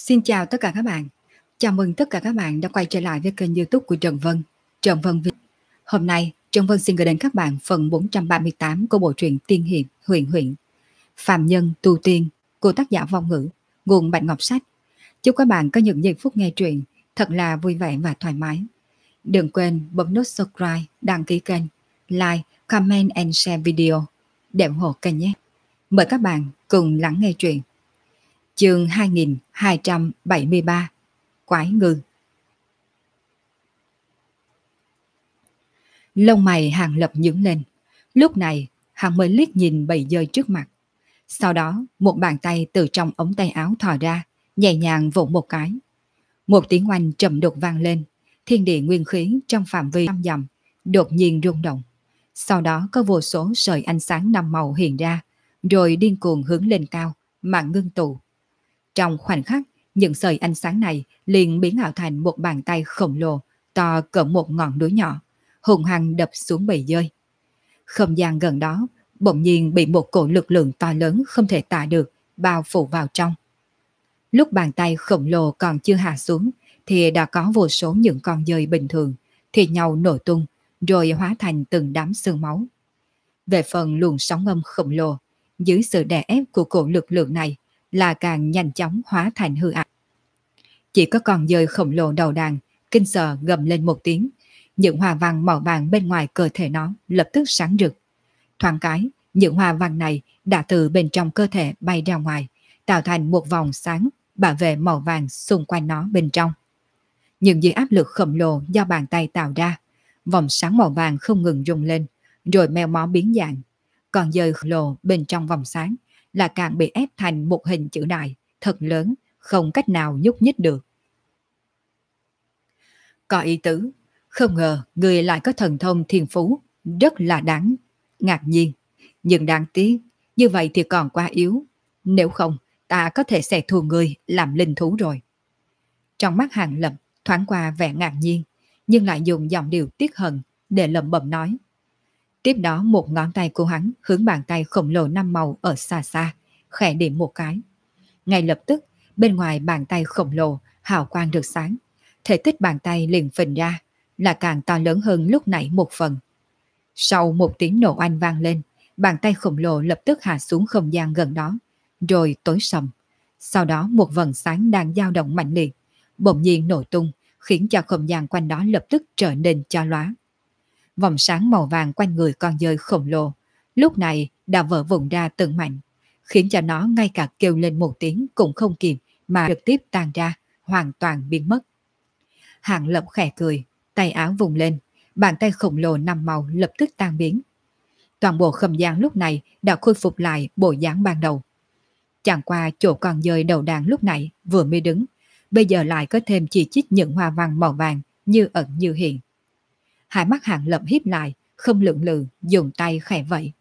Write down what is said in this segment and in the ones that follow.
Xin chào tất cả các bạn. Chào mừng tất cả các bạn đã quay trở lại với kênh YouTube của Trần Vân, Trần Vân Việt. Hôm nay, Trần Vân xin gửi đến các bạn phần 438 của bộ truyện Tiên hiệp Huyền Huyễn, Phàm nhân tu tiên của tác giả Vong Ngữ, nguồn Bạch Ngọc Sách. Chúc các bạn có những giây phút nghe truyện thật là vui vẻ và thoải mái. Đừng quên bấm nút subscribe, đăng ký kênh, like, comment and share video để ủng hộ kênh nhé. Mời các bạn cùng lắng nghe truyện. Chương 2273 Quái ngư. Lông mày Hàng Lập nhướng lên. Lúc này hắn mới liếc nhìn bầy dơi trước mặt. Sau đó một bàn tay từ trong ống tay áo thò ra, nhẹ nhàng vỗ một cái. Một tiếng oanh trầm đục vang lên. Thiên địa nguyên khí trong phạm vi 5 dặm đột nhiên rung động. Sau đó có vô số sợi ánh sáng 5 màu hiện ra, rồi điên cuồng hướng lên cao mà ngưng tụ. Trong khoảnh khắc, những sợi ánh sáng này liền biến ảo thành một bàn tay khổng lồ, to cỡ một ngọn núi nhỏ, hùng hăng đập xuống bầy dơi. Không gian gần đó bỗng nhiên bị một cổ lực lượng to lớn không thể tả được bao phủ vào trong. Lúc bàn tay khổng lồ còn chưa hạ xuống thì đã có vô số những con dơi bình thường thì nhau nổ tung rồi hóa thành từng đám xương máu. Về phần luồng sóng âm khổng lồ, dưới sự đè ép của cổ lực lượng này là càng nhanh chóng hóa thành hư ảo. Chỉ có con dơi khổng lồ đầu đàn kinh sợ gầm lên một tiếng, những hoa văn màu vàng bên ngoài cơ thể nó lập tức sáng rực. Thoáng cái, những hoa văn này đã từ bên trong cơ thể bay ra ngoài, tạo thành một vòng sáng bảo vệ màu vàng xung quanh nó bên trong. Nhưng dưới áp lực khổng lồ do bàn tay tạo ra, vòng sáng màu vàng không ngừng rung lên, rồi meo mó biến dạng. Còn dơi khổng lồ bên trong vòng sáng là càng bị ép thành một hình chữ đại thật lớn, không cách nào nhúc nhích được. Có ý tứ, không ngờ người lại có thần thông thiên phú, rất là đáng ngạc nhiên. Nhưng đáng tiếc, như vậy thì còn quá yếu. Nếu không, ta có thể sẽ thù người làm linh thú rồi. Trong mắt Hàng Lập thoáng qua vẻ ngạc nhiên, nhưng lại dùng giọng điệu tiếc hận để lẩm bẩm nói. Tiếp đó một ngón tay của hắn hướng bàn tay khổng lồ 5 màu ở xa xa, khẽ điểm một cái. Ngay lập tức, bên ngoài bàn tay khổng lồ, hào quang rực sáng. Thể tích bàn tay liền phình ra, là càng to lớn hơn lúc nãy một phần. Sau một tiếng nổ oanh vang lên, bàn tay khổng lồ lập tức hạ xuống không gian gần đó, rồi tối sầm. Sau đó một vầng sáng đang dao động mạnh liệt, bỗng nhiên nổ tung, khiến cho không gian quanh đó lập tức trở nên chói lóa. Vòng sáng màu vàng quanh người con dơi khổng lồ, lúc này đã vỡ vụn ra từng mảnh, khiến cho nó ngay cả kêu lên một tiếng cũng không kịp mà trực tiếp tan ra, hoàn toàn biến mất. Hàng Lập khẽ cười, tay áo vùng lên, bàn tay khổng lồ 5 màu lập tức tan biến. Toàn bộ không gian lúc này đã khôi phục lại bộ dáng ban đầu. Chẳng qua chỗ con dơi đầu đàn lúc nãy vừa mới đứng, bây giờ lại có thêm chỉ chít những hoa văn màu vàng như ẩn như hiện. Hai mắt Hàng Lập híp lại, không lưỡng lự, dùng tay khẽ vẫy.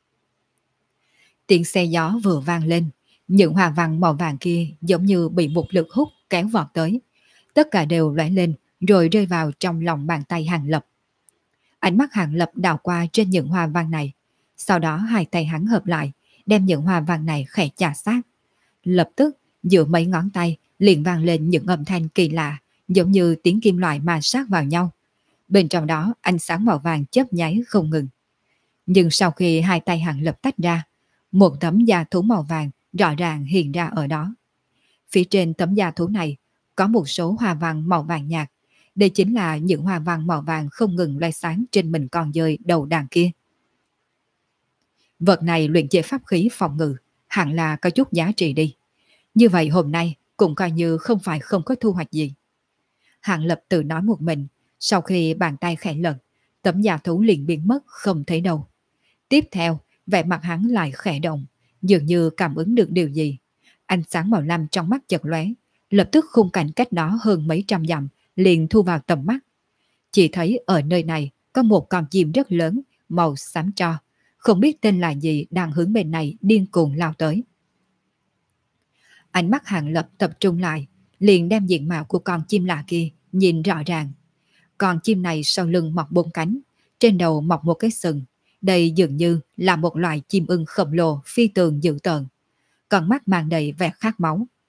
Tiếng xe gió vừa vang lên, những hoa văn màu vàng kia giống như bị một lực hút kéo vọt tới. Tất cả đều lóe lên rồi rơi vào trong lòng bàn tay Hàng Lập. Ánh mắt Hàng Lập đảo qua trên những hoa văn này, sau đó hai tay hắn hợp lại, đem những hoa văn này khẽ chà sát. Lập tức, giữa mấy ngón tay liền vang lên những âm thanh kỳ lạ, giống như tiếng kim loại ma sát vào nhau. Bên trong đó ánh sáng màu vàng chớp nháy không ngừng. Nhưng sau khi hai tay Hàng Lập tách ra, một tấm da thú màu vàng rõ ràng hiện ra ở đó. Phía trên tấm da thú này có một số hoa văn màu vàng nhạt. Đây chính là những hoa văn màu vàng không ngừng loe sáng trên mình con dơi đầu đàn kia. Vật này luyện chế pháp khí phòng ngự, hẳn là có chút giá trị đi. Như vậy hôm nay cũng coi như không phải không có thu hoạch gì. Hàng Lập tự nói một mình, sau khi bàn tay khẽ lật, tấm da thú liền biến mất không thấy đâu. Tiếp theo, vẻ mặt hắn lại khẽ động, dường như cảm ứng được điều gì. Ánh sáng màu lam trong mắt chợt lóe, lập tức khung cảnh cách đó hơn mấy trăm dặm liền thu vào tầm mắt. Chỉ thấy ở nơi này có một con chim rất lớn, màu xám tro, không biết tên là gì đang hướng bên này điên cuồng lao tới. Ánh mắt Hàng Lập tập trung lại, liền đem diện mạo của con chim lạ kia nhìn rõ ràng. Con chim này sau lưng mọc 4 cánh, trên đầu mọc một cái sừng. Đây dường như là một loài chim ưng khổng lồ phi thường dữ tợn. Con mắt mang đầy vẻ khát máu.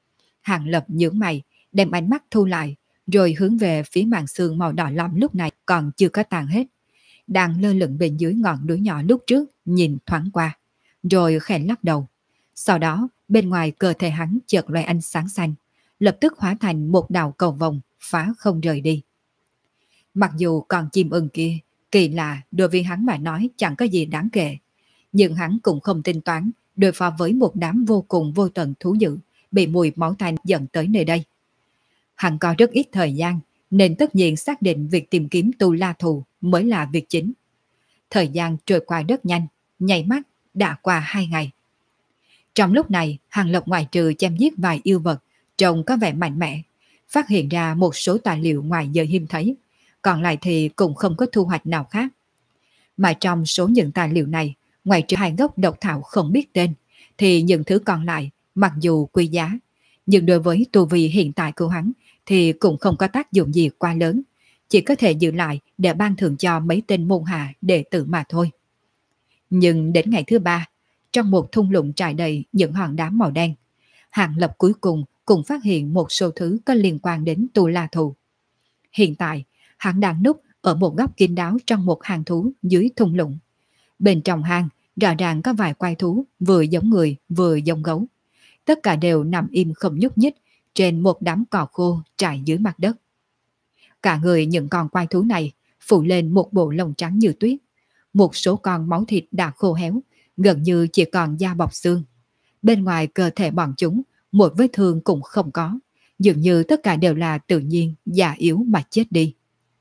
Hàng Lập nhướng mày, đem ánh mắt thu lại, rồi hướng về phía màn sương màu đỏ lòm lúc này còn chưa có tàn hết. Đang lơ lửng bên dưới ngọn núi nhỏ lúc trước, nhìn thoáng qua, rồi khẽ lắc đầu. Sau đó, bên ngoài cơ thể hắn chợt lóe ánh sáng xanh, lập tức hóa thành một đạo cầu vồng, phá không rời đi. Mặc dù con chim ưng kia, kỳ lạ đối với hắn mà nói chẳng có gì đáng kể, nhưng hắn cũng không tính toán đối phó với một đám vô cùng vô tận thú dữ, bị mùi máu tanh dẫn tới nơi đây. Hắn có rất ít thời gian, nên tất nhiên xác định việc tìm kiếm Tu La Thù mới là việc chính. Thời gian trôi qua rất nhanh, nháy mắt đã qua 2 ngày. Trong lúc này, Hàng Lập ngoại trừ chém giết vài yêu vật trông có vẻ mạnh mẽ, phát hiện ra một số tài liệu ngoài giờ hiếm thấy, còn lại thì cũng không có thu hoạch nào khác. Mà trong số những tài liệu này, ngoài trừ 2 gốc độc thảo không biết tên, thì những thứ còn lại mặc dù quý giá, nhưng đối với tu vi hiện tại của hắn thì cũng không có tác dụng gì quá lớn, chỉ có thể giữ lại để ban thưởng cho mấy tên môn hạ đệ tử mà thôi. Nhưng đến ngày thứ 3, trong một thung lũng trải đầy những hòn đá màu đen, Hàng Lập cuối cùng cũng phát hiện một số thứ có liên quan đến Tu La Thù. Hiện tại, hắn đang núp ở một góc kín đáo trong một hang thú dưới thung lũng. Bên trong hang, rõ ràng có vài quái thú vừa giống người vừa giống gấu. Tất cả đều nằm im không nhúc nhích trên một đám cỏ khô trải dưới mặt đất. Cả người những con quái thú này phủ lên một bộ lông trắng như tuyết. Một số con máu thịt đã khô héo, gần như chỉ còn da bọc xương. Bên ngoài cơ thể bọn chúng, một vết thương cũng không có, dường như tất cả đều là tự nhiên già yếu mà chết đi.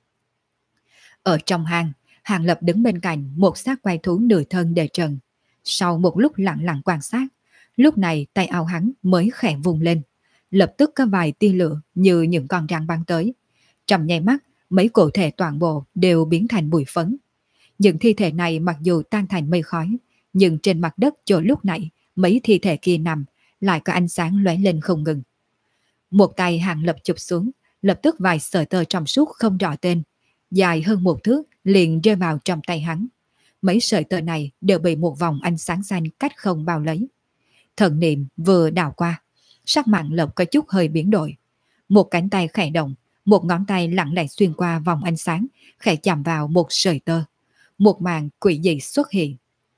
Ở trong hang, Hàng Lập đứng bên cạnh một xác quái thú nửa thân đề trần. Sau một lúc lặng lặng quan sát, lúc này tay áo hắn mới khẽ vùng lên. Lập tức có vài tia lửa như những con rắn bắn tới. Trong nháy mắt, mấy cổ thể toàn bộ đều biến thành bụi phấn. Những thi thể này mặc dù tan thành mây khói, nhưng trên mặt đất chỗ lúc nãy mấy thi thể kia nằm lại có ánh sáng lóe lên không ngừng. Một tay Hàng Lập chụp xuống, lập tức vài sợi tơ trong suốt không rõ tên, dài hơn 1 thước liền rơi vào trong tay hắn. Mấy sợi tơ này đều bị một vòng ánh sáng xanh cách không bao lấy. Thần niệm vừa đảo qua, sắc mặt Lập có chút hơi biến đổi. Một cánh tay khẽ động, một ngón tay lặng lẽ xuyên qua vòng ánh sáng, khẽ chạm vào một sợi tơ. Một màn quỷ dị xuất hiện.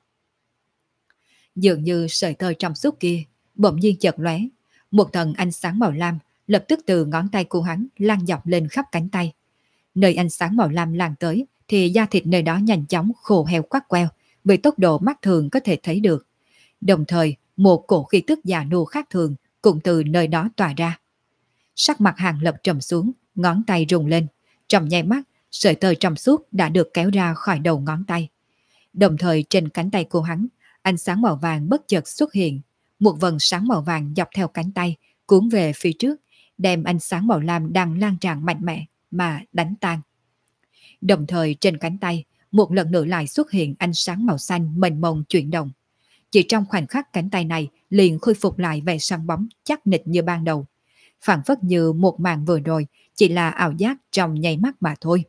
Dường như sợi tơ trong suốt kia bỗng nhiên chợt lóe, một tầng ánh sáng màu lam lập tức từ ngón tay của hắn lan dọc lên khắp cánh tay. Nơi ánh sáng màu lam lan tới thì da thịt nơi đó nhanh chóng khô héo quắt queo với tốc độ mắt thường có thể thấy được. Đồng thời, một cổ khí tức già nua khác thường cũng từ nơi đó tỏa ra. Sắc mặt Hàng Lập trầm xuống, ngón tay rung lên. Trong nháy mắt, sợi tơ trong suốt đã được kéo ra khỏi đầu ngón tay. Đồng thời trên cánh tay của hắn, ánh sáng màu vàng bất chợt xuất hiện. Một vầng sáng màu vàng dọc theo cánh tay, cuốn về phía trước, đem ánh sáng màu lam đang lan tràn mạnh mẽ mà đánh tan. Đồng thời trên cánh tay, một lần nữa lại xuất hiện ánh sáng màu xanh mênh mông chuyển động. Chỉ trong khoảnh khắc cánh tay này liền khôi phục lại vẻ sáng bóng chắc nịch như ban đầu. Phản phất như một màn vừa rồi chỉ là ảo giác trong nháy mắt mà thôi.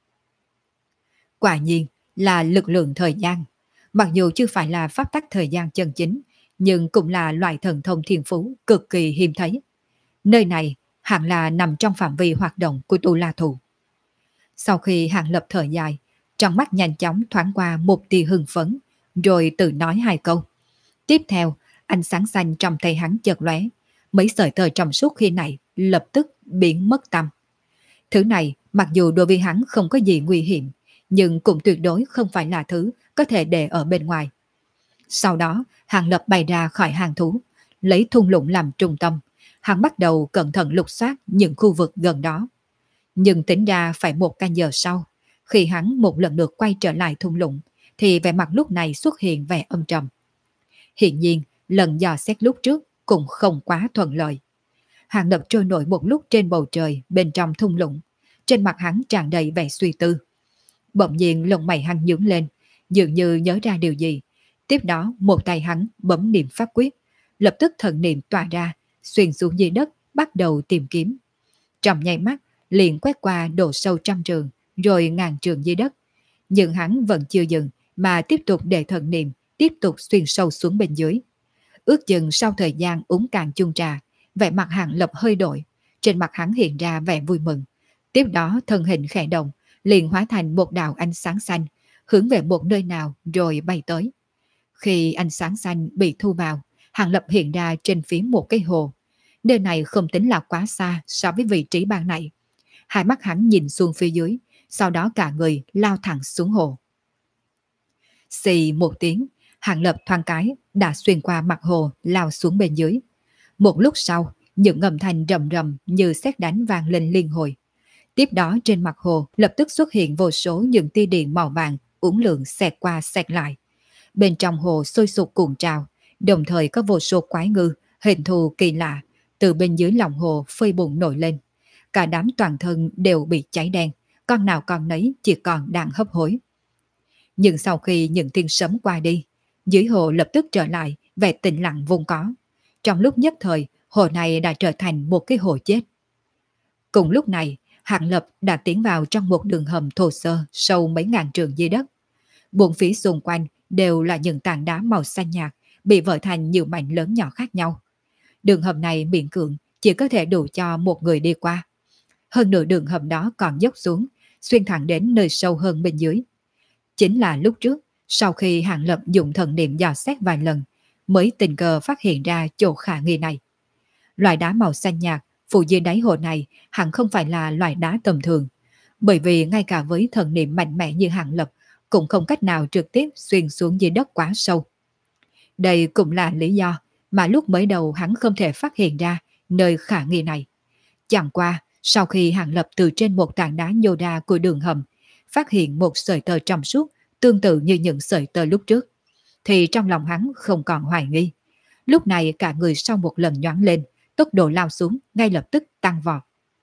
Quả nhiên là lực lượng thời gian. Mặc dù chưa phải là pháp tắc thời gian chân chính, nhưng cũng là loại thần thông thiên phú cực kỳ hiếm thấy. Nơi này hẳn là nằm trong phạm vi hoạt động của Tu La Thù. Sau khi Hàng Lập thở dài, trong mắt nhanh chóng thoáng qua một tia hưng phấn, rồi tự nói 2 câu. Tiếp theo, ánh sáng xanh trong tay hắn chợt lóe, mấy sợi tơ trong suốt khi này lập tức biến mất tăm. Thứ này mặc dù đối với hắn không có gì nguy hiểm, nhưng cũng tuyệt đối không phải là thứ có thể để ở bên ngoài. Sau đó, Hàng Lập bay ra khỏi hang thú, lấy thung lũng làm trung tâm. Hắn bắt đầu cẩn thận lục soát những khu vực gần đó. Nhưng tính ra phải 1 canh giờ sau, khi hắn một lần được quay trở lại thung lũng, thì vẻ mặt lúc này xuất hiện vẻ âm trầm. Hiện nhiên, lần dò xét lúc trước cũng không quá thuận lợi. Hàng Lập trôi nổi một lúc trên bầu trời bên trong thung lũng, trên mặt hắn tràn đầy vẻ suy tư. Bỗng nhiên lông mày hắn nhướng lên, dường như nhớ ra điều gì. Tiếp đó một tay hắn bấm niệm pháp quyết, lập tức thần niệm tỏa ra, xuyên xuống dưới đất, bắt đầu tìm kiếm. Trong nháy mắt, liền quét qua độ sâu 100 trường, rồi ngàn trường dưới đất. Nhưng hắn vẫn chưa dừng, mà tiếp tục để thần niệm, tiếp tục xuyên sâu xuống bên dưới. Ước chừng sau thời gian uống cạn chung trà, Vẻ mặt Hàng Lập hơi đổi, trên mặt hắn hiện ra vẻ vui mừng. Tiếp đó thân hình khẽ động, liền hóa thành một đạo ánh sáng xanh, hướng về một nơi nào rồi bay tới. Khi ánh sáng xanh bị thu vào, Hàng Lập hiện ra trên phía một cái hồ. Nơi này không tính là quá xa so với vị trí ban nãy. Hai mắt hắn nhìn xuống phía dưới, sau đó cả người lao thẳng xuống hồ. Xì một tiếng, Hàng Lập thoáng cái đã xuyên qua mặt hồ lao xuống bên dưới. Một lúc sau, những âm thanh rầm rầm như sét đánh vang lên liên hồi. Tiếp đó trên mặt hồ lập tức xuất hiện vô số những tia điện màu vàng uốn lượn xẹt qua xẹt lại. Bên trong hồ sôi sục cuộn trào, đồng thời có vô số quái ngư, hình thù kỳ lạ, từ bên dưới lòng hồ phơi bùng nổi lên. Cả đám toàn thân đều bị cháy đen, con nào con nấy chỉ còn đang hấp hối. Nhưng sau khi những tiếng sấm qua đi, dưới hồ lập tức trở lại vẻ tĩnh lặng vốn có. Trong lúc nhất thời, hồ này đã trở thành một cái hồ chết. Cùng lúc này, Hàng Lập đã tiến vào trong một đường hầm thô sơ sâu mấy ngàn trượng dưới đất. Bốn phía xung quanh đều là những tảng đá màu xanh nhạt bị vỡ thành nhiều mảnh lớn nhỏ khác nhau. Đường hầm này miễn cưỡng chỉ có thể đủ cho một người đi qua. Hơn nửa đường hầm đó còn dốc xuống, xuyên thẳng đến nơi sâu hơn bên dưới. Chính là lúc trước, sau khi Hàng Lập dùng thần niệm dò xét vài lần, mới tình cờ phát hiện ra chỗ khả nghi này. Loại đá màu xanh nhạt phủ dưới đáy hồ này hẳn không phải là loại đá tầm thường, bởi vì ngay cả với thần niệm mạnh mẽ như Hàng Lập cũng không cách nào trực tiếp xuyên xuống dưới đất quá sâu. Đây cũng là lý do mà lúc mới đầu hắn không thể phát hiện ra nơi khả nghi này. Chẳng qua, sau khi Hàng Lập từ trên một tảng đá nhô ra của đường hầm, phát hiện một sợi tơ trong suốt tương tự như những sợi tơ lúc trước, thì trong lòng hắn không còn hoài nghi. Lúc này cả người sau một lần nhoáng lên, tốc độ lao xuống ngay lập tức tăng vọt.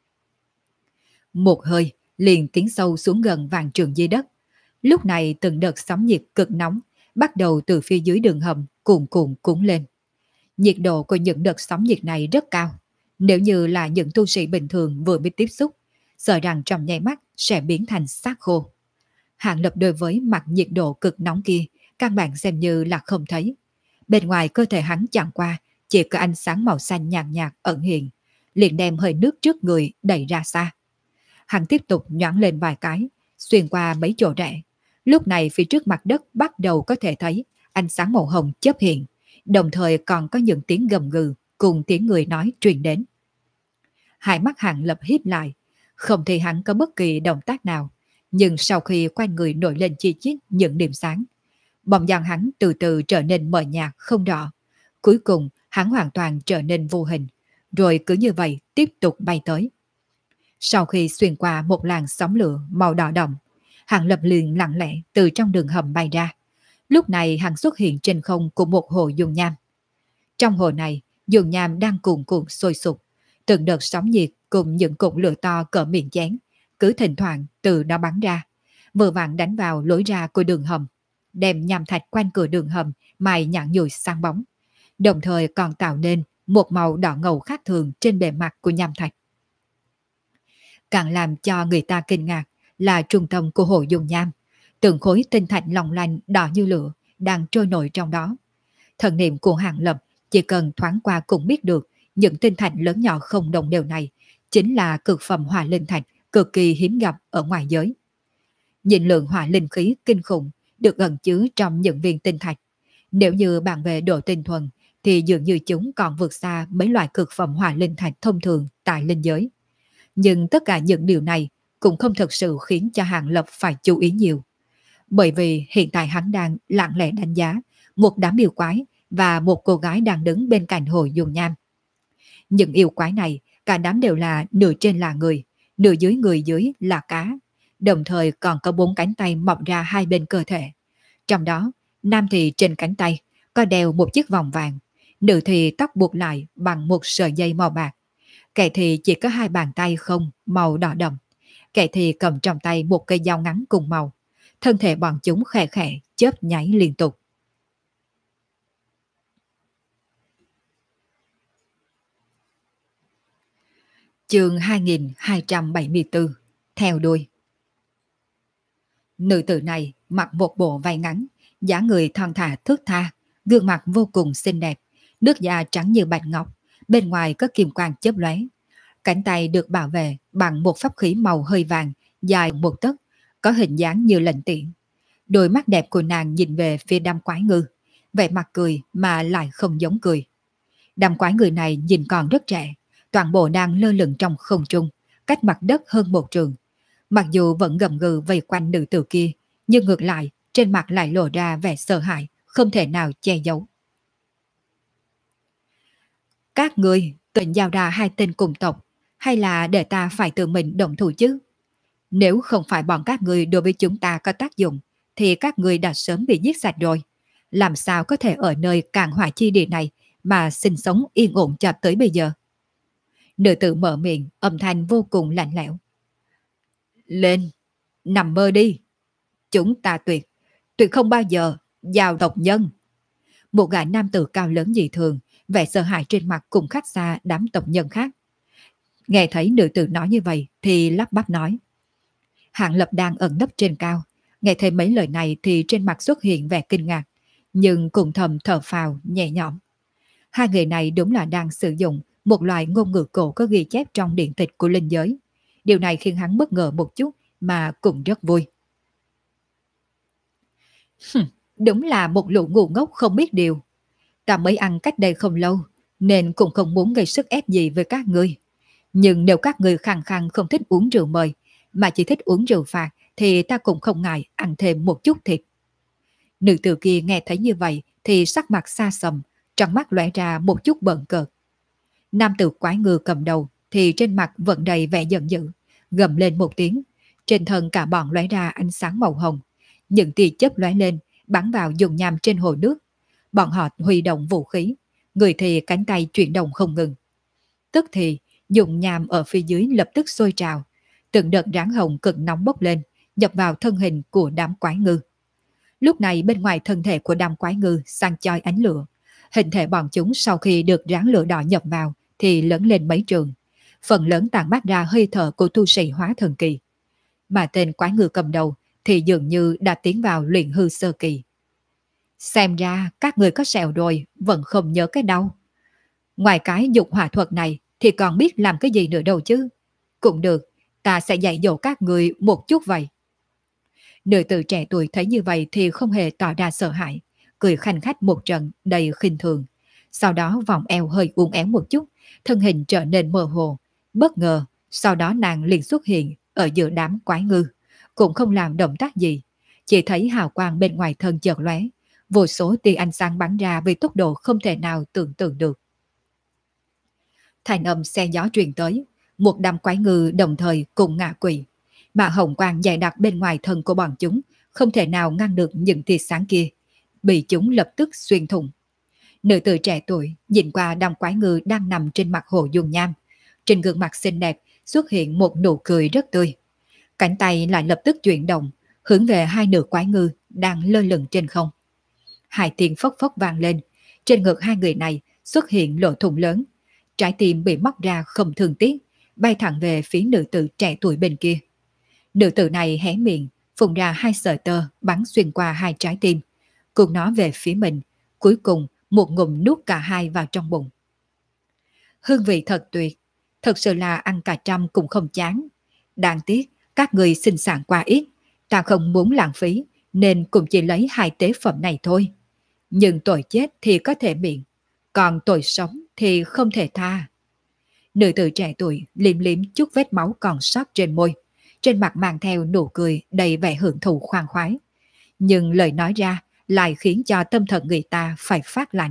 Một hơi liền tiến sâu xuống gần vạn trượng dưới đất. Lúc này từng đợt sóng nhiệt cực nóng bắt đầu từ phía dưới đường hầm cuồn cuộn cuốn lên. Nhiệt độ của những đợt sóng nhiệt này rất cao. Nếu như là những tu sĩ bình thường vừa mới tiếp xúc, sợ rằng trong nháy mắt sẽ biến thành xác khô. Hàng Lập đối với mặt nhiệt độ cực nóng kia, căn bản xem như là không thấy. Bên ngoài cơ thể hắn chẳng qua, chỉ có ánh sáng màu xanh nhạt nhạt ẩn hiện, liền đem hơi nước trước người đẩy ra xa. Hắn tiếp tục nhoáng lên vài cái, xuyên qua mấy chỗ rẽ. Lúc này phía trước mặt đất bắt đầu có thể thấy ánh sáng màu hồng chớp hiện, đồng thời còn có những tiếng gầm gừ cùng tiếng người nói truyền đến. Hai mắt Hàng Lập híp lại, không thấy hắn có bất kỳ động tác nào, nhưng sau khi quanh người nổi lên chi chít những điểm sáng, bóng dáng hắn từ từ trở nên mờ nhạt không rõ. Cuối cùng hắn hoàn toàn trở nên vô hình, rồi cứ như vậy tiếp tục bay tới. Sau khi xuyên qua một làn sóng lửa màu đỏ đậm, Hàng Lập liền lặng lẽ từ trong đường hầm bay ra. Lúc này hắn xuất hiện trên không của một hồ dung nham. Trong hồ này, dung nham đang cuồn cuộn sôi sục, từng đợt sóng nhiệt cùng những cột lửa to cỡ miệng chén cứ thỉnh thoảng từ đó bắn ra, vừa vặn đánh vào lối ra của đường hầm, đem nham thạch quanh cửa đường hầm mài nhẵn nhụi sáng bóng, đồng thời còn tạo nên một màu đỏ ngầu khác thường trên bề mặt của nham thạch. Càng làm cho người ta kinh ngạc là trung tâm của hồ dung nham, từng khối tinh thạch long lanh đỏ như lửa đang trôi nổi trong đó. Thần niệm của Hàng Lập chỉ cần thoáng qua cũng biết được những tinh thạch lớn nhỏ không đồng đều này chính là cực phẩm hỏa linh thạch cực kỳ hiếm gặp ở ngoài giới. Nhìn lượng hỏa linh khí kinh khủng được ẩn chứa trong những viên tinh thạch, nếu như bàn về độ tinh thuần thì dường như chúng còn vượt xa mấy loại cực phẩm hỏa linh thạch thông thường tại linh giới. Nhưng tất cả những điều này cũng không thực sự khiến cho Hàng Lập phải chú ý nhiều. Bởi vì hiện tại hắn đang lặng lẽ đánh giá một đám yêu quái và một cô gái đang đứng bên cạnh hồ dung nham. Những yêu quái này cả đám đều là nửa trên là người dưới là cá, đồng thời còn có 4 cánh tay mọc ra hai bên cơ thể. Trong đó, nam thì trên cánh tay có đeo một chiếc vòng vàng, nữ thì tóc buộc lại bằng một sợi dây màu bạc, kẻ thì chỉ có 2 bàn tay không màu đỏ đậm, kẻ thì cầm trong tay một cây dao ngắn cùng màu. Thân thể bọn chúng khẽ khẽ chớp nháy liên tục. Chương 2274 theo đuôi. Nữ tử này mặc một bộ váy ngắn, dáng người thon thả thướt tha, gương mặt vô cùng xinh đẹp, nước da trắng như bạch ngọc, bên ngoài có kim quang chớp lóe. Cánh tay được bảo vệ bằng một pháp khí màu hơi vàng, dài một tấc, có hình dáng như lệnh tiễn. Đôi mắt đẹp của nàng nhìn về phía đám quái ngư, vẻ mặt cười mà lại không giống cười. Đám quái người này nhìn còn rất trẻ, toàn bộ đang lơ lửng trong không trung, cách mặt đất hơn một trường. Mặc dù vẫn gầm gừ vây quanh nữ tử kia, nhưng ngược lại, trên mặt lại lộ ra vẻ sợ hãi, không thể nào che giấu. Các người định giao ra hai tên cùng tộc, hay là để ta phải tự mình động thủ chứ? Nếu không phải bọn các người đối với chúng ta có tác dụng, thì các người đã sớm bị giết sạch rồi. Làm sao có thể ở nơi càn hỏa chi địa này mà sinh sống yên ổn cho tới bây giờ? Nữ tử mở miệng, âm thanh vô cùng lạnh lẽo. Lên, nằm mơ đi. Chúng ta tuyệt không bao giờ giao tộc nhân. Một gã nam tử cao lớn dị thường, vẻ sợ hãi trên mặt cùng khác xa đám tộc nhân khác. Nghe thấy nữ tử nói như vậy thì lắp bắp nói. Hạng Lập đang ẩn nấp trên cao, nghe thấy mấy lời này thì trên mặt xuất hiện vẻ kinh ngạc, nhưng cùng thầm thở phào nhẹ nhõm. Hai người này đúng là đang sử dụng một loại ngôn ngữ cổ có ghi chép trong điện tịch của linh giới. Điều này khiến hắn bất ngờ một chút mà cũng rất vui. Đúng là một lũ ngu ngốc không biết điều. Ta mới ăn cách đây không lâu, nên cũng không muốn gây sức ép gì với các ngươi. Nhưng nếu các ngươi khăng khăng không thích uống rượu mời, mà chỉ thích uống rượu phạt, thì ta cũng không ngại ăn thêm một chút thịt. Nữ tử kia nghe thấy như vậy thì sắc mặt xa sầm, trong mắt lóe ra một chút bận cợt. Nam tử quái ngư cầm đầu thì trên mặt vẫn đầy vẻ giận dữ, gầm lên một tiếng, trên thân cả bọn lóe ra ánh sáng màu hồng, những tia chớp lóe lên bắn vào dùng nham trên hồ nước. Bọn họ huy động vũ khí, người thì cánh tay chuyển động không ngừng. Tức thì dùng nham ở phía dưới lập tức sôi trào, từng đợt ráng hồng cực nóng bốc lên, nhập vào thân hình của đám quái ngư. Lúc này bên ngoài thân thể của đám quái ngư sang choi ánh lửa, hình thể bọn chúng sau khi được ráng lửa đỏ nhập vào thì lớn lên mấy trường, phần lớn tản mát ra hơi thở của tu sĩ hóa thần kỳ. Mà tên quái ngư cầm đầu thì dường như đã tiến vào luyện hư sơ kỳ. Xem ra các người có sẹo rồi, vẫn không nhớ cái đau. Ngoài cái dục hỏa thuật này thì còn biết làm cái gì nữa đâu chứ. Cũng được, ta sẽ dạy dỗ các người một chút vậy. Nữ tử trẻ tuổi thấy như vậy thì không hề tỏ ra sợ hãi, cười khanh khách một trận đầy khinh thường. Sau đó vòng eo hơi uốn éo một chút, thân hình trở nên mơ hồ. Bất ngờ, sau đó nàng liền xuất hiện ở giữa đám quái ngư, cũng không làm động tác gì, chỉ thấy hào quang bên ngoài thân chợt lóe, vô số tia ánh sáng bắn ra với tốc độ không thể nào tưởng tượng được. Thành âm xe gió truyền tới, một đám quái ngư đồng thời cùng ngã quỵ, mà hồng quang dày đặc bên ngoài thân của bọn chúng không thể nào ngăn được những tia sáng kia, bị chúng lập tức xuyên thủng. Nữ tử trẻ tuổi nhìn qua đám quái ngư đang nằm trên mặt hồ dung nham, trên gương mặt xinh đẹp xuất hiện một nụ cười rất tươi. Cánh tay lại lập tức chuyển động, hướng về hai nữ quái ngư đang lơ lửng trên không. Hai tiếng phốc phốc vang lên, trên ngực hai người này xuất hiện lỗ thủng lớn, trái tim bị móc ra không thương tiếc, bay thẳng về phía nữ tử trẻ tuổi bên kia. Nữ tử này hé miệng, phun ra hai sợi tơ bắn xuyên qua hai trái tim, cùng nó về phía mình, cuối cùng một ngụm nuốt cả hai vào trong bụng. Hương vị thật tuyệt, thật sự là ăn cả trăm cũng không chán. Đáng tiếc, các người sinh sản quá ít, ta không muốn lãng phí, nên cũng chỉ lấy hai tế phẩm này thôi. Nhưng tội chết thì có thể miễn, còn tội sống thì không thể tha. Nữ tử trẻ tuổi liếm liếm chút vết máu còn sót trên môi, trên mặt mang theo nụ cười đầy vẻ hưởng thụ khoan khoái. Nhưng lời nói ra lại khiến cho tâm thần người ta phải phát lạnh.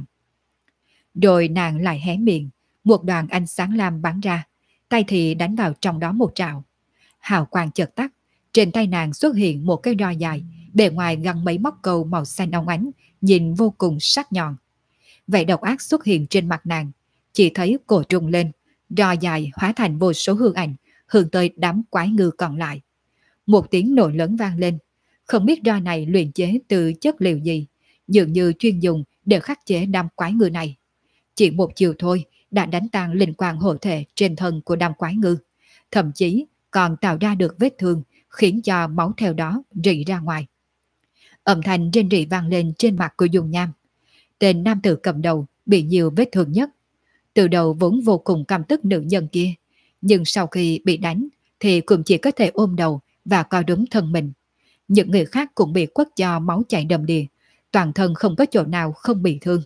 Rồi nàng lại hé miệng, một đoàn ánh sáng lam bắn ra, tay thì đánh vào trong đó một trảo. Hào quang chợt tắt, trên tay nàng xuất hiện một cái roi dài, bề ngoài gắn mấy móc câu màu xanh óng ánh, nhìn vô cùng sắc nhọn. Vẻ độc ác xuất hiện trên mặt nàng, chỉ thấy cổ trùng lên, roi dài hóa thành vô số hư ảnh, hướng tới đám quái ngư còn lại. Một tiếng nổ lớn vang lên, không biết roi này luyện chế từ chất liệu gì, dường như chuyên dùng để khắc chế đám quái ngư này. Chỉ một chiều thôi đã đánh tan linh quang hộ thể trên thân của đám quái ngư, thậm chí còn tạo ra được vết thương, khiến cho máu theo đó rỉ ra ngoài. Âm thanh rên rỉ vang lên trên mặt của Dung Nham. Tên nam tử cầm đầu bị nhiều vết thương nhất. Từ đầu vốn vô cùng căm tức nữ nhân kia, nhưng sau khi bị đánh thì cũng chỉ có thể ôm đầu và coi đúng thân mình. Những người khác cũng bị quất cho máu chảy đầm đìa, toàn thân không có chỗ nào không bị thương.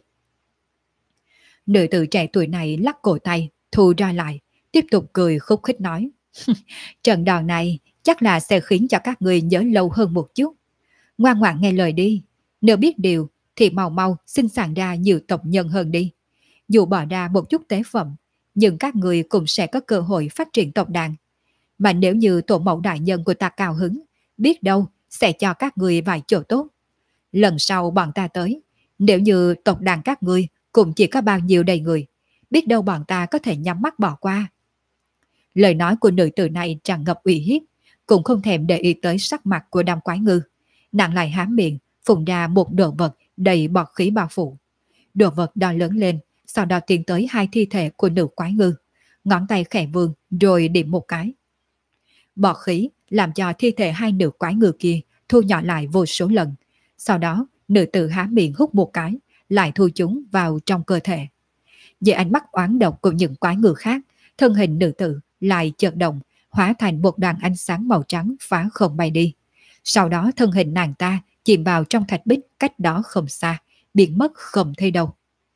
Nữ tử trẻ tuổi này lắc cổ tay, thu ra lại, tiếp tục cười khúc khích nói. Trận đòn này chắc là sẽ khiến cho các người nhớ lâu hơn một chút. Ngoan ngoãn nghe lời đi, nếu biết điều thì mau mau sinh sản ra nhiều tộc nhân hơn đi. Dù bỏ ra một chút tế phẩm, nhưng các người cũng sẽ có cơ hội phát triển tộc đàn. Mà nếu như tổ mẫu đại nhân của ta cao hứng, biết đâu sẽ cho các người vài chỗ tốt. Lần sau bọn ta tới, nếu như tộc đàn các ngươi cũng chỉ có bao nhiêu đầy người, biết đâu bọn ta có thể nhắm mắt bỏ qua. Lời nói của nữ tử này tràn ngập uy hiếp, cũng không thèm để ý tới sắc mặt của Đàm Quái Ngư. Nàng lại há miệng, phun ra một đồ vật đầy bọt khí bao phủ. Đồ vật đo lớn lên, sau đó tiến tới hai thi thể của nữ Quái Ngư. Ngón tay khẽ vươn rồi điểm một cái. Bọt khí làm cho thi thể hai nữ Quái Ngư kia thu nhỏ lại vô số lần. Sau đó, nữ tử há miệng hút một cái, lại thu chúng vào trong cơ thể. Dưới ánh mắt oán độc của những quái ngư khác, thân hình nữ tử lại chợt động, hóa thành một đoàn ánh sáng màu trắng phá không bay đi. Sau đó thân hình nàng ta chìm vào trong thạch bích cách đó không xa, biến mất không thấy đâu.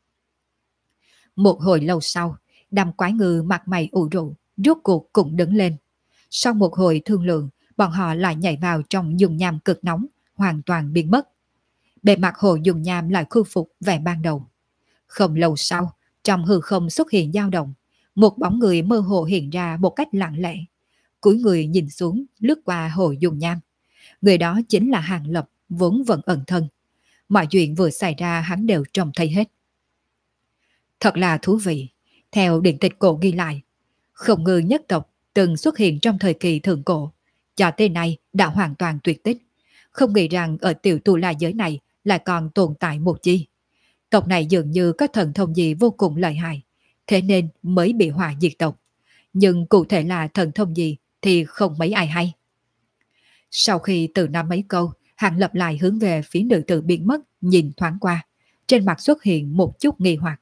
Một hồi lâu sau, Đàm Quái Ngư mặt mày ủ rũ, rốt cuộc cũng đứng lên. Sau một hồi thương lượng, bọn họ lại nhảy vào trong dung nham cực nóng, hoàn toàn biến mất. Bề mặt hồ dung nham lại khôi phục vẻ ban đầu. Không lâu sau, trong hư không xuất hiện dao động, một bóng người mơ hồ hiện ra một cách lặng lẽ. Cúi người nhìn xuống, lướt qua hồ dung nham. Người đó chính là Hàng Lập, vốn vẫn ẩn thân. Mọi chuyện vừa xảy ra hắn đều trông thấy hết. Thật là thú vị. Theo điện tịch cổ ghi lại, Không Ngư nhất tộc từng xuất hiện trong thời kỳ thượng cổ, cho tới nay đã hoàn toàn tuyệt tích. Không nghĩ rằng ở tiểu tu la giới này lại còn tồn tại một chi. Tộc này dường như có thần thông gì vô cùng lợi hại, thế nên mới bị hỏa diệt tộc. Nhưng cụ thể là thần thông gì thì không mấy ai hay. Sau khi từ năm mấy câu, Hàng Lập lại hướng về phía nữ tử biến mất, nhìn thoáng qua. Trên mặt xuất hiện một chút nghi hoặc.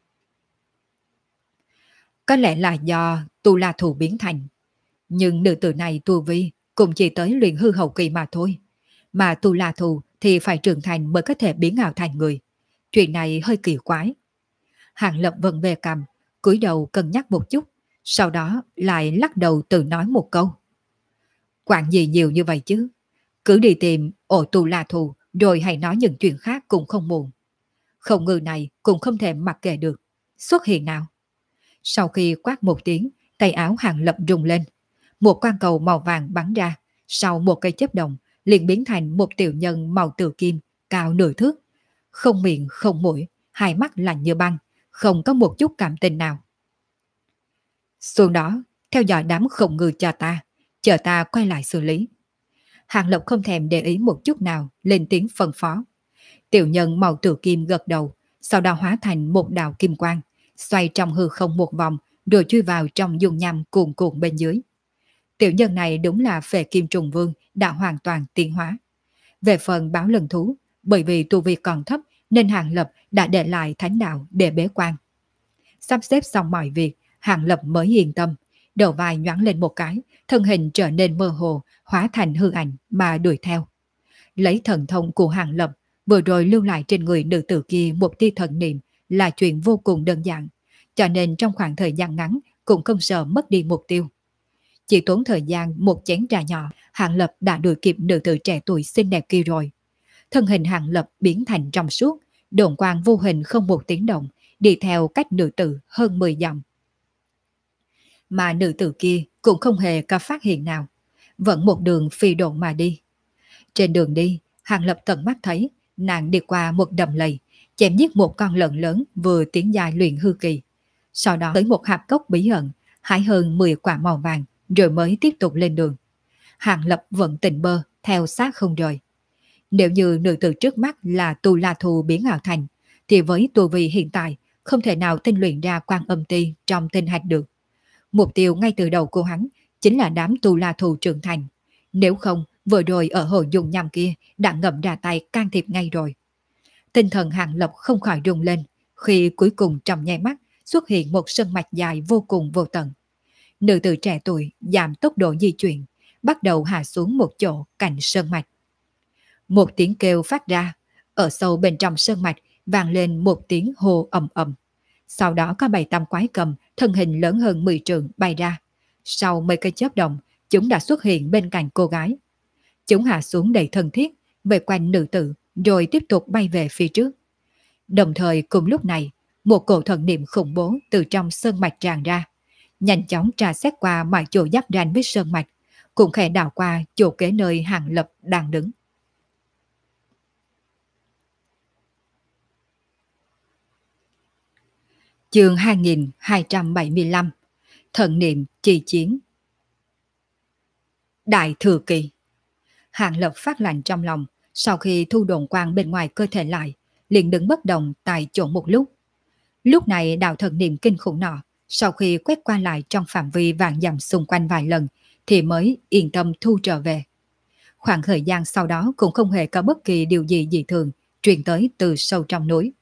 Có lẽ là do tu la thù biến thành. Nhưng nữ tử này tu vi cũng chỉ tới luyện hư hậu kỳ mà thôi. Mà tu la thù thì phải trưởng thành mới có thể biến ảo thành người. Chuyện này hơi kỳ quái. Hàng Lập vần về cầm, cúi đầu cân nhắc một chút, sau đó lại lắc đầu tự nói một câu. Quản gì nhiều như vậy chứ? Cứ đi tìm ổ tu la thù, rồi hãy nói những chuyện khác cũng không muộn. Không Ngư này cũng không thể mặc kệ được. Xuất hiện nào? Sau khi quát một tiếng, tay áo Hàng Lập rung lên. Một quan cầu màu vàng bắn ra, sau một cây chớp động, liền biến thành một tiểu nhân màu tử kim, cao nửa thước. Không miệng, không mũi, hai mắt lạnh như băng, không có một chút cảm tình nào. Xuống đó, theo dõi đám Không Ngư cho ta, chờ ta quay lại xử lý. Hàng Lập không thèm để ý một chút nào, lên tiếng phân phó. Tiểu nhân màu tử kim gật đầu, sau đó hóa thành một đạo kim quang, xoay trong hư không một vòng, rồi chui vào trong dung nham cuồn cuộn bên dưới. Tiểu nhân này đúng là Phệ Kim Trùng Vương đã hoàn toàn tiến hóa. Về phần báo lần thú, bởi vì tu vi còn thấp nên Hàng Lập đã để lại thánh đạo để bế quan. Sắp xếp xong mọi việc, Hàng Lập mới yên tâm, đầu vai nhoáng lên một cái, thân hình trở nên mơ hồ, hóa thành hư ảnh mà đuổi theo. Lấy thần thông của Hàng Lập, vừa rồi lưu lại trên người nữ tử kia một tia thần niệm là chuyện vô cùng đơn giản, cho nên trong khoảng thời gian ngắn cũng không sợ mất đi mục tiêu. Chỉ tốn thời gian một chén trà nhỏ, Hàng Lập đã đuổi kịp nữ tử trẻ tuổi xinh đẹp kia rồi. Thân hình Hàng Lập biến thành trong suốt, độn quang vô hình không một tiếng động, đi theo cách nữ tử hơn 10 dặm. Mà nữ tử kia cũng không hề có phát hiện nào, vẫn một đường phi độn mà đi. Trên đường đi, Hàng Lập tận mắt thấy nàng đi qua một đầm lầy, chém giết một con lợn lớn vừa tiến giai luyện hư kỳ. Sau đó tới một hạp cốc bí ẩn, hái hơn 10 quả màu vàng, rồi mới tiếp tục lên đường. Hàng Lập vẫn tỉnh bơ, theo sát không rời. Nếu như nữ tử trước mắt là tu la thù biến ảo thành, thì với tu vi hiện tại không thể nào tinh luyện ra quan âm ti trong tinh hạch được. Mục tiêu ngay từ đầu của hắn chính là đám tu la thù trưởng thành. Nếu không, vừa rồi ở hồ dung nham kia đã ngậm ra tay can thiệp ngay rồi. Tinh thần Hàng Lập không khỏi rung lên khi cuối cùng trong nháy mắt xuất hiện một sơn mạch dài vô cùng vô tận. Nữ tử trẻ tuổi giảm tốc độ di chuyển, bắt đầu hạ xuống một chỗ cạnh sơn mạch. Một tiếng kêu phát ra, ở sâu bên trong sơn mạch vang lên một tiếng hô ầm ầm. Sau đó có 7-8 quái cầm, thân hình lớn hơn 10 trượng bay ra. Sau mấy cái chớp động, chúng đã xuất hiện bên cạnh cô gái. Chúng hạ xuống đầy thân thiết, vây quanh nữ tử, rồi tiếp tục bay về phía trước. Đồng thời cùng lúc này, một cổ thần niệm khủng bố từ trong sơn mạch tràn ra, nhanh chóng trà xét qua mọi chỗ giáp ranh với sơn mạch, cũng khẽ đảo qua chỗ kế nơi Hàng Lập đang đứng. Chương 2275. Thần niệm chi chiến. Đại thừa kỳ. Hàng Lập phát lạnh trong lòng, sau khi thu đồn quang bên ngoài cơ thể lại, liền đứng bất động tại chỗ một lúc. Lúc này đạo thần niệm kinh khủng nọ, sau khi quét qua lại trong phạm vi vạn dặm xung quanh vài lần, thì mới yên tâm thu trở về. Khoảng thời gian sau đó cũng không hề có bất kỳ điều gì dị thường truyền tới từ sâu trong núi.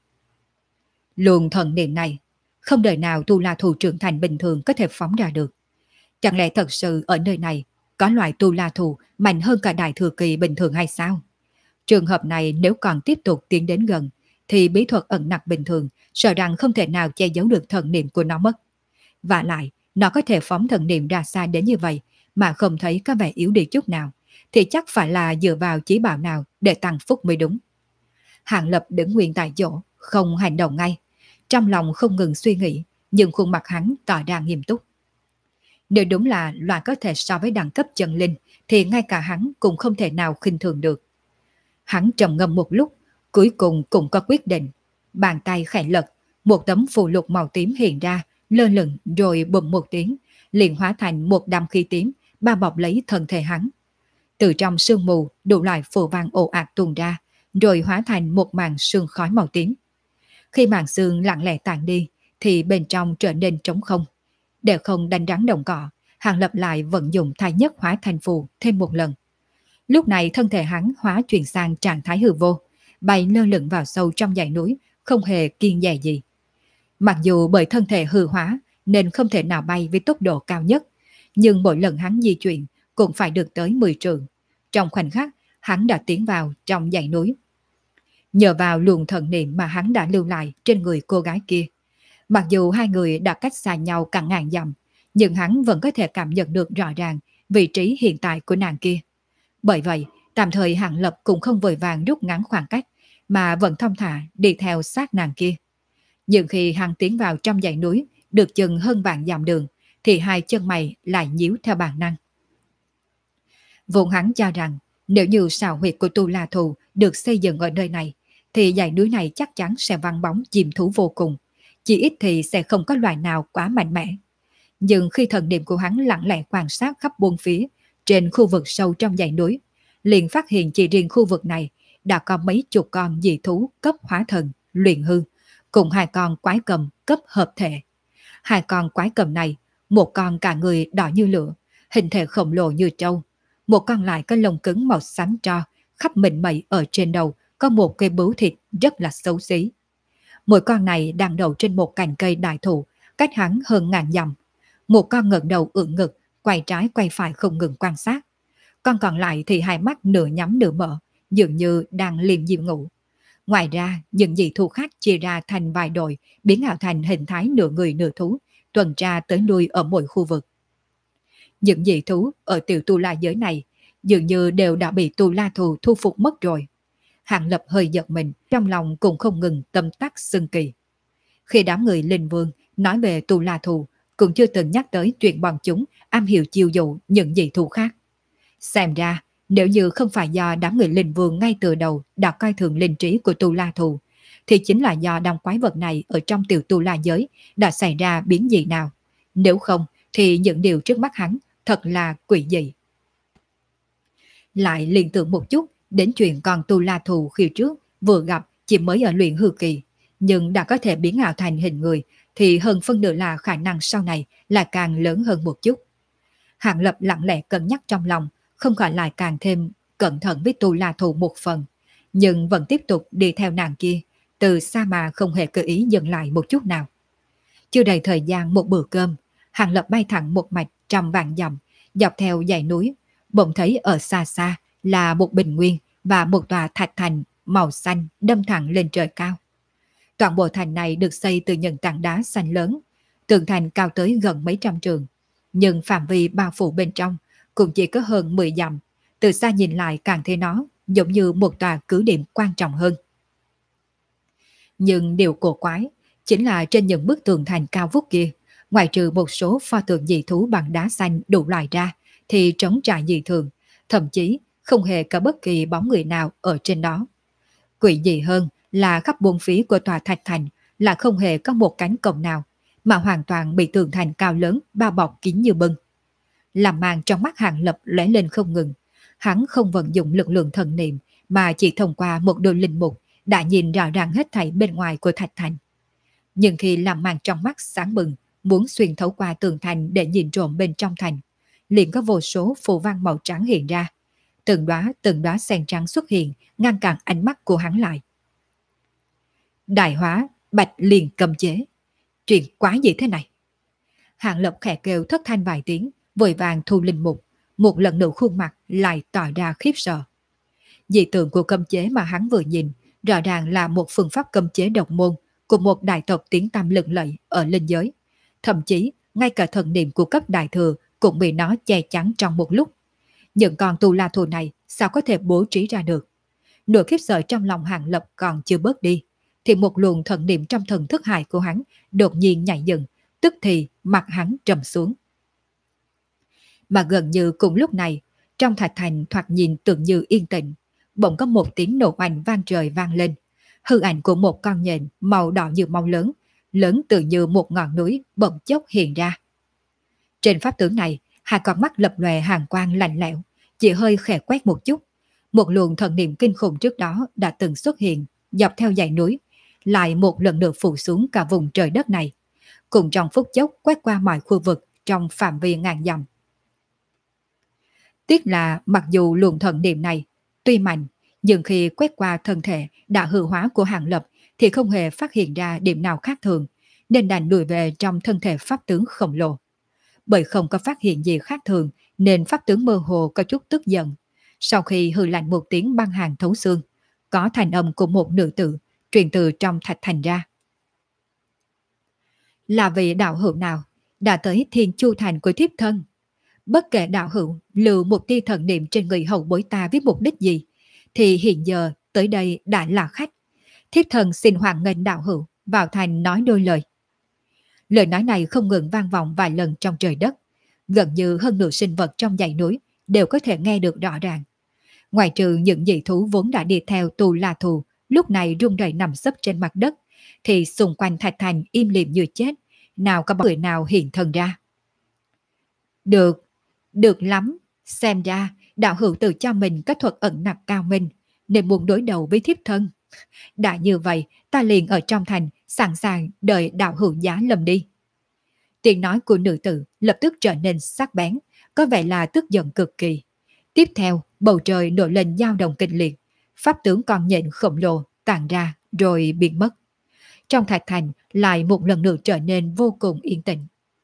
Luồng thần niệm này, không đời nào Tu La Thù trưởng thành bình thường có thể phóng ra được. Chẳng lẽ thật sự ở nơi này có loại Tu La Thù mạnh hơn cả Đại Thừa Kỳ bình thường hay sao? Trường hợp này nếu còn tiếp tục tiến đến gần, thì bí thuật ẩn nặc bình thường sợ rằng không thể nào che giấu được thần niệm của nó mất. Và lại, nó có thể phóng thần niệm ra xa đến như vậy mà không thấy có vẻ yếu đi chút nào, thì chắc phải là dựa vào chí bảo nào để tăng phúc mới đúng. Hàng Lập đứng nguyên tại chỗ, không hành động ngay. Trong lòng không ngừng suy nghĩ, nhưng khuôn mặt hắn tỏ ra nghiêm túc. Nếu đúng là loại có thể so với đẳng cấp chân linh, thì ngay cả hắn cũng không thể nào khinh thường được. Hắn trầm ngâm một lúc, cuối cùng cũng có quyết định. Bàn tay khẽ lật, một tấm phù lục màu tím hiện ra, lơ lửng rồi bùm một tiếng, liền hóa thành một đám khí tím, bao bọc lấy thân thể hắn. Từ trong sương mù, đủ loại phù vang ồ ạt tuôn ra, rồi hóa thành một màn sương khói màu tím. Khi màn sương lặng lẽ tàn đi, thì bên trong trở nên trống không. Để không đánh rắn đồng cỏ, Hàng Lập lại vận dụng thái nhất hóa thành phù thêm một lần. Lúc này thân thể hắn hóa chuyển sang trạng thái hư vô, bay lơ lửng vào sâu trong dãy núi, không hề kiêng dè gì. Mặc dù bởi thân thể hư hóa nên không thể nào bay với tốc độ cao nhất, nhưng mỗi lần hắn di chuyển cũng phải được tới 10 trượng. Trong khoảnh khắc, hắn đã tiến vào trong dãy núi. Nhờ vào luồng thần niệm mà hắn đã lưu lại trên người cô gái kia, mặc dù hai người đã cách xa nhau cả ngàn dặm, nhưng hắn vẫn có thể cảm nhận được rõ ràng vị trí hiện tại của nàng kia. Bởi vậy, tạm thời Hàng Lập cũng không vội vàng rút ngắn khoảng cách, mà vẫn thong thả đi theo sát nàng kia. Nhưng khi hắn tiến vào trong dãy núi, được chừng hơn vạn dặm đường, thì hai chân mày lại nhíu theo bản năng. Vốn hắn cho rằng, nếu như sào huyệt của Tu La Thù được xây dựng ở nơi này, thì dãy núi này chắc chắn sẽ vắng bóng chim thú vô cùng, chỉ ít thì sẽ không có loài nào quá mạnh mẽ. Nhưng khi thần niệm của hắn lặng lẽ quan sát khắp bốn phía, trên khu vực sâu trong dãy núi, liền phát hiện chỉ riêng khu vực này đã có mấy chục con dị thú cấp hóa thần, luyện hư, cùng hai con quái cầm cấp hợp thể. Hai con quái cầm này, một con cả người đỏ như lửa, hình thể khổng lồ như trâu, một con lại có lông cứng màu xám tro, khắp mình mẩy ở trên đầu có một cây bướu thịt rất là xấu xí. Mỗi con này đang đậu trên một cành cây đại thụ, cách hắn hơn ngàn dặm. Một con ngẩng đầu ưỡn ngực, quay trái quay phải không ngừng quan sát. Con còn lại thì hai mắt nửa nhắm nửa mở, dường như đang liệm diêm ngủ. Ngoài ra, những dị thú khác chia ra thành vài đội, biến ảo thành hình thái nửa người nửa thú, tuần tra tới lui ở mỗi khu vực. Những dị thú ở tiểu Tu La giới này dường như đều đã bị Tu La Thù thu phục mất rồi. Hàng Lập hơi giật mình, trong lòng cũng không ngừng tâm tắc xưng kỳ. Khi đám người Linh Vương nói về Tu La Thù, cũng chưa từng nhắc tới chuyện bọn chúng am hiểu chiêu dụ những dị thú khác. Xem ra, nếu như không phải do đám người Linh Vương ngay từ đầu đã coi thường linh trí của Tu La Thù, thì chính là do đám quái vật này ở trong tiểu Tu La giới đã xảy ra biến dị nào. Nếu không, thì những điều trước mắt hắn thật là quỷ dị. Lại liên tưởng một chút đến chuyện con Tu La Thù khi trước vừa gặp chỉ mới ở luyện hư kỳ, nhưng đã có thể biến ảo thành hình người, thì hơn phân nửa là khả năng sau này là càng lớn hơn một chút. Hàng Lập lặng lẽ cân nhắc trong lòng, không khỏi lại càng thêm cẩn thận với Tu La Thù một phần, nhưng vẫn tiếp tục đi theo nàng kia, từ xa mà không hề cơ ý dừng lại một chút nào. Chưa đầy thời gian một bữa cơm, Hàng Lập bay thẳng một mạch trăm vạn dặm, dọc theo dãy núi, bỗng thấy ở xa xa là một bình nguyên và một tòa thạch thành màu xanh đâm thẳng lên trời cao. Toàn bộ thành này được xây từ những tảng đá xanh lớn, tường thành cao tới gần mấy trăm trường, nhưng phạm vi bao phủ bên trong cũng chỉ có hơn 10 dặm, từ xa nhìn lại càng thấy nó giống như một tòa cứ điểm quan trọng hơn. Nhưng điều cổ quái chính là trên những bức tường thành cao vút kia, ngoài trừ một số pho tượng dị thú bằng đá xanh đủ loại ra, thì trống trải dị thường, thậm chí không hề có bất kỳ bóng người nào ở trên đó. Quỷ dị hơn là khắp bốn phía của tòa thạch thành là không hề có một cánh cổng nào, mà hoàn toàn bị tường thành cao lớn bao bọc kín như bưng. Làm màn trong mắt Hàng Lập lóe lên không ngừng, hắn không vận dụng lực lượng thần niệm mà chỉ thông qua một đôi linh mục đã nhìn rõ ràng hết thảy bên ngoài của thạch thành. Nhưng khi làm màn trong mắt sáng bừng, muốn xuyên thấu qua tường thành để nhìn trộm bên trong thành, liền có vô số phù văn màu trắng hiện ra, từng đóa sen trắng xuất hiện ngăn cản ánh mắt của hắn lại. Đại hóa Bạch liền cầm chế. Chuyện quá gì thế này? Hàng Lập khẽ kêu thất thanh vài tiếng, vội vàng thu linh mục, một lần nữa khuôn mặt lại tỏ ra khiếp sợ. Dị tượng của cấm chế mà hắn vừa nhìn, rõ ràng là một phương pháp cấm chế độc môn của một đại tộc tiếng tăm lừng lẫy ở linh giới. Thậm chí, ngay cả thần niệm của cấp đại thừa cũng bị nó che chắn trong một lúc. Những con tu la thù này sao có thể bố trí ra được? Nỗi khiếp sợ trong lòng Hàng Lập còn chưa bớt đi, thì một luồng thần niệm trong thần thức hải của hắn đột nhiên nhảy dựng, tức thì mặt hắn trầm xuống. Mà gần như cùng lúc này, trong thạch thành thoạt nhìn tưởng như yên tĩnh, bỗng có một tiếng nổ oanh vang trời vang lên. Hư ảnh của một con nhện màu đỏ như máu lớn, lớn tự như một ngọn núi bỗng chốc hiện ra. Trên pháp tướng này, hai con mắt lập lòe hàn quang lạnh lẽo, chỉ hơi khẽ quét một chút. Một luồng thần niệm kinh khủng trước đó đã từng xuất hiện dọc theo dãy núi, lại một lần nữa phủ xuống cả vùng trời đất này, cùng trong phút chốc quét qua mọi khu vực trong phạm vi ngàn dặm. Tiếc là mặc dù luồng thần niệm này tuy mạnh, nhưng khi quét qua thân thể đã hư hóa của Hàng Lập thì không hề phát hiện ra điểm nào khác thường, nên đành lùi về trong thân thể pháp tướng khổng lồ. Bởi không có phát hiện gì khác thường nên pháp tướng mơ hồ có chút tức giận. Sau khi hừ lạnh một tiếng băng hàn thấu xương, có thành âm của một nữ tử truyền từ trong thạch thành ra. Là vị đạo hữu nào đã tới Thiên Chu Thành của thiếp thân? Bất kể đạo hữu lưu một tia thần niệm trên người hậu bối ta với mục đích gì, thì hiện giờ tới đây đã là khách. Thiếp thân xin hoan nghênh đạo hữu vào thành nói đôi lời. Lời nói này không ngừng vang vọng vài lần trong trời đất, gần như hơn nửa sinh vật trong dãy núi đều có thể nghe được rõ ràng. Ngoài trừ những dị thú vốn đã đi theo tù la thù, lúc này run rẩy nằm sấp trên mặt đất, thì xung quanh thạch thành im lìm như chết, nào có người nào hiện thân ra. Được, được lắm, xem ra đạo hữu tự cho mình có thuật ẩn nặc cao minh, nên muốn đối đầu với thiếp thân. Đã như vậy, ta liền ở trong thành, sẵn sàng đợi đạo hữu giá lâm đi. Tiếng nói của nữ tử lập tức trở nên sắc bén, có vẻ là tức giận cực kỳ. Tiếp theo, bầu trời nổi lên dao động kịch liệt, pháp tướng con nhện khổng lồ tàn ra rồi biến mất. Trong thạch thành lại một lần nữa trở nên vô cùng yên tĩnh.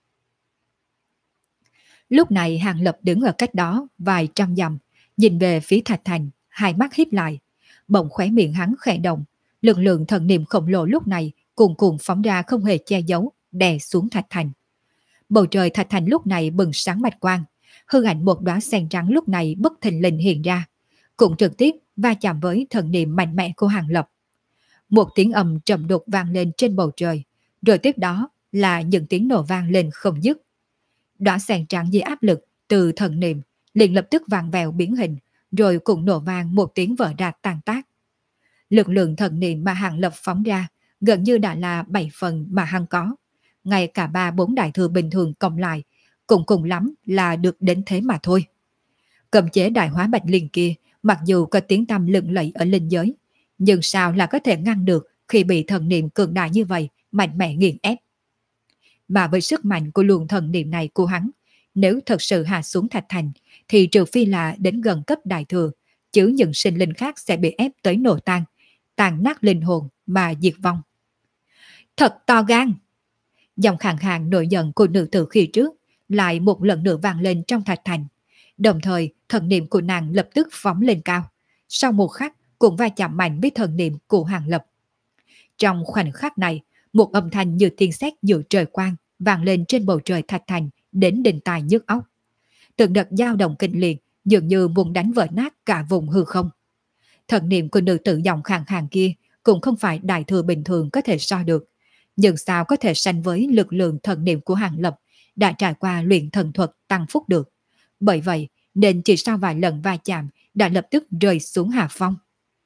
Lúc này Hàng Lập đứng ở cách đó vài trăm dặm, nhìn về phía thạch thành, hai mắt híp lại. Bỗng khóe miệng hắn khẽ động, lực lượng thần niệm khổng lồ lúc này cuồn cuộn phóng ra không hề che giấu, đè xuống thạch thành. Bầu trời thạch thành lúc này bừng sáng bạch quang, hư ảnh một đóa sen trắng lúc này bất thình lình hiện ra, cũng trực tiếp va chạm với thần niệm mạnh mẽ của Hàng Lập. Một tiếng ầm trầm đục vang lên trên bầu trời, rồi tiếp đó là những tiếng nổ vang lên không dứt. Đóa sen trắng dưới áp lực từ thần niệm liền lập tức vàng vèo biến hình, rồi cũng nổ vang một tiếng vỡ ra tan tác. Lực lượng thần niệm mà Hàng Lập phóng ra gần như đã là 7 phần mà hắn có, ngay cả 3-4 đại thừa bình thường cộng lại cũng cùng lắm là được đến thế mà thôi. Cấm chế đại hóa bạch liên kia mặc dù có tiếng tăm lừng lẫy ở linh giới, nhưng sao là có thể ngăn được khi bị thần niệm cường đại như vậy mạnh mẽ nghiền ép. Mà với sức mạnh của luồng thần niệm này của hắn, nếu thật sự hạ xuống thạch thành thì trừ phi là đến gần cấp đại thừa, chứ những sinh linh khác sẽ bị ép tới nổ tan, tàn nát linh hồn mà diệt vong. Thật to gan! Giọng khàn khàn nổi giận của nữ tử khi trước lại một lần nữa vang lên trong thạch thành. Đồng thời, thần niệm của nàng lập tức phóng lên cao. Sau một khắc, cũng va chạm mạnh với thần niệm của Hàng Lập. Trong khoảnh khắc này, một âm thanh như tiếng sét giữa trời quang vang lên trên bầu trời thạch thành đến đỉnh tai nhức óc. Từng đợt dao động kinh liệt, dường như muốn đánh vỡ nát cả vùng hư không. Thần niệm của nữ tử giọng khàn khàn kia cũng không phải đại thừa bình thường có thể so được. Nhưng sao có thể sánh với lực lượng thần niệm của Hàng Lập đã trải qua luyện thần thuật tăng phúc được. Bởi vậy nên chỉ sau vài lần va chạm đã lập tức rơi xuống hạ phong.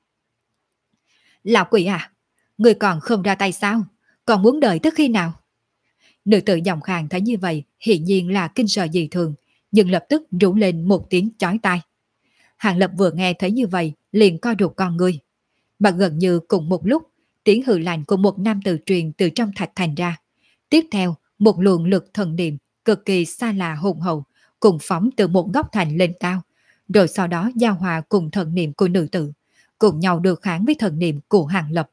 Lão quỷ à, người còn không ra tay sao? Còn muốn đợi tới khi nào? Nữ tử giọng khàn thấy như vậy hiển nhiên là kinh sợ dị thường, nhưng lập tức rú lên một tiếng chói tai. Hàng Lập vừa nghe thấy như vậy liền co rụt con người. Mà gần như cùng một lúc, tiếng hừ lạnh của một nam tử truyền từ trong thạch thành ra. Tiếp theo, một luồng lực thần niệm cực kỳ xa lạ hùng hậu cùng phóng từ một góc thành lên cao, rồi sau đó giao hòa cùng thần niệm của nữ tử, cùng nhau được kháng với thần niệm của Hàng Lập.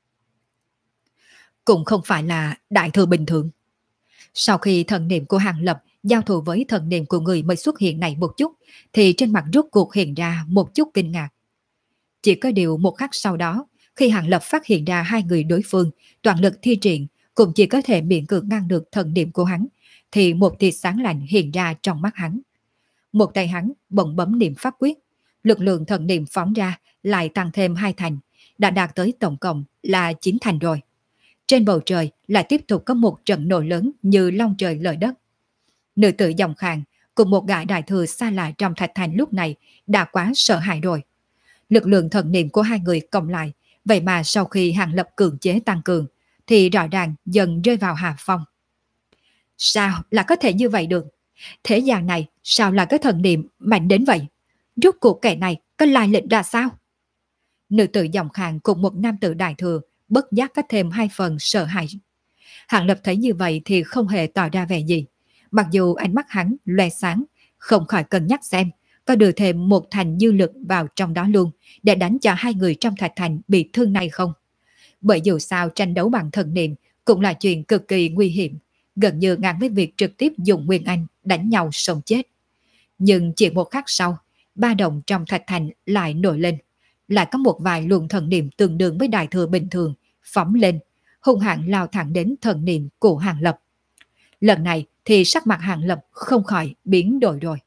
Cũng không phải là đại thừa bình thường. Sau khi thần niệm của Hàng Lập giao thủ với thần niệm của người mới xuất hiện này một chút, thì trên mặt rốt cuộc hiện ra một chút kinh ngạc. Chỉ có điều một khắc sau đó, khi Hàng Lập phát hiện ra hai người đối phương toàn lực thi triển cũng chỉ có thể miễn cưỡng ngăn được thần niệm của hắn, thì một tia sáng lạnh hiện ra trong mắt hắn. Một tay hắn bỗng bấm niệm pháp quyết, lực lượng thần niệm phóng ra lại tăng thêm 2 thành, đã đạt tới tổng cộng là 9 thành rồi. Trên bầu trời lại tiếp tục có một trận nổ lớn như long trời lở đất. Nữ tử giọng khàn cùng một gã đại thừa xa lạ trong thạch thành lúc này đã quá sợ hãi rồi. Lực lượng thần niệm của hai người cộng lại, vậy mà sau khi Hàng Lập cường chế tăng cường, thì rõ ràng dần rơi vào hạ phong. Sao là có thể như vậy được? Thế gian này sao là cái thần niệm mạnh đến vậy? Rốt cuộc kẻ này có lai lịch ra sao? Nữ tử giọng khàn cùng một nam tử đại thừa bất giác có thêm 2 phần sợ hãi. Hàng Lập thấy như vậy thì không hề tỏ ra vẻ gì. Mặc dù ánh mắt hắn loe sáng, không khỏi cân nhắc xem có đưa thêm một thành dư lực vào trong đó luôn để đánh cho hai người trong thạch thành bị thương này không. Bởi dù sao tranh đấu bằng thần niệm cũng là chuyện cực kỳ nguy hiểm, gần như ngang với việc trực tiếp dùng Nguyên Anh đánh nhau sống chết. Nhưng chỉ một khắc sau, ba động trong thạch thành lại nổi lên. Lại có một vài luồng thần niệm tương đương với đại thừa bình thường phóng lên, hung hãn lao thẳng đến thần niệm của Hàng Lập. Lần này thì sắc mặt Hàng Lập không khỏi biến đổi rồi.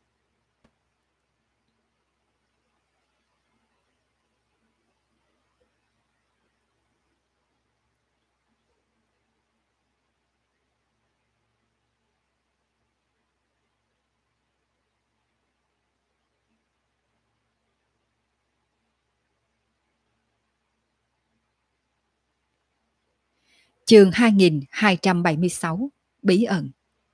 Chương 2276 Bí ẩn.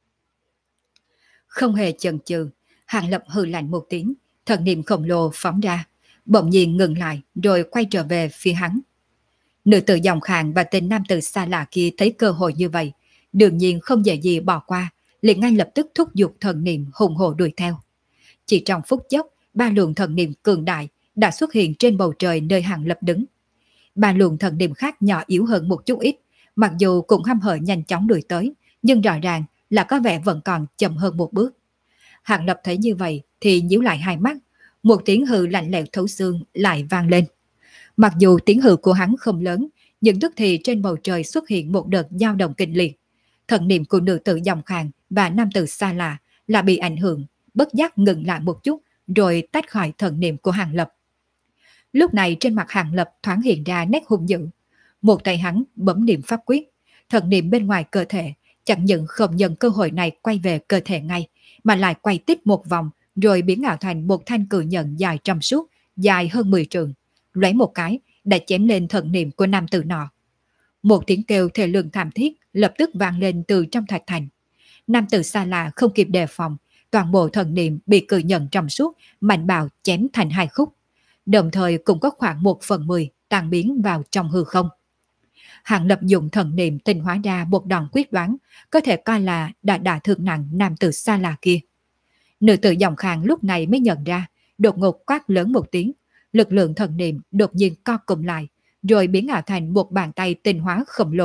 Không hề chần chừ, Hàng Lập hừ lạnh một tiếng, thần niệm khổng lồ phóng ra, bỗng nhiên ngừng lại rồi quay trở về phía hắn. Nữ tử giọng khàn và tên nam tử xa lạ kia thấy cơ hội như vậy, đương nhiên không dễ gì bỏ qua, liền ngay lập tức thúc giục thần niệm hùng hổ đuổi theo. Chỉ trong phút chốc, ba luồng thần niệm cường đại đã xuất hiện trên bầu trời nơi Hàng Lập đứng. Ba luồng thần niệm khác nhỏ yếu hơn một chút ít, mặc dù cũng hăm hở nhanh chóng đuổi tới, nhưng rõ ràng là có vẻ vẫn còn chậm hơn một bước. Hàng Lập thấy như vậy thì nhíu lại hai mắt, một tiếng hừ lạnh lẽo thấu xương lại vang lên. Mặc dù tiếng hừ của hắn không lớn, nhưng tức thì trên bầu trời xuất hiện một đợt dao động kịch liệt. Thần niệm của nữ tử giọng khàn và nam tử xa lạ là bị ảnh hưởng, bất giác ngừng lại một chút rồi tách khỏi thần niệm của Hàng Lập. Lúc này trên mặt Hàng Lập thoáng hiện ra nét hung dữ. Một tay hắn bấm niệm pháp quyết, thần niệm bên ngoài cơ thể chẳng những không nhận cơ hội này quay về cơ thể ngay, mà lại quay tiếp một vòng rồi biến ảo thành một thanh cự nhận dài trăm suốt, dài hơn 10 trượng, lóe một cái đã chém lên thần niệm của nam tử nọ. Một tiếng kêu thê lương thảm thiết lập tức vang lên từ trong thạch thành. Nam tử xa lạ không kịp đề phòng, toàn bộ thần niệm bị cự nhận trong suốt mạnh bạo chém thành 2 khúc, đồng thời cũng có khoảng 1/10 tan biến vào trong hư không. Hàng Lập dùng thần niệm tinh hóa ra một đòn quyết đoán, có thể coi là đã đả thương nặng nam tử xa lạ kia. Nữ tử giọng khàn lúc này mới nhận ra, đột ngột quát lớn một tiếng, lực lượng thần niệm đột nhiên co cụm lại, rồi biến ảo thành một bàn tay tinh hóa khổng lồ,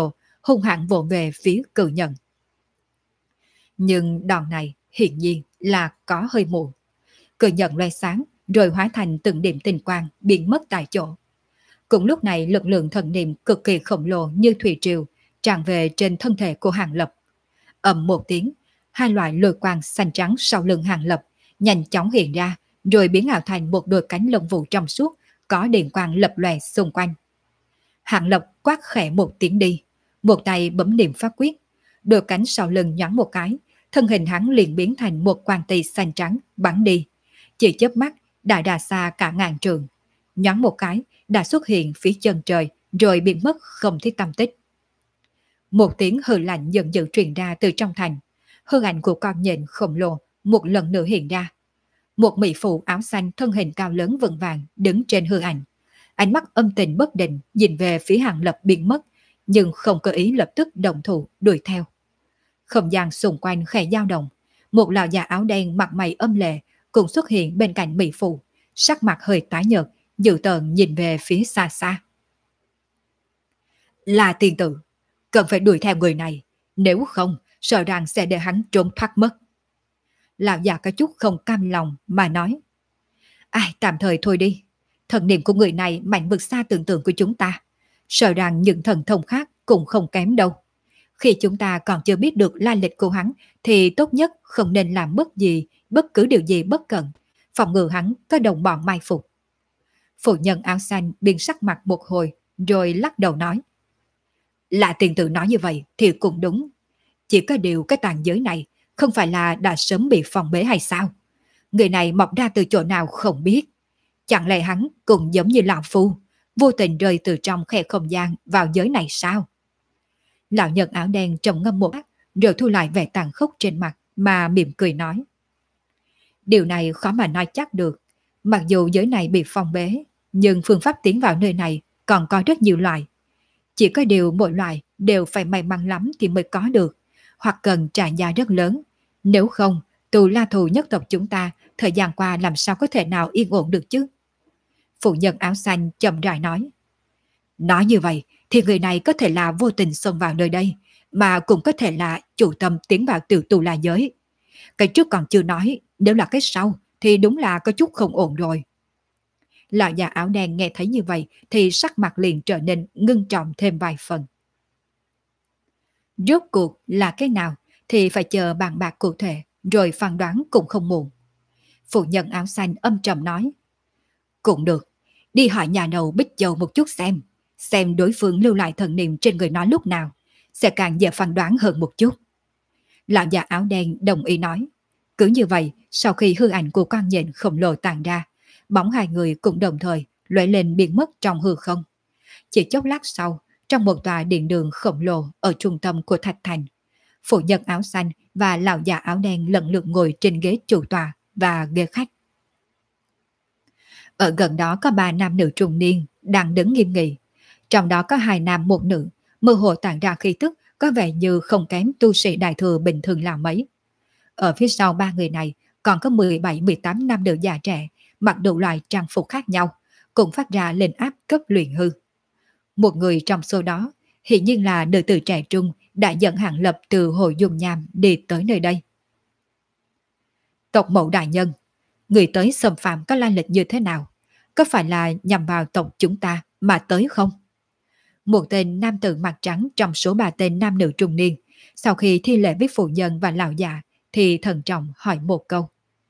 hung hãn vỗ về phía cự nhân. Nhưng đòn này hiển nhiên là có hơi muộn. Cự nhân loe sáng rồi hóa thành từng điểm tinh quang biến mất tại chỗ. Cũng lúc này lực lượng thần niệm cực kỳ khổng lồ như thủy triều tràn về trên thân thể của Hàng Lập. Ầm một tiếng, hai loại lôi quang xanh trắng sau lưng Hàng Lập nhanh chóng hiện ra, rồi biến ảo thành một đôi cánh lông vũ trong suốt, có điện quang lập lòe xung quanh. Hàng Lập quát khẽ một tiếng đi, một tay bấm niệm pháp quyết, đôi cánh sau lưng nhoáng một cái, thân hình hắn liền biến thành một quang tỳ xanh trắng bắn đi. Chỉ chớp mắt đã đà xa cả ngàn trường, nhoáng một cái đã xuất hiện phía chân trời rồi biến mất không thấy tăm tích. Một tiếng hừ lạnh giận dữ truyền ra từ trong thành, hư ảnh của con nhện khổng lồ một lần nữa hiện ra. Một mỹ phụ áo xanh thân hình cao lớn vững vàng đứng trên hư ảnh, ánh mắt âm tình bất định nhìn về phía Hàng Lập biến mất, nhưng không có ý lập tức động thủ đuổi theo. Không gian xung quanh khẽ dao động, một lão già áo đen mặt mày âm lệ cũng xuất hiện bên cạnh mỹ phụ, sắc mặt hơi tái nhợt, dữ tợn nhìn về phía xa xa. Là tiền tử, cần phải đuổi theo người này, nếu không sợ rằng sẽ để hắn trốn thoát mất. Lão già có chút không cam lòng mà nói. Ai, tạm thời thôi đi, thần niệm của người này mạnh vượt xa tưởng tượng của chúng ta, sợ rằng những thần thông khác cũng không kém đâu. Khi chúng ta còn chưa biết được lai lịch của hắn thì tốt nhất không nên làm bất cứ điều gì bất cẩn, phòng ngừa hắn có đồng bọn mai phục. Phụ nhân áo xanh biến sắc mặt một hồi rồi lắc đầu nói. Là tiền tử nói như vậy thì cũng đúng. Chỉ có điều cái tàn giới này không phải là đã sớm bị phòng bế hay sao? Người này mọc ra từ chỗ nào không biết. Chẳng lẽ hắn cũng giống như lão phu, vô tình rơi từ trong khe không gian vào giới này sao? Lão nhân áo đen trầm ngâm một lát rồi thu lại vẻ tàn khốc trên mặt mà mỉm cười nói. Điều này khó mà nói chắc được. Mặc dù giới này bị phong bế, nhưng phương pháp tiến vào nơi này còn có rất nhiều loại. Chỉ có điều mỗi loại đều phải may mắn lắm thì mới có được, hoặc cần trả giá rất lớn. Nếu không, tù la thù nhất tộc chúng ta thời gian qua làm sao có thể nào yên ổn được chứ? Phụ nhân áo xanh chậm rãi nói. Nói như vậy thì người này có thể là vô tình xông vào nơi đây, mà cũng có thể là chủ tâm tiến vào tiểu tù la giới. Cái trước còn chưa nói, nếu là cái sau thì đúng là có chút không ổn rồi. Lão già áo đen nghe thấy như vậy thì sắc mặt liền trở nên ngưng trọng thêm vài phần. Rốt cuộc là cái nào thì phải chờ bàn bạc cụ thể rồi phán đoán cũng không muộn. Phụ nhân áo xanh âm trầm nói. Cũng được, đi hỏi nhà đầu Bích Châu một chút xem đối phương lưu lại thần niệm trên người nó lúc nào, sẽ càng dễ phán đoán hơn một chút. Lão già áo đen đồng ý nói. Cứ như vậy, sau khi hư ảnh của con nhện khổng lồ tàn ra, bóng hai người cũng đồng thời lóe lên biến mất trong hư không. Chỉ chốc lát sau, trong một tòa điện đường khổng lồ ở trung tâm của Thạch Thành, phụ nhân áo xanh và lão già áo đen lần lượt ngồi trên ghế chủ tòa và ghế khách. Ở gần đó có 3 nam nữ trung niên đang đứng nghiêm nghị, trong đó có 2 nam 1 nữ, mơ hồ tản ra khí tức có vẻ như không kém tu sĩ đại thừa bình thường là mấy. Ở phía sau 3 người này còn có 17-18 nam nữ già trẻ mặc đủ loại trang phục khác nhau, cũng phát ra lên áp cấp luyện hư. Một người trong số đó hiển nhiên là nữ tử trẻ trung đã dẫn Hàng Lập từ Hội Dung Nham đi tới nơi đây. Tộc mẫu đại nhân, người tới xâm phạm có lai lịch như thế nào? Có phải là nhằm vào tộc chúng ta mà tới không? Một tên nam tử mặt trắng trong số 3 tên nam nữ trung niên, sau khi thi lễ với phụ nhân và lão già thì thận trọng hỏi một câu.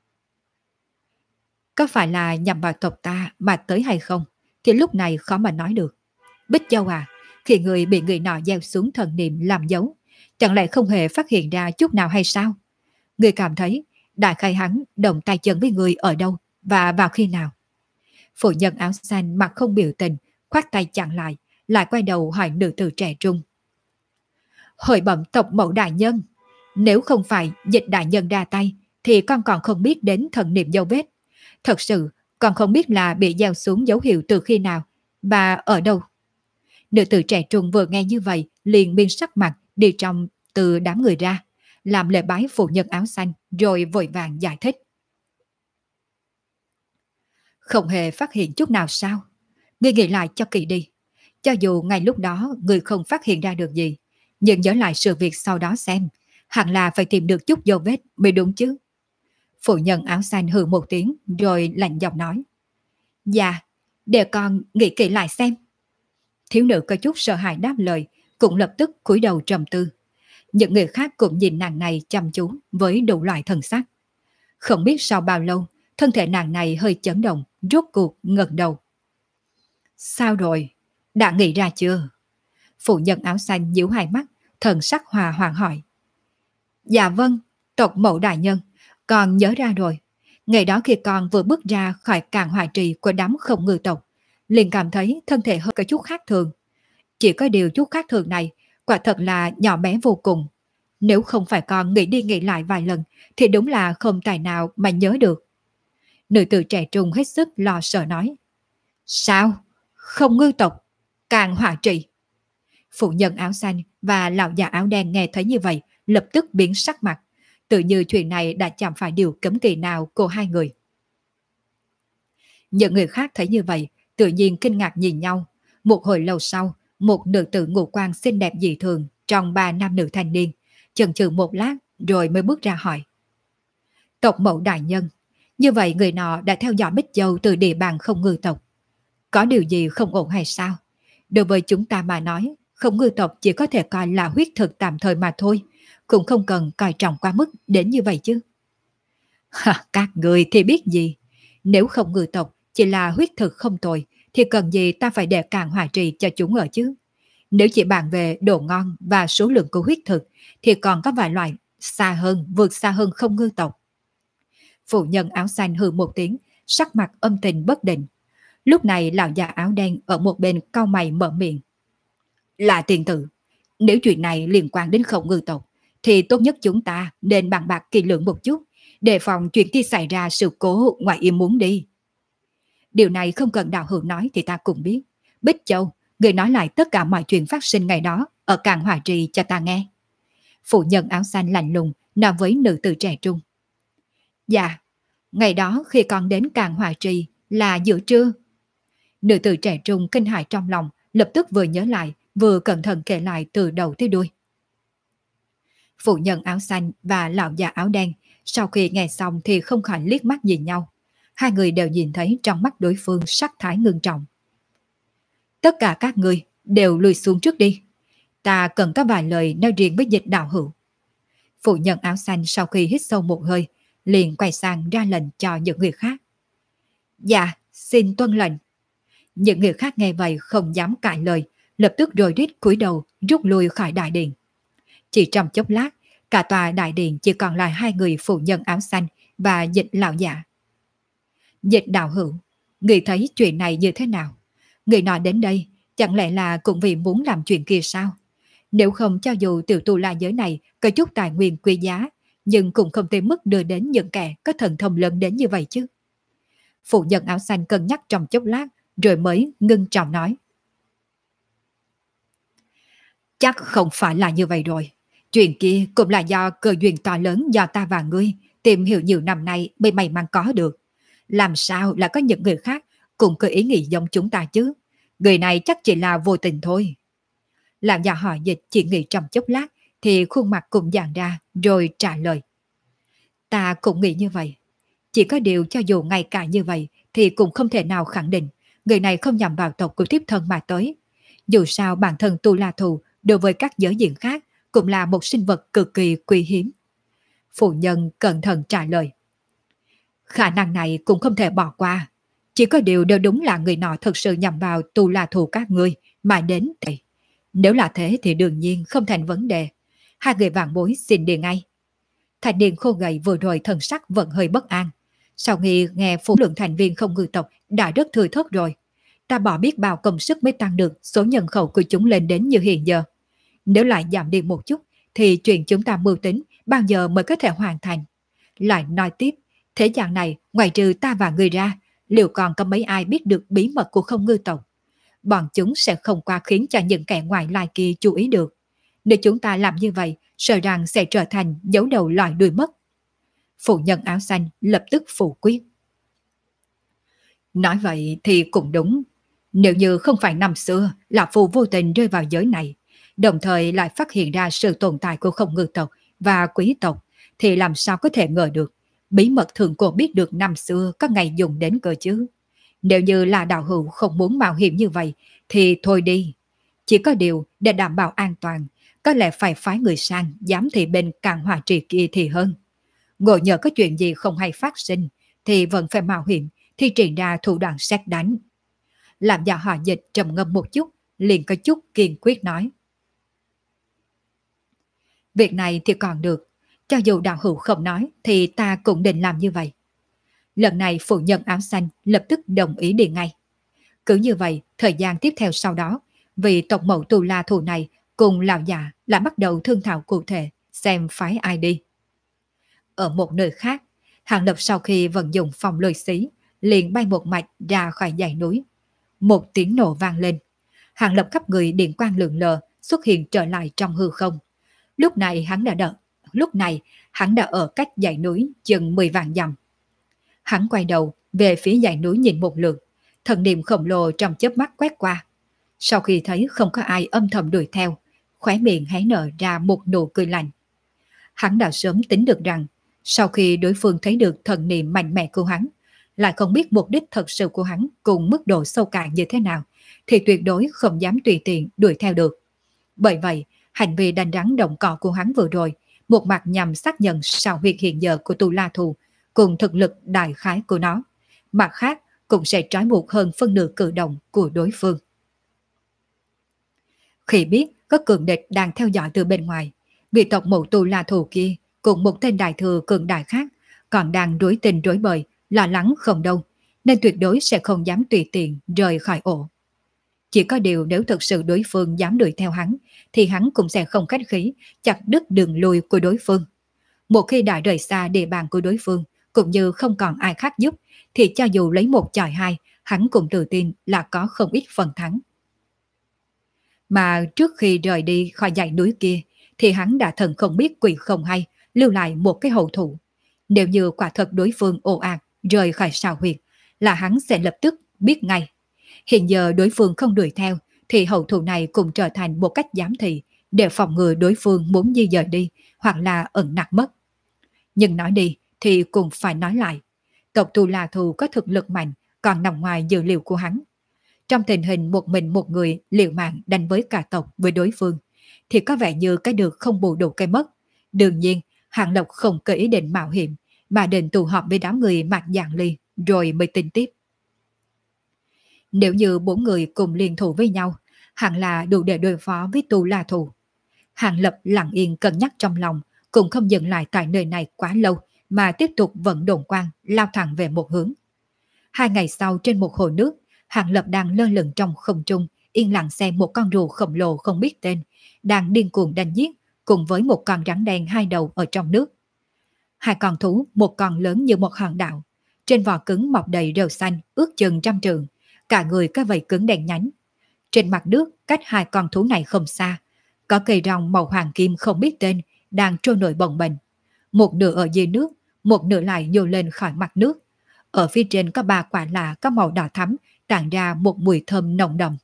Có phải là nhằm vào tộc ta mà tới hay không thì lúc này khó mà nói được. Bích Châu à, khi người bị người nọ gieo xuống thần niệm làm dấu, chẳng lẽ không hề phát hiện ra chút nào hay sao? Người cảm thấy đại khai hắn động tay chân với người ở đâu và vào khi nào? Phụ nhân áo xanh mặt không biểu tình, khoát tay chặn lại quay đầu hỏi nữ tử trẻ trung. Hội bẩm tộc mẫu đại nhân, nếu không phải dịch đại nhân ra tay thì con còn không biết đến thần niệm dấu vết. Thật sự con không biết là bị gieo xuống dấu hiệu từ khi nào và ở đâu. Nữ tử trẻ trung vừa nghe như vậy liền biên sắc mặt đi trong từ đám người ra, làm lễ bái phụ nhân áo xanh rồi vội vàng giải thích. Không hề phát hiện chút nào sao? Ngươi nghĩ lại cho kỹ đi. Cho dù ngay lúc đó ngươi không phát hiện ra được gì, Nhưng nhớ lại sự việc sau đó xem, hẳn là phải tìm được chút dấu vết mới đúng chứ. Phụ nhân áo xanh hừ một tiếng rồi lạnh giọng nói. Dạ, để con nghĩ kỹ lại xem. Thiếu nữ có chút sợ hãi đáp lời, cũng lập tức cúi đầu trầm tư. Những người khác cũng nhìn nàng này chăm chú với đủ loại thần sắc. Không biết sau bao lâu, thân thể nàng này hơi chấn động, rốt cuộc ngẩng đầu. Sao rồi? Đã nghĩ ra chưa? Phụ nhân áo xanh nhíu hai mắt, thần sắc hòa hoàng hỏi. Dạ vâng, tộc mẫu đại nhân, con nhớ ra rồi. Ngày đó khi con vừa bước ra khỏi càng hòa trì của đám không ngư tộc, liền cảm thấy thân thể hơi có chút khác thường. Chỉ có điều chút khác thường này, quả thật là nhỏ bé vô cùng. Nếu không phải con nghĩ đi nghĩ lại vài lần, thì đúng là không tài nào mà nhớ được. Nữ tử trẻ trung hết sức lo sợ nói. Sao? Không ngư tộc? Càng hỏa trị? Phụ nhân áo xanh và lão già áo đen nghe thấy như vậy, lập tức biến sắc mặt. Tự như chuyện này đã chạm phải điều cấm kỵ nào của hai người. Những người khác thấy như vậy, tự nhiên kinh ngạc nhìn nhau. Một hồi lâu sau, một nữ tử ngũ quan xinh đẹp dị thường trong ba nam nữ thanh niên, chần chừ một lát rồi mới bước ra hỏi. Tộc mẫu đại nhân, như vậy người nọ đã theo dõi Bích Châu từ địa bàn không ngư tộc. Có điều gì không ổn hay sao? Đối với chúng ta mà nói, không ngư tộc chỉ có thể coi là huyết thực tạm thời mà thôi, cũng không cần coi trọng quá mức đến như vậy chứ. Các người thì biết gì? Nếu không ngư tộc chỉ là huyết thực không tồi, thì cần gì ta phải để càng hòa trì cho chúng ở chứ? Nếu chỉ bàn về độ ngon và số lượng của huyết thực, thì còn có vài loại xa hơn, vượt xa hơn không ngư tộc. Phụ nhân áo xanh hừ một tiếng, sắc mặt âm tình bất định. Lúc này lão già áo đen ở một bên cau mày mở miệng. Là tiền tử, nếu chuyện này liên quan đến không ngư tộc, thì tốt nhất chúng ta nên bàn bạc kỹ lưỡng một chút, đề phòng chuyện khi xảy ra sự cố ngoài ý muốn đi. Điều này không cần đạo hữu nói thì ta cũng biết. Bích Châu, người nói lại tất cả mọi chuyện phát sinh ngày đó ở Càn Hòa Trì cho ta nghe. Phụ nhân áo xanh lạnh lùng nói với nữ tử trẻ trung. Dạ, ngày đó khi con đến Càn Hòa Trì là giữa trưa. Nữ tử trẻ trung kinh hãi trong lòng, lập tức vừa nhớ lại, vừa cẩn thận kể lại từ đầu tới đuôi. Phụ nhân áo xanh và lão già áo đen sau khi nghe xong thì không khỏi liếc mắt nhìn nhau. Hai người đều nhìn thấy trong mắt đối phương sắc thái ngưng trọng. Tất cả các người đều lùi xuống trước đi. Ta cần có vài lời nói riêng với Dịch đạo hữu. Phụ nhân áo xanh sau khi hít sâu một hơi, liền quay sang ra lệnh cho những người khác. Dạ, xin tuân lệnh. Những người khác nghe vậy không dám cãi lời, lập tức rối rít cúi đầu rút lui khỏi đại điện. Chỉ trong chốc lát, cả tòa đại điện chỉ còn lại hai người phụ nhân áo xanh và Dịch lão giả. Dịch đạo hữu, người thấy chuyện này như thế nào? Người nói đến đây, chẳng lẽ là cũng vì muốn làm chuyện kia sao? Nếu không, cho dù tiểu tu la giới này có chút tài nguyên quý giá, nhưng cũng không tới mức đưa đến những kẻ có thần thông lớn đến như vậy chứ. Phụ nhân áo xanh cân nhắc trong chốc lát, rồi mới ngưng trọng nói. Chắc không phải là như vậy rồi. Chuyện kia cũng là do cơ duyên to lớn do ta và ngươi tìm hiểu nhiều năm nay mới may mắn có được. Làm sao là có những người khác cũng có ý nghĩ giống chúng ta chứ? Người này chắc chỉ là vô tình thôi. Làm nhà họ Dịch chỉ nghĩ trong chốc lát thì khuôn mặt cũng dàn ra rồi trả lời. Ta cũng nghĩ như vậy. Chỉ có điều cho dù ngay cả như vậy thì cũng không thể nào khẳng định người này không nhằm vào tộc của thiếp thân mà tới. Dù sao bản thân Tu La Thù đối với các giới diện khác cũng là một sinh vật cực kỳ quý hiếm. Phụ nhân cẩn thận trả lời. Khả năng này cũng không thể bỏ qua. Chỉ có điều nếu đúng là người nọ thực sự nhằm vào Tu La Thù các ngươi mà đến đây. Nếu là thế thì đương nhiên không thành vấn đề. Hai người vạn bối xin đi ngay. Thành niên khô gầy vừa rồi thần sắc vẫn hơi bất an. Sau khi nghe phụ lượng thành viên không ngư tộc đã rất thừa thớt rồi, ta bỏ biết bao công sức mới tăng được số nhân khẩu của chúng lên đến như hiện giờ. Nếu lại giảm đi một chút thì chuyện chúng ta mưu tính bao giờ mới có thể hoàn thành. Lại nói tiếp, thế gian này ngoài trừ ta và người ra, liệu còn có mấy ai biết được bí mật của không ngư tộc? Bọn chúng sẽ không qua khiến cho những kẻ ngoại lai kia chú ý được. Nếu chúng ta làm như vậy, sợ rằng sẽ trở thành dấu đầu lòi đuôi mất. Phụ nhân áo xanh lập tức phủ quyết. Nói vậy thì cũng đúng. Nếu như không phải năm xưa là phụ vô tình rơi vào giới này, đồng thời lại phát hiện ra sự tồn tại của không ngư tộc và quý tộc, thì làm sao có thể ngờ được bí mật thượng cổ biết được năm xưa có ngày dùng đến cơ chứ. Nếu như là đạo hữu không muốn mạo hiểm như vậy thì thôi đi. Chỉ có điều để đảm bảo an toàn, có lẽ phải phái người sang giám thị bên càng hòa trì kia thì hơn. Ngộ nhờ có chuyện gì không hay phát sinh thì vẫn phải mạo hiểm thì triển ra thủ đoạn xét đánh. Làm giả họ Dịch trầm ngâm một chút, liền có chút kiên quyết nói. Việc này thì còn được, cho dù đạo hữu không nói thì ta cũng định làm như vậy. Lần này phụ nhân áo xanh lập tức đồng ý đi ngay. Cứ như vậy, thời gian tiếp theo sau đó, vị tộc mẫu Tù La Thù này cùng lão già lại bắt đầu thương thảo cụ thể xem phái ai đi. Ở một nơi khác, Hàng Lập sau khi vận dụng phòng lôi xí, liền bay một mạch ra khỏi dãy núi. Một tiếng nổ vang lên. Hàng Lập khắp người điện quang lượn lờ xuất hiện trở lại trong hư không. Lúc này hắn đã ở cách dãy núi chừng 10 vạn dặm. Hắn quay đầu về phía dãy núi nhìn một lượt, thần niệm khổng lồ trong chớp mắt quét qua. Sau khi thấy không có ai âm thầm đuổi theo, khóe miệng hé nở ra một nụ cười lạnh. Hắn đã sớm tính được rằng, sau khi đối phương thấy được thần niệm mạnh mẽ của hắn, lại không biết mục đích thật sự của hắn cùng mức độ sâu cạn như thế nào, thì tuyệt đối không dám tùy tiện đuổi theo được. Bởi vậy, hành vi đánh rắn động cỏ của hắn vừa rồi, một mặt nhằm xác nhận sao huyệt hiện giờ của Tù La Thù cùng thực lực đại khái của nó, mặt khác cũng sẽ trói buộc hơn phân nửa cử động của đối phương. Khi biết có cường địch đang theo dõi từ bên ngoài, vị tộc mẫu Tù La Thù kia cùng một tên đại thừa cường đại khác còn đang rối tình rối bời, lo lắng không đâu, nên tuyệt đối sẽ không dám tùy tiện rời khỏi ổ. Chỉ có điều nếu thực sự đối phương dám đuổi theo hắn, thì hắn cũng sẽ không khách khí, chặt đứt đường lui của đối phương. Một khi đã rời xa địa bàn của đối phương, cũng như không còn ai khác giúp, thì cho dù lấy một chọi hai, hắn cũng tự tin là có không ít phần thắng. Mà trước khi rời đi khỏi dãy núi kia, thì hắn đã thần không biết quỷ không hay, lưu lại một cái hậu thủ. Nếu như quả thật đối phương ồ ạt rời khỏi sao huyệt, là hắn sẽ lập tức biết ngay. Hiện giờ đối phương không đuổi theo, thì hậu thủ này cũng trở thành một cách giám thị để phòng ngừa đối phương muốn di dời đi hoặc là ẩn nặc mất. Nhưng nói đi thì cũng phải nói lại. Tộc Tù La Thù có thực lực mạnh, còn nằm ngoài dự liệu của hắn. Trong tình hình một mình một người liều mạng đánh với cả tộc với đối phương, thì có vẻ như cái được không bù đủ cái mất. Đương nhiên, Hàng Lập không có ý định mạo hiểm, mà định tụ họp với đám người Mạc Giảng Ly rồi mới tính tiếp. Nếu như 4 người cùng liên thủ với nhau, hẳn là đủ để đối phó với Tù La Thù. Hàng Lập lặng yên cân nhắc trong lòng, cũng không dừng lại tại nơi này quá lâu, mà tiếp tục vận độn quang lao thẳng về một hướng. 2 ngày sau trên một hồ nước, Hàng Lập đang lơ lửng trong không trung, yên lặng xem một con rùa khổng lồ không biết tên, đang điên cuồng đánh giết, cùng với một con rắn đen 2 đầu ở trong nước. 2 con thú, một con lớn như một hòn đảo, trên vỏ cứng mọc đầy rêu xanh, ước chừng 100 trượng, cả người có vảy cứng đen nhánh. Trên mặt nước, cách 2 con thú này không xa, có cây rong màu hoàng kim không biết tên đang trôi nổi bồng bềnh. Một nửa ở dưới nước, một nửa lại nhô lên khỏi mặt nước. Ở phía trên có 3 quả lạ có màu đỏ thắm, tản ra một mùi thơm nồng đậm.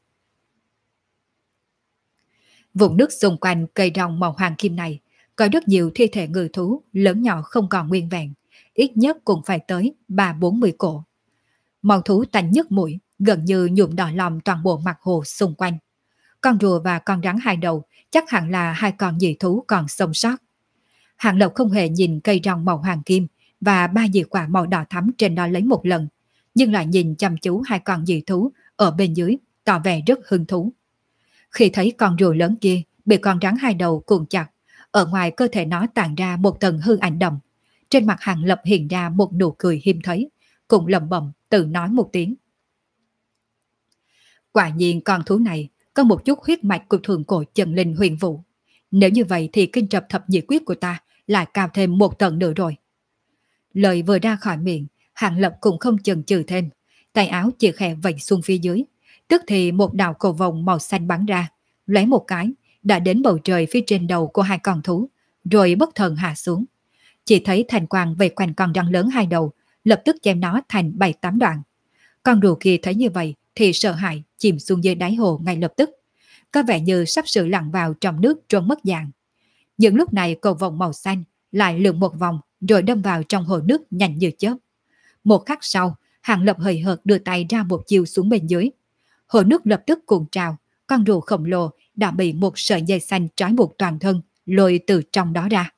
Vùng nước xung quanh cây rong màu hoàng kim này có rất nhiều thi thể ngư thú lớn nhỏ không còn nguyên vẹn, ít nhất cũng phải tới 30-40 cổ. Màu thú tanh nhức mũi, gần như nhuộm đỏ lòm toàn bộ mặt hồ xung quanh. Con rùa và con rắn 2 đầu chắc hẳn là 2 con dị thú còn sống sót. Hàng Lập không hề nhìn cây rong màu hoàng kim và 3 dị quả màu đỏ thắm trên đó lấy một lần, nhưng lại nhìn chăm chú 2 con dị thú ở bên dưới, tỏ vẻ rất hứng thú. Khi thấy con rùa lớn kia bị con rắn 2 đầu cuộn chặt, ở ngoài cơ thể nó tản ra một tầng hư ảnh đậm. Trên mặt Hàng Lập hiện ra một nụ cười hiếm thấy, cùng lẩm bẩm tự nói một tiếng. Quả nhiên con thú này có một chút huyết mạch của thượng cổ chân linh huyền vũ. Nếu như vậy thì kinh trập thập nhị quyết của ta lại cao thêm một tầng nữa rồi. Lời vừa ra khỏi miệng, Hàng Lập cũng không chần chừ thêm, tay áo chỉ khẽ vạch xuống phía dưới, tức thì một đạo cầu vồng màu xanh bắn ra, lóe một cái đã đến bầu trời phía trên đầu của 2 con thú, rồi bất thần hạ xuống. Chỉ thấy thành quang vây quanh con rắn lớn 2 đầu, lập tức chém nó thành 7-8 đoạn. Con rùa kia thấy như vậy thì sợ hãi chìm xuống dưới đáy hồ ngay lập tức. có vẻ như sắp sửa lặn vào trong nước trốn mất dạng. Nhưng lúc này cầu vồng màu xanh lại lượn một vòng rồi đâm vào trong hồ nước nhanh như chớp. Một khắc sau, Hàng Lập hời hợt đưa tay ra một chiều xuống bên dưới. Hồ nước lập tức cuộn trào, con rùa khổng lồ đã bị một sợi dây xanh trói buộc toàn thân, lôi từ trong đó ra.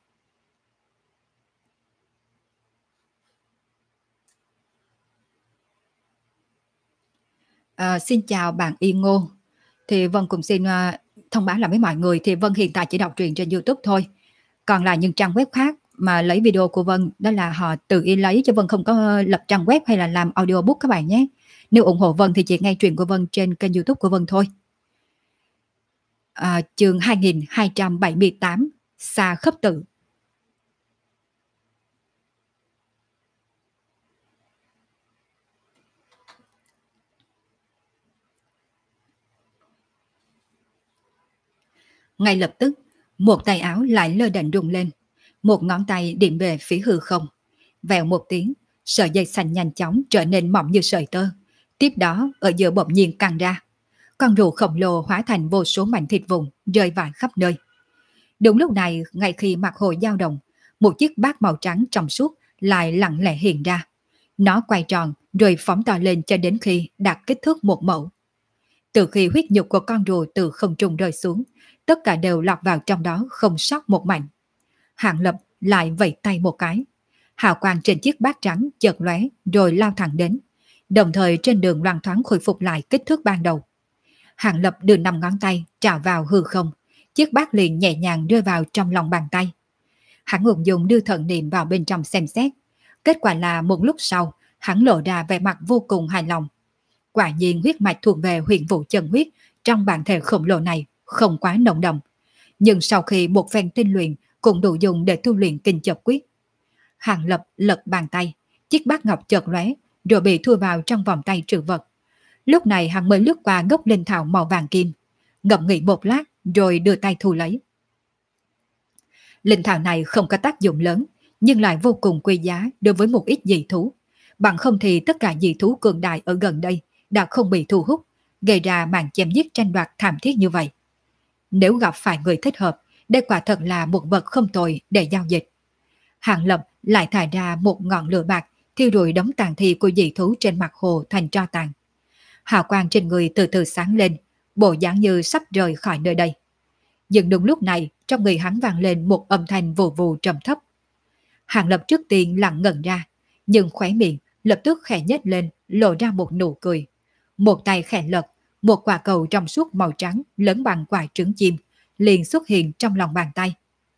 Xin chào bạn Y Ngô. Thì Vân cũng xin thông báo lại với mọi người thì Vân hiện tại chỉ đọc truyện trên YouTube thôi. Còn là những trang web khác mà lấy video của Vân đó là họ tự ý lấy, chứ Vân không có lập trang web hay là làm audiobook các bạn nhé. Nếu ủng hộ Vân thì chỉ nghe truyện của Vân trên kênh YouTube của Vân thôi. Chương 2278 Xa Khấp Tự. Ngay lập tức, một tay áo lại lơ đễnh rung lên, một ngón tay điểm về phía hư không. Vèo một tiếng, sợi dây xanh nhanh chóng trở nên mỏng như sợi tơ. Tiếp đó, ở giữa bỗng nhiên căng ra. Con rùa khổng lồ hóa thành vô số mảnh thịt vụn rơi vãi khắp nơi. Đúng lúc này, ngay khi mặt hồ dao động, một chiếc bát màu trắng trong suốt lại lặng lẽ hiện ra. Nó quay tròn rồi phóng to lên cho đến khi đạt kích thước một mẫu. Từ khi huyết nhục của con rùa từ không trung rơi xuống, tất cả đều lọt vào trong đó không sót một mảnh. Hạng Lập lại vẫy tay một cái. Hào quang trên chiếc bát trắng chợt lóe rồi lao thẳng đến. Đồng thời trên đường loang thoáng khôi phục lại kích thước ban đầu. Hạng Lập đưa 5 ngón tay trào vào hư không. Chiếc bát liền nhẹ nhàng rơi vào trong lòng bàn tay. Hắn ung dung đưa thần niệm vào bên trong xem xét. Kết quả là một lúc sau, hắn lộ ra vẻ mặt vô cùng hài lòng. Quả nhiên huyết mạch thuộc về huyền vũ chân huyết trong bản thể khổng lồ này không quá nồng đậm. Nhưng sau khi một phen tinh luyện cũng đủ dùng để tu luyện kinh chập quyết. Hàng Lập lật bàn tay, chiếc bát ngọc chợt lóe rồi bị thu vào trong vòng tay trữ vật. Lúc này hắn mới lướt qua gốc linh thảo màu vàng kim, ngẫm nghĩ một lát rồi đưa tay thu lấy. Linh thảo này không có tác dụng lớn, nhưng lại vô cùng quý giá đối với một ít dị thú. Bằng không thì tất cả dị thú cường đại ở gần đây đã không bị thu hút, gây ra màn chém giết tranh đoạt thảm thiết như vậy. Nếu gặp phải người thích hợp, đây quả thật là một vật không tồi để giao dịch. Hàng Lập lại thải ra một ngọn lửa bạc, thiêu rụi đống tàn thi của dị thú trên mặt hồ thành tro tàn. Hào quang trên người từ từ sáng lên, bộ dáng như sắp rời khỏi nơi đây. Nhưng đúng lúc này, trong người hắn vang lên một âm thanh vù vù trầm thấp. Hàng Lập trước tiên lặng ngẩn ra, nhưng khóe miệng lập tức khẽ nhếch lên, lộ ra một nụ cười. Một tay khẽ lật, một quả cầu trong suốt màu trắng lớn bằng quả trứng chim liền xuất hiện trong lòng bàn tay.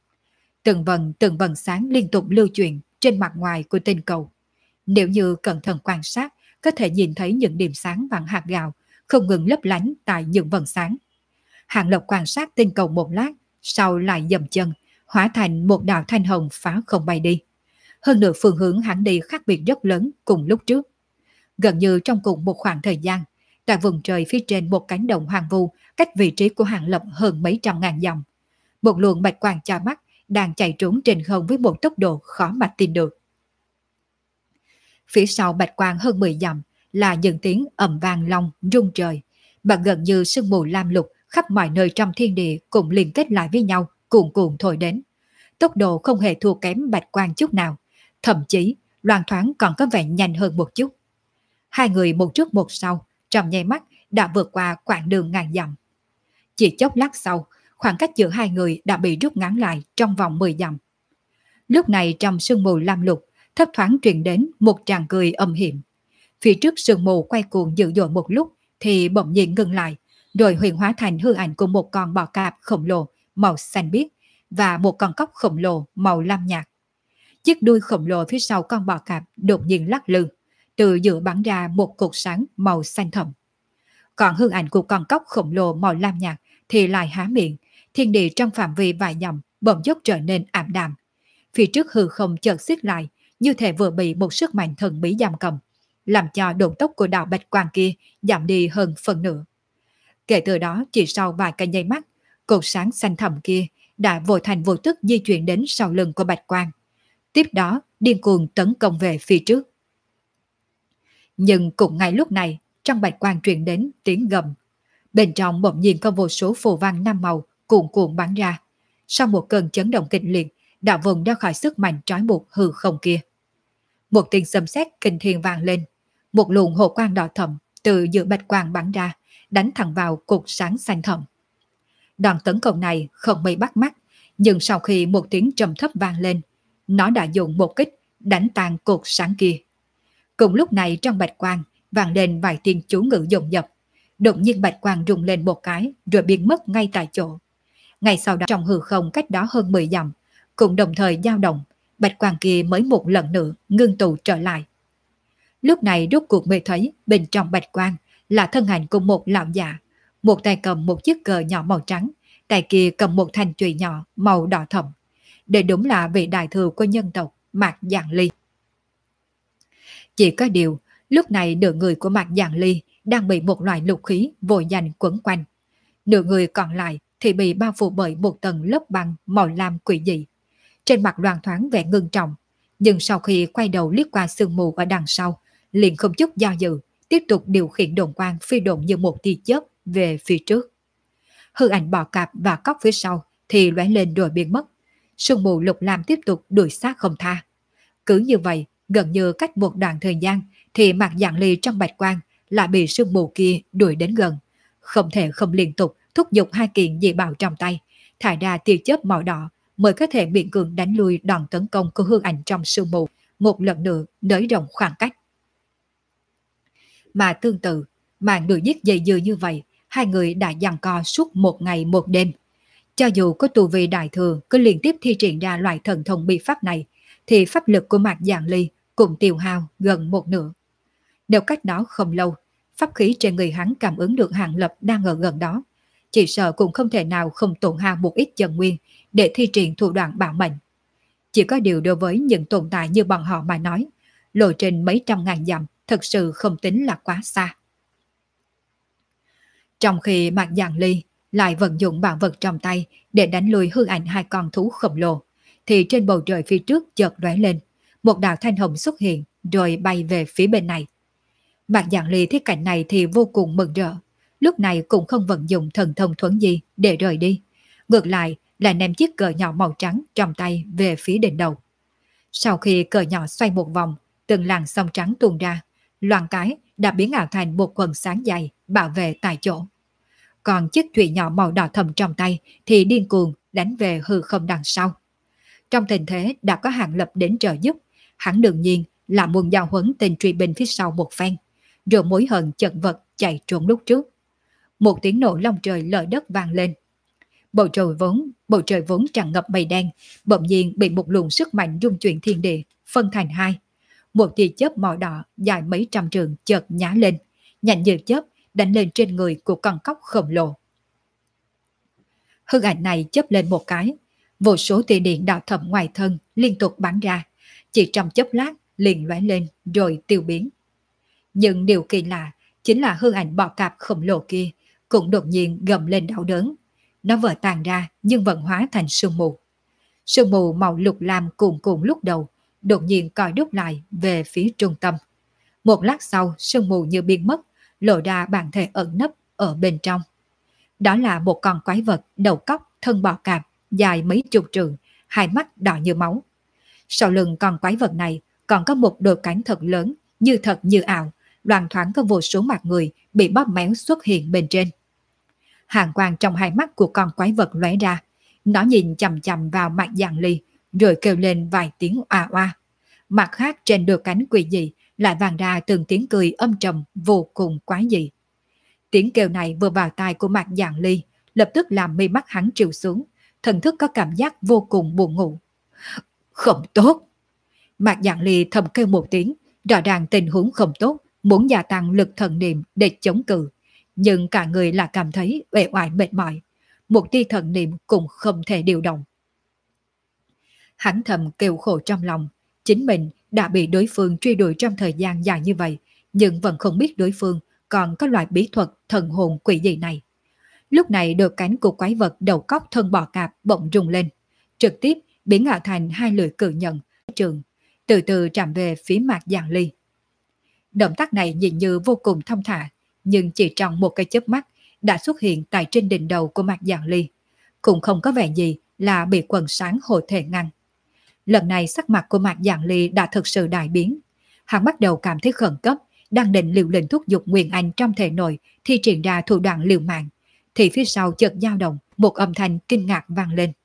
Từng vần sáng liên tục lưu chuyển trên mặt ngoài của tinh cầu. Nếu như cẩn thận quan sát, có thể nhìn thấy những điểm sáng bằng hạt gạo không ngừng lấp lánh tại những vần sáng. Hạng Lộc quan sát tinh cầu một lát, sau lại dậm chân, hóa thành một đạo thanh hồng phá không bay đi. Hơn nữa phương hướng hắn đi khác biệt rất lớn cùng lúc trước. Gần như trong cùng một khoảng thời gian, tại vùng trời phía trên một cánh đồng hoang vu, cách vị trí của Hạng Lập hơn mấy trăm ngàn dặm. Một luồng bạch quang chói mắt đang chạy trốn trên không với một tốc độ khó mà tin được. Phía sau bạch quang hơn 10 dặm là những tiếng ầm vang long rung trời, và gần như sương mù lam lục khắp mọi nơi trong thiên địa cùng liên kết lại với nhau, cuồn cuộn thổi đến. Tốc độ không hề thua kém bạch quang chút nào, thậm chí loan thoáng còn có vẻ nhanh hơn một chút. Hai người một trước một sau, trong nháy mắt đã vượt qua quãng đường ngàn dặm. Chỉ chốc lát sau, khoảng cách giữa hai người đã bị rút ngắn lại trong vòng 10 dặm. Lúc này trong sương mù lam lục, thấp thoáng truyền đến một tràng cười âm hiểm. Phía trước sương mù quay cuồng dữ dội một lúc thì bỗng nhiên ngừng lại, rồi huyền hóa thành hư ảnh của một con bò cạp khổng lồ màu xanh biếc và một con cóc khổng lồ màu lam nhạt. Chiếc đuôi khổng lồ phía sau con bò cạp đột nhiên lắc lư, từ giữa bắn ra một cột sáng màu xanh thẫm. Còn hư ảnh của con cóc khổng lồ màu lam nhạt thì lại há miệng, thiên địa trong phạm vi vài dặm bỗng dốc trở nên ảm đạm. Phía trước hư không chợt xiết lại, như thể vừa bị một sức mạnh thần bí giam cầm, làm cho độ tốc của đạo bạch quang kia giảm đi hơn phần nửa. Kể từ đó, chỉ sau vài cái nháy mắt, cột sáng xanh thẳm kia đã vội thành vô tức di chuyển đến sau lưng của bạch quang. Tiếp đó, điên cuồng tấn công về phía trước. Nhưng cũng ngay lúc này, trong bạch quang truyền đến tiếng gầm. Bên trong bỗng nhiên có vô số phù văn năm màu cuồn cuộn bắn ra. Sau một cơn chấn động kịch liệt, đã vùng ra khỏi sức mạnh trói buộc hư không kia. Một tiếng sấm sét kinh thiên vang lên, một luồng hồ quang đỏ thẫm từ giữa bạch quang bắn ra, đánh thẳng vào cột sáng xanh thẫm. Đòn tấn công này không mấy bắt mắt, nhưng sau khi một tiếng trầm thấp vang lên, nó đã dùng một kích đánh tan cột sáng kia. Cùng lúc này trong bạch quang vang lên vài tiếng chú ngữ dồn dập, đột nhiên bạch quang rung lên một cái rồi biến mất ngay tại chỗ. Ngay sau đó trong hư không cách đó hơn 10 dặm, cũng đồng thời dao động, bạch quang kia mới một lần nữa ngưng tụ trở lại. Lúc này rốt cuộc mới thấy bên trong bạch quang là thân ảnh của một lão già, một tay cầm một chiếc cờ nhỏ màu trắng, tay kia cầm một thanh chùy nhỏ màu đỏ thẫm. Đây đúng là vị đại thừa của nhân tộc Mạc Giàng Ly. Chỉ có điều, lúc này nửa người của Mạc Giàng Ly đang bị một loại lục khí vội vàng quấn quanh. Nửa người còn lại thì bị bao phủ bởi một tầng lớp băng màu lam quỷ dị. Trên mặt loang thoáng vẻ ngưng trọng, nhưng sau khi quay đầu liếc qua sương mù ở đằng sau, liền không chút do dự, tiếp tục điều khiển đồn quang phi độn như một tia chớp về phía trước. Hư ảnh bò cạp và cóc phía sau thì lóe lên rồi biến mất. Sương mù lục lam tiếp tục đuổi sát không tha. Cứ như vậy, gần như cách một đoạn thời gian thì Mạc Giàng Ly trong bạch quang lại bị sương mù kia đuổi đến gần. Không thể không liên tục thúc giục hai kiện dị bảo trong tay, thải ra tia chớp màu đỏ mới có thể miễn cưỡng đánh lui đòn tấn công của hư ảnh trong sương mù, một lần nữa nới rộng khoảng cách. Mà tương tự, màn đuổi giết dày dưa như vậy, hai người đã giằng co suốt một ngày một đêm. Cho dù có tu vi đại thừa cứ liên tiếp thi triển ra loại thần thông bí pháp này, thì pháp lực của Mạc Giàng Ly cũng tiêu hao gần một nửa. Nếu cách đó không lâu, pháp khí trên người hắn cảm ứng được Hàng Lập đang ở gần đó, chỉ sợ cũng không thể nào không tổn hao một ít chân nguyên để thi triển thủ đoạn bảo mệnh. Chỉ có điều đối với những tồn tại như bọn họ mà nói, lộ trình mấy trăm ngàn dặm thật sự không tính là quá xa. Trong khi Mạc Giàng Ly lại vận dụng bảo vật trong tay để đánh lùi hư ảnh hai con thú khổng lồ, thì trên bầu trời phía trước chợt lóe lên, một đạo thanh hồng xuất hiện rồi bay về phía bên này. Mạc Giàng Ly thấy cảnh này thì vô cùng mừng rỡ, lúc này cũng không vận dụng thần thông thuẫn gì để rời đi, ngược lại là ném chiếc cờ nhỏ màu trắng trong tay về phía đỉnh đầu. Sau khi cờ nhỏ xoay một vòng, từng làn sóng trắng tuôn ra, loạng cái đã biến ảo thành một quần sáng dài bảo vệ tại chỗ. Còn chiếc chùy nhỏ màu đỏ thẫm trong tay thì điên cuồng đánh về hư không đằng sau. Trong tình thế đã có Hàng Lập đến trợ giúp, hắn đương nhiên là muốn giao huấn tên truy binh phía sau một phen, rồi mối hận chật vật chạy trốn lúc trước. Một tiếng nổ long trời lở đất vang lên. Bầu trời vốn tràn ngập mây đen, bỗng nhiên bị một luồng sức mạnh rung chuyển thiên địa, phân thành hai. Một tia chớp màu đỏ dài mấy trăm trượng chợt nhá lên, nhanh như chớp đánh lên trên người của con cóc khổng lồ. Hư ảnh này chớp lên một cái, vô số tia điện đỏ thẫm ngoài thân liên tục bắn ra, chỉ trong chớp lát liền lóe lên rồi tiêu biến. Nhưng điều kỳ lạ chính là hư ảnh bò cạp khổng lồ kia cũng đột nhiên gầm lên đau đớn. Nó vỡ tàn ra nhưng vẫn hóa thành sương mù. Sương mù màu lục lam cuồn cuộn lúc đầu, đột nhiên còi đúc lại về phía trung tâm. Một lát sau, sương mù như biến mất, lộ ra bản thể ẩn nấp ở bên trong. Đó là một con quái vật đầu cóc thân bò cạp, dài mấy chục trượng, hai mắt đỏ như máu. Sau lưng con quái vật này còn có một đôi cánh thật lớn, như thật như ảo, loang thoáng có vô số mặt người bị bóp méo xuất hiện bên trên. Hàn quang trong hai mắt của con quái vật lóe ra, nó nhìn chằm chằm vào Mạc Giàng Ly, rồi kêu lên vài tiếng oa oa. Mặt khác trên đôi cánh quỷ dị lại vang ra từng tiếng cười âm trầm vô cùng quái dị. Tiếng kêu này vừa vào tai của Mạc Giàng Ly, lập tức làm mi mắt hắn trìu xuống, thần thức có cảm giác vô cùng buồn ngủ. Không tốt! Mạc Giàng Ly thầm kêu một tiếng, rõ ràng tình huống không tốt, muốn gia tăng lực thần niệm để chống cự, nhưng cả người là cảm thấy uể oải mệt mỏi, một tia thần niệm cũng không thể điều động. Hắn thầm kêu khổ trong lòng, chính mình đã bị đối phương truy đuổi trong thời gian dài như vậy, nhưng vẫn không biết đối phương còn có loại bí thuật thần hồn quỷ dị này. Lúc này đôi cánh của quái vật đầu cóc thân bò cạp bỗng rung lên, trực tiếp biến ảo thành hai lưỡi cự nhận trường, từ từ chạm về phía Mạc Giàng Ly. Động tác này nhìn như vô cùng thông thả, nhưng chỉ trong một cái chớp mắt đã xuất hiện tại trên đỉnh đầu của Mạc Giản Ly, cũng không có vẻ gì là bị quần sáng hộ thể ngăn. Lần này sắc mặt của Mạc Giản Ly đã thực sự đại biến. Hắn bắt đầu cảm thấy khẩn cấp, đang định liều lĩnh thúc giục Nguyên Anh trong thể nội thì triển ra thủ đoạn liều mạng, thì phía sau chợt dao động, một âm thanh kinh ngạc vang lên.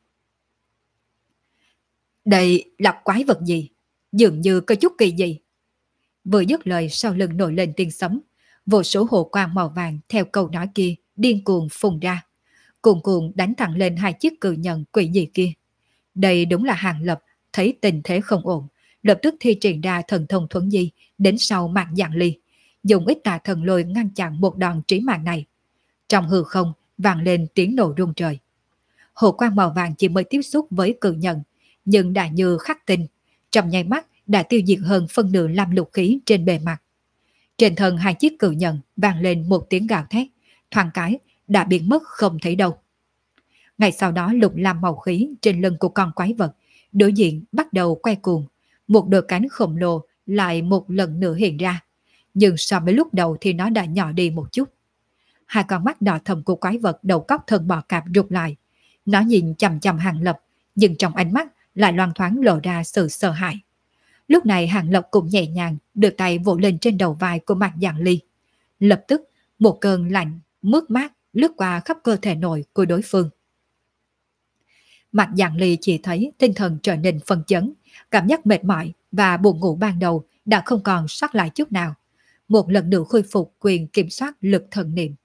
Đây là quái vật gì? Dường như có chút kỳ dị. Vừa dứt lời, sau lưng nổi lên tiếng sấm, vô số hồ quang màu vàng theo câu nói kia điên cuồng phun ra, cuồn cuộn đánh thẳng lên hai chiếc cự nhận quỷ dị kia. Đây đúng là Hàng Lập, thấy tình thế không ổn, lập tức thi triển ra thần thông thuấn di đến sau Mạc Giản Ly, dùng ít tà thần lôi ngăn chặn một đòn trí mạng này. Trong hư không vang lên tiếng nổ rung trời. Hồ quang màu vàng chỉ mới tiếp xúc với cự nhận, nhưng đã như khắc tinh, trong nháy mắt đã tiêu diệt hơn phân nửa lam lục khí trên bề mặt. Trên thân hai chiếc cự nhận vang lên một tiếng gào thét, thoáng cái đã biến mất không thấy đâu. Ngay sau đó lục lam màu khí trên lưng của con quái vật đối diện bắt đầu quay cuồng, một đôi cánh khổng lồ lại một lần nữa hiện ra, nhưng so với lúc đầu thì nó đã nhỏ đi một chút. Hai con mắt đỏ thẫm của quái vật đầu cóc thân bò cạp rụt lại, nó nhìn chằm chằm Hàng Lập, nhưng trong ánh mắt lại loang thoáng lộ ra sự sợ hãi. Lúc này Hàng Lập cũng nhẹ nhàng đưa tay vỗ lên trên đầu vai của Mạc Giản Ly. Lập tức một cơn lạnh mướt mát lướt qua khắp cơ thể nội của đối phương. Mạc Giản Ly chỉ thấy tinh thần trở nên phân chấn, cảm giác mệt mỏi và buồn ngủ ban đầu đã không còn sót lại chút nào. Một lần nữa khôi phục quyền kiểm soát lực thần niệm.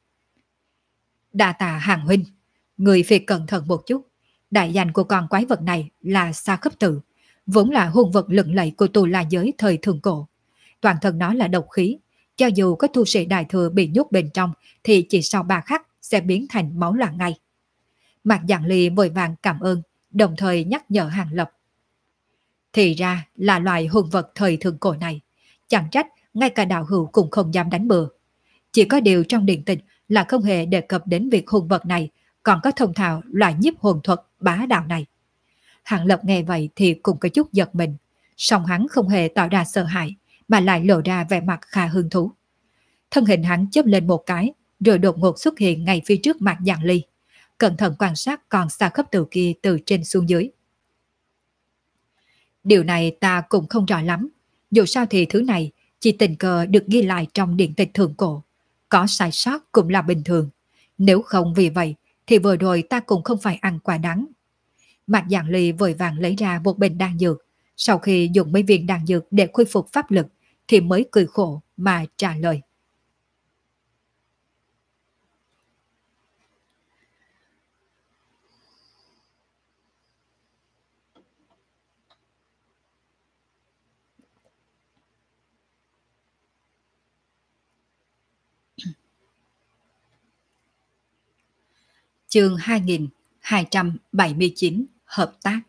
Đa tạ Hàng huynh, người phải cẩn thận một chút. Đại danh của con quái vật này là Sa Khấp Tự, vốn là hung vật lừng lẫy của Tu La giới thời thượng cổ. Toàn thân nó là độc khí, cho dù có tu sĩ đại thừa bị nhốt bên trong thì chỉ sau 3 khắc sẽ biến thành máu loãng ngay. Mạc Giản Ly vội vàng cảm ơn, đồng thời nhắc nhở Hàng Lập. Thì ra là loài hung vật thời thượng cổ này, chẳng trách ngay cả đạo hữu cũng không dám đánh bừa. Chỉ có điều trong điện tịch là không hề đề cập đến việc hung vật này còn có thông thạo loại nhiếp hồn thuật bá đạo này. Hàng Lập nghe vậy thì cũng có chút giật mình, song hắn không hề tỏ ra sợ hãi, mà lại lộ ra vẻ mặt khá hứng thú. Thân hình hắn chớp lên một cái, rồi đột ngột xuất hiện ngay phía trước Mạc Giản Ly, cẩn thận quan sát con Sa Khấp Tự kia từ trên xuống dưới. Điều này ta cũng không rõ lắm, dù sao thì thứ này chỉ tình cờ được ghi lại trong điện tịch thượng cổ, có sai sót cũng là bình thường. Nếu không vì vậy thì vừa rồi ta cũng không phải ăn quả đắng. Mạc Giản Ly vội vàng lấy ra một bình đan dược, sau khi dùng mấy viên đan dược để khôi phục pháp lực thì mới cười khổ mà trả lời. Chương 2279 Hợp tác.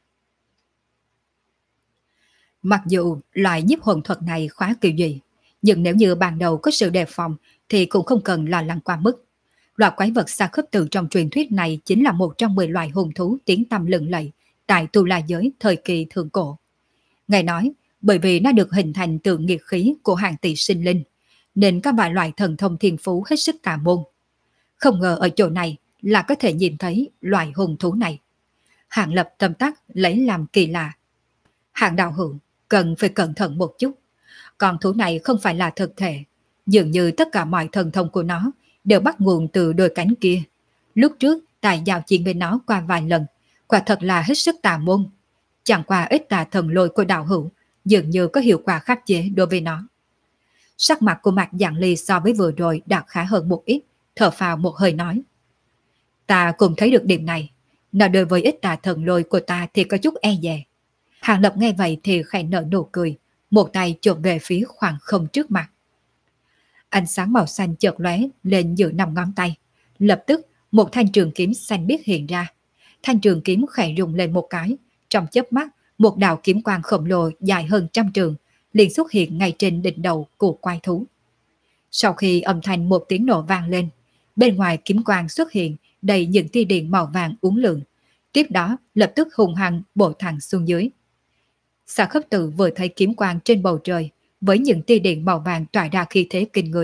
Mặc dù loại nhiếp hồn thuật này khá kỳ dị, nhưng nếu như ban đầu có sự đề phòng thì cũng không cần lo lắng quá mức. Loại quái vật Sa Khấp Tự trong truyền thuyết này chính là một trong 10 loài hung thú tiếng tăm lừng lẫy tại Tu La giới thời kỳ thượng cổ. Ngài nói, bởi vì nó được hình thành từ nghiệt khí của hàng tỷ sinh linh, nên các vài loại thần thông thiên phú hết sức tà môn. Không ngờ ở chỗ này là có thể nhìn thấy loài hung thú này. Hàng Lập tâm tắc lấy làm kỳ lạ. Hàng đạo hữu cần phải cẩn thận một chút. Con thú này không phải là thực thể, dường như tất cả mọi thần thông của nó đều bắt nguồn từ đôi cánh kia. Lúc trước tài giao chiến với nó qua vài lần, quả thật là hết sức tà môn. Chẳng qua ít tà thần lôi của đạo hữu dường như có hiệu quả khắc chế đối với nó. Sắc mặt của Mạc Giản Ly so với vừa rồi đã khá hơn một ít, thở phào một hơi nói. Ta cũng thấy được điểm này, nó đối với ít tà thần lôi của ta thì có chút e dè. Hàng Lập nghe vậy thì khẽ nở nụ cười, một tay chộp về phía khoảng không trước mặt. Ánh sáng màu xanh chợt lóe lên giữa 5 ngón tay, lập tức một thanh trường kiếm xanh biếc hiện ra. Thanh trường kiếm khẽ rung lên một cái, trong chớp mắt một đạo kiếm quang khổng lồ dài hơn 100 trường liền xuất hiện ngay trên đỉnh đầu của quái thú. Sau khi âm thanh một tiếng nổ vang lên, bên ngoài kiếm quang xuất hiện đầy những tia điện màu vàng uốn lượn, tiếp đó lập tức hung hăng bổ thẳng xuống dưới. Sa Khấp Tự vừa thấy kiếm quang trên bầu trời với những tia điện màu vàng tỏa ra khí thế kinh người,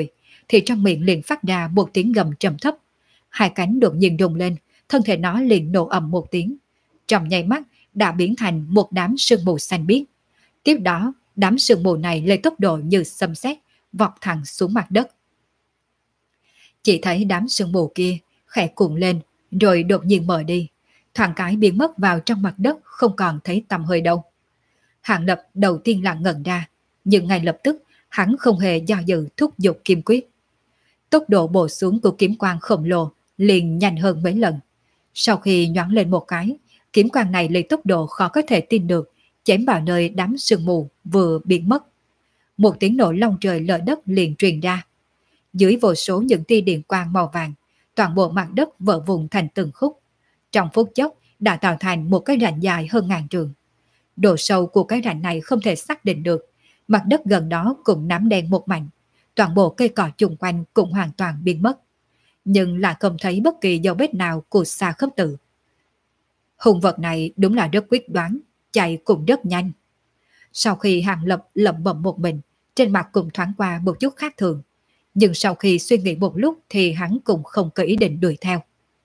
thì trong miệng liền phát ra một tiếng gầm trầm thấp. Hai cánh đột nhiên rung lên, thân thể nó liền nổ ầm một tiếng. Trong nháy mắt đã biến thành một đám sương mù xanh biếc. Tiếp đó, đám sương mù này lấy tốc độ như xâm xét, vọt thẳng xuống mặt đất. Chỉ thấy đám sương mù kia khẽ cuộn lên, rồi đột nhiên mở đi, thoáng cái biến mất vào trong mặt đất, không còn thấy tăm hơi đâu. Hạng Lập đầu tiên là ngẩn ra, nhưng ngay lập tức hắn không hề do dự thúc giục kim quyết. Tốc độ bổ xuống của kiếm quang khổng lồ liền nhanh hơn mấy lần. Sau khi nhoáng lên một cái, kiếm quang này lấy tốc độ khó có thể tin được, chém vào nơi đám sương mù vừa biến mất. Một tiếng nổ long trời lở đất liền truyền ra. Dưới vô số những tia điện quang màu vàng, toàn bộ mặt đất vỡ vụn thành từng khúc. Trong phút chốc đã tạo thành một cái rãnh dài hơn ngàn trường. Độ sâu của cái rãnh này không thể xác định được, mặt đất gần đó cũng nám đen một mảnh, toàn bộ cây cỏ chung quanh cũng hoàn toàn biến mất, nhưng lại không thấy bất kỳ dấu vết nào của Sa Khấp Tử. Hung vật này đúng là rất quyết đoán, chạy cũng rất nhanh. Sau khi Hàng Lập lẩm bẩm một mình, trên mặt cũng thoáng qua một chút khác thường, nhưng sau khi suy nghĩ một lúc thì hắn cũng không có ý định đuổi theo.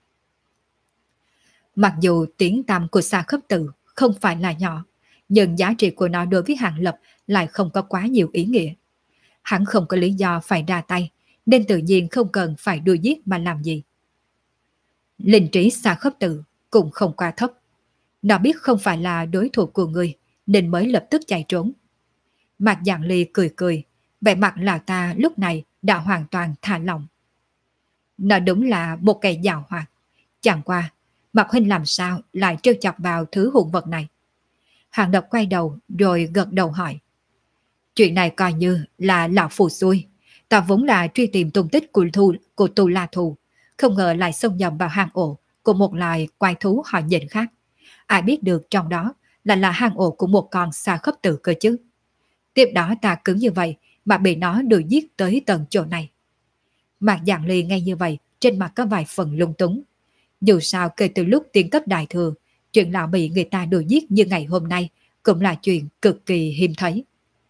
Mặc dù tiếng tăm của Sa Khấp Tử không phải là nhỏ, nhưng giá trị của nó đối với Hàng Lập lại không có quá nhiều ý nghĩa. Hắn không có lý do phải ra tay, nên tự nhiên không cần phải đuổi giết mà làm gì. Linh trí Sa Khấp Tử cũng không quá thấp. Nó biết không phải là đối thủ của người, nên mới lập tức chạy trốn. Mạc Giảng Ly cười cười, vẻ mặt lão ta lúc này đã hoàn toàn thả lỏng. Nó đúng là một kẻ giàu hoạt. Chẳng qua, Mạc Huynh làm sao lại trêu chọc vào thứ hung vật này? Hàng Lập quay đầu rồi gật đầu hỏi. Chuyện này coi như là lão phù xui. Ta vốn là truy tìm tung tích của Tu La Thù, không ngờ lại xông nhầm vào hang ổ của một loài quái thú họ nhìn khác. Ai biết được trong đó là hang ổ của một con Sa Khấp Tử cơ chứ. Tiếp đó ta cứng như vậy mà bị nó đuổi giết tới tận chỗ này. Mạc Giảng Ly nghe như vậy, trên mặt có vài phần lung túng. Dù sao kể từ lúc tiến cấp đại thừa, chuyện lão bị người ta đuổi giết như ngày hôm nay cũng là chuyện cực kỳ hiếm thấy.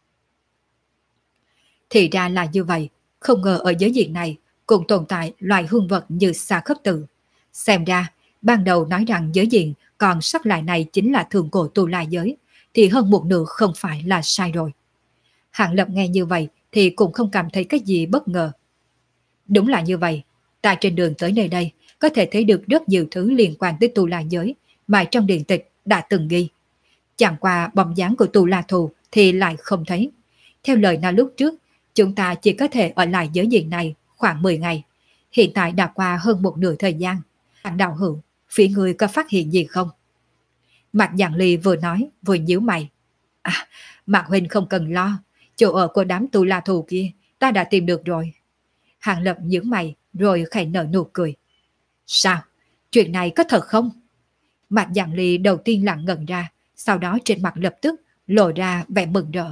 Thì ra là như vậy, không ngờ ở giới diện này cũng tồn tại loài hung vật như Sa Khấp Tử. Xem ra, ban đầu nói rằng giới diện còn sót lại này chính là thượng cổ Tu La giới, thì hơn một nửa không phải là sai rồi. Hạng Lập nghe như vậy thì cũng không cảm thấy cái gì bất ngờ. Đúng là như vậy, tại trên đường tới nơi đây có thể thấy được rất nhiều thứ liên quan tới Tu La giới mà trong điện tịch đã từng ghi. Chẳng qua bóng dáng của Tu La Thù thì lại không thấy. Theo lời nó lúc trước, chúng ta chỉ có thể ở lại giới diện này khoảng 10 ngày. Hiện tại đã qua hơn một nửa thời gian. Bạn đạo hữu, phía người có phát hiện gì không? Mạc Giảng Ly vừa nói vừa nhíu mày. À, Mạc Huynh không cần lo, chỗ ở của đám Tu La Thù kia ta đã tìm được rồi. Hàng Lập nhíu mày rồi khẽ nở nụ cười. Sao? Chuyện này có thật không? Mạc Giảng Ly đầu tiên là ngẩn ra, sau đó trên mặt lập tức lộ ra vẻ mừng rỡ.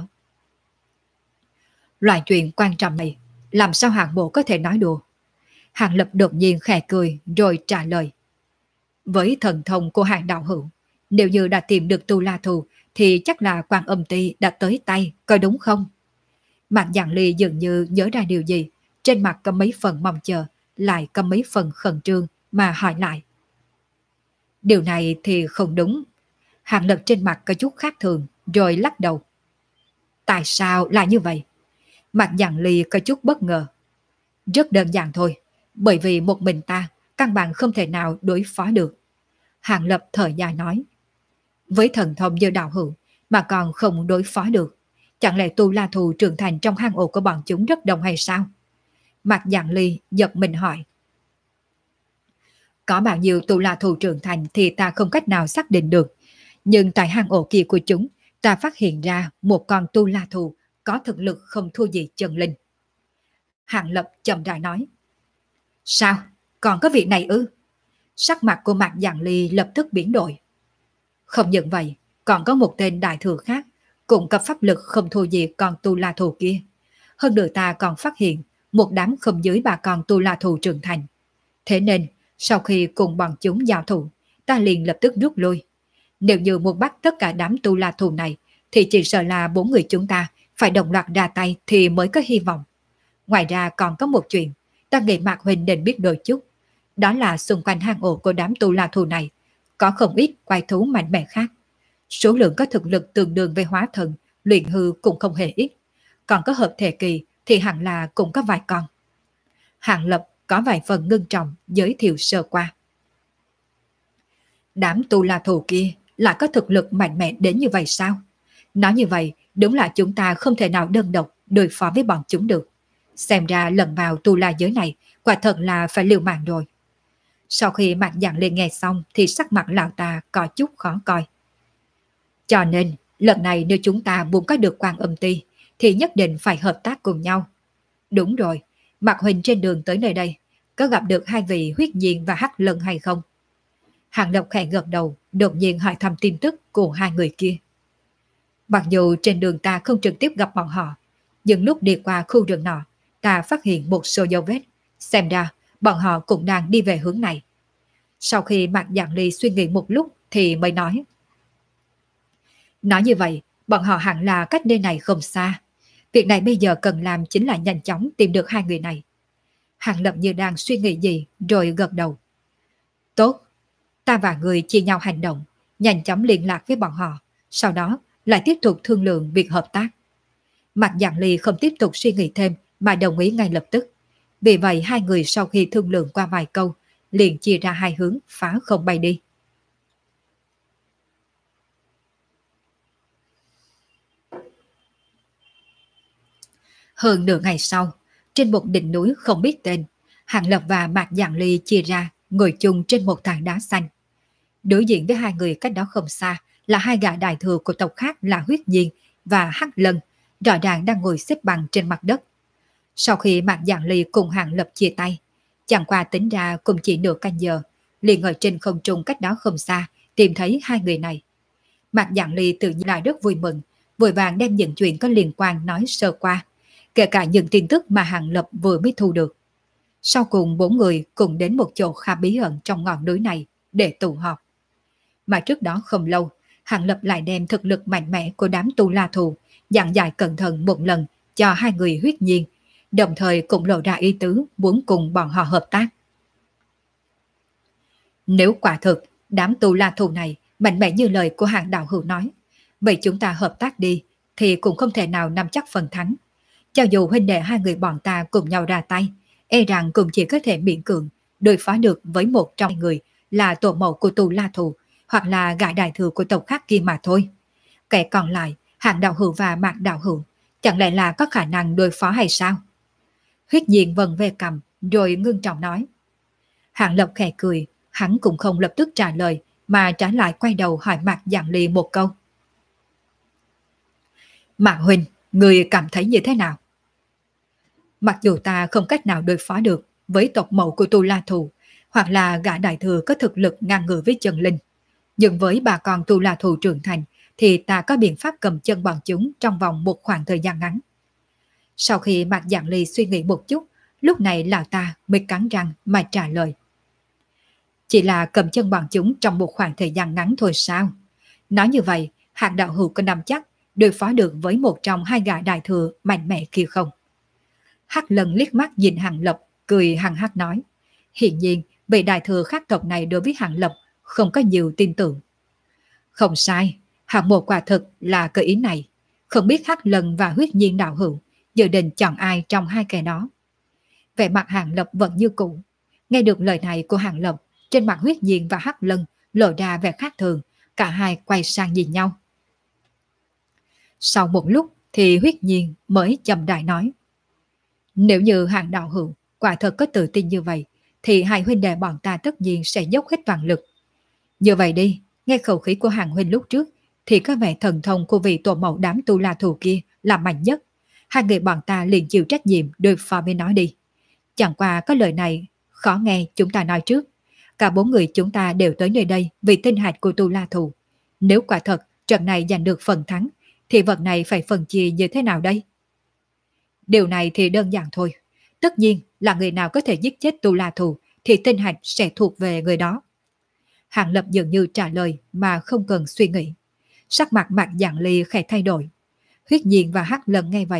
Loại chuyện quan trọng này, làm sao Hàng Bộ có thể nói đùa? Hàng Lập đột nhiên khẽ cười rồi trả lời. Với thần thông của Hàng đạo hữu, nếu như đã tìm được Tu La Thù thì chắc là Quan Âm Ti đã tới tay, có đúng không? Mạc Giảng Ly dường như nhớ ra điều gì, trên mặt có mấy phần mong chờ, lại có mấy phần khẩn trương mà hỏi lại. Điều này thì không đúng. Hàng Lập trên mặt có chút khác thường rồi lắc đầu. Tại sao lại như vậy? Mạc Giảng Ly có chút bất ngờ. Rất đơn giản thôi, bởi vì một mình ta căn bản không thể nào đối phó được. Hàng Lập thở dài nói. Với thần thông như đạo hữu mà còn không đối phó được, chẳng lẽ Tu La Thù trưởng thành trong hang ổ của bọn chúng rất đông hay sao? Mạc Giảng Ly giật mình hỏi. Có bao nhiêu Tu La Thù trưởng thành thì ta không cách nào xác định được, nhưng tại hang ổ kia của chúng, ta phát hiện ra một con Tu La Thù có thực lực không thua gì chân linh. Hàng Lập chậm rãi nói. Sao? Còn có việc này ư? Sắc mặt của Mạc Giảng Ly lập tức biến đổi. Không những vậy, còn có một tên đại thừa khác, cũng có pháp lực không thua gì con Tu La Thù kia. Hơn nữa ta còn phát hiện một đám không dưới 3 con Tu La Thù trưởng thành. Thế nên, sau khi cùng bọn chúng giao thủ, ta liền lập tức rút lui. Nếu như muốn bắt tất cả đám Tu La Thù này, thì chỉ sợ là 4 người chúng ta phải đồng loạt ra tay thì mới có hy vọng. Ngoài ra còn có một chuyện, ta nghĩ Mạc Huynh nên biết đôi chút. Đó là xung quanh hang ổ của đám tu la thù này, có không ít quái thú mạnh mẽ khác. Số lượng có thực lực tương đương với hóa thần, luyện hư cũng không hề ít. Còn có hợp thể kỳ thì hẳn là cũng có vài con. Hạng Lập có vài phần ngưng trọng giới thiệu sơ qua. Đám tu la thù kia lại có thực lực mạnh mẽ đến như vậy sao? Nói như vậy, đúng là chúng ta không thể nào đơn độc đối phó với bọn chúng được. Xem ra lần vào tu la giới này, quả thật là phải liều mạng rồi. Sau khi Mạc Giảng Liên nghe xong thì sắc mặt lão ta có chút khó coi. Cho nên, lần này nếu chúng ta muốn có được Quan Âm Ti, thì nhất định phải hợp tác cùng nhau. Đúng rồi, Mạc Huỳnh trên đường tới nơi đây, có gặp được hai vị Huyết Nhiên và Hắc Lân hay không? Hàng Lập khẽ gật đầu, đột nhiên hỏi thăm tin tức của hai người kia. Mặc dù trên đường ta không trực tiếp gặp bọn họ, nhưng lúc đi qua khu rừng nọ, ta phát hiện một số dấu vết. Xem ra, bọn họ cũng đang đi về hướng này. Sau khi Mạc Giảng Ly suy nghĩ một lúc thì mới nói. Nói như vậy, bọn họ hẳn là cách nơi này không xa. Việc này bây giờ cần làm chính là nhanh chóng tìm được hai người này. Hàng Lập như đang suy nghĩ gì rồi gật đầu. Tốt, ta và người chia nhau hành động, nhanh chóng liên lạc với bọn họ, sau đó lại tiếp tục thương lượng việc hợp tác. Mạc Giảng Ly không tiếp tục suy nghĩ thêm mà đồng ý ngay lập tức. Vì vậy hai người sau khi thương lượng qua vài câu, liền chia ra hai hướng phá không bay đi. Hơn nửa ngày sau, trên một đỉnh núi không biết tên, Hàng Lập và Mạc Giảng Ly chia ra ngồi chung trên một tảng đá xanh. Đối diện với hai người cách đó không xa là hai gã đại thừa của tộc khác là Huyết Nhiên và Hắc Lân, rõ ràng đang ngồi xếp bằng trên mặt đất. Sau khi Mạc Giảng Ly cùng Hàng Lập chia tay, chẳng qua tính ra cũng chỉ nửa canh giờ, liền ở trên không trung cách đó không xa tìm thấy hai người này. Mạc Giảng Ly tự nhiên là rất vui mừng, vội vàng đem những chuyện có liên quan nói sơ qua, kể cả những tin tức mà Hàng Lập vừa mới thu được. Sau cùng bốn người cùng đến một chỗ khá bí ẩn trong ngọn núi này để tụ họp. Mà trước đó không lâu, Hàng Lập lại đem thực lực mạnh mẽ của đám tu la thù dặn dạy cẩn thận một lần cho hai người Huyết Nhiên, đồng thời cũng lộ ra ý tứ muốn cùng bọn họ hợp tác. Nếu quả thực đám tu la thù này mạnh mẽ như lời của Hàng đạo hữu nói, vậy chúng ta hợp tác đi thì cũng không thể nào nắm chắc phần thắng. Cho dù huynh đệ hai người bọn ta cùng nhau ra tay, e rằng cũng chỉ có thể miễn cưỡng đối phó được với một trong hai người là tổ mẫu của tu la thù hoặc là gã đại thừa của tộc khác kia mà thôi. Kẻ còn lại, Hàng đạo hữu và Mạc đạo hữu, chẳng lẽ là có khả năng đối phó hay sao? Huyết Nhiên vần về cầm rồi ngưng trọng nói. Hàng Lập khẽ cười, hắn cũng không lập tức trả lời mà trả lại quay đầu hỏi Mạc Giảng Ly một câu. Mạc huynh, người cảm thấy như thế nào? Mặc dù ta không cách nào đối phó được với tộc mẫu của Tu La Thù hoặc là gã đại thừa có thực lực ngang ngửa với chân linh, nhưng với bà con Tu La Thù trưởng thành thì ta có biện pháp cầm chân bọn chúng trong vòng một khoảng thời gian ngắn. Sau khi Mạc Giảng Ly suy nghĩ một chút, lúc này lão ta mới cắn răng mà trả lời. Chỉ là cầm chân bọn chúng trong một khoảng thời gian ngắn thôi sao? Nói như vậy, Hạng đạo hữu có nắm chắc đối phó được với một trong hai gã đại thừa mạnh mẽ kia không? Hắc Lân liếc mắt nhìn Hàng Lập, cười hằng hắc nói. Hiển nhiên, vị đại thừa khác tộc này đối với Hàng Lập không có nhiều tin tưởng. Không sai, Hạng một quả thực là cơ ý này. Không biết Hắc Lân và Huyết Nhiên đạo hữu dự định chọn ai trong hai kẻ đó. Vẻ mặt Hàng Lập vẫn như cũ. Nghe được lời này của Hàng Lập, trên mặt Huyết Nhiên và Hắc Lân lộ ra vẻ khác thường, cả hai quay sang nhìn nhau. Sau một lúc thì Huyết Nhiên mới chậm rãi nói. Nếu như Hàng đạo hữu quả thật có tự tin như vậy, thì hai huynh đệ bọn ta tất nhiên sẽ dốc hết toàn lực. Như vậy đi, nghe khẩu khí của Hàng huynh lúc trước, thì có vẻ thần thông của vị tổ mẫu đám tu la thù kia là mạnh nhất. Hai người bọn ta liền chịu trách nhiệm đối phó với nó đi. Chẳng qua có lời này khó nghe chúng ta nói trước. Cả bốn người chúng ta đều tới nơi đây vì tinh hạch của tu la thù. Nếu quả thật trận này giành được phần thắng, thì vật này phải phân chia như thế nào đây? Điều này thì đơn giản thôi. Tất nhiên là người nào có thể giết chết tu la thù thì tinh hạch sẽ thuộc về người đó. Hàng Lập dường như trả lời mà không cần suy nghĩ. Sắc mặt Mạc Giảng Ly khẽ thay đổi. Huyết Nhiên và Hắc Lân nghe vậy,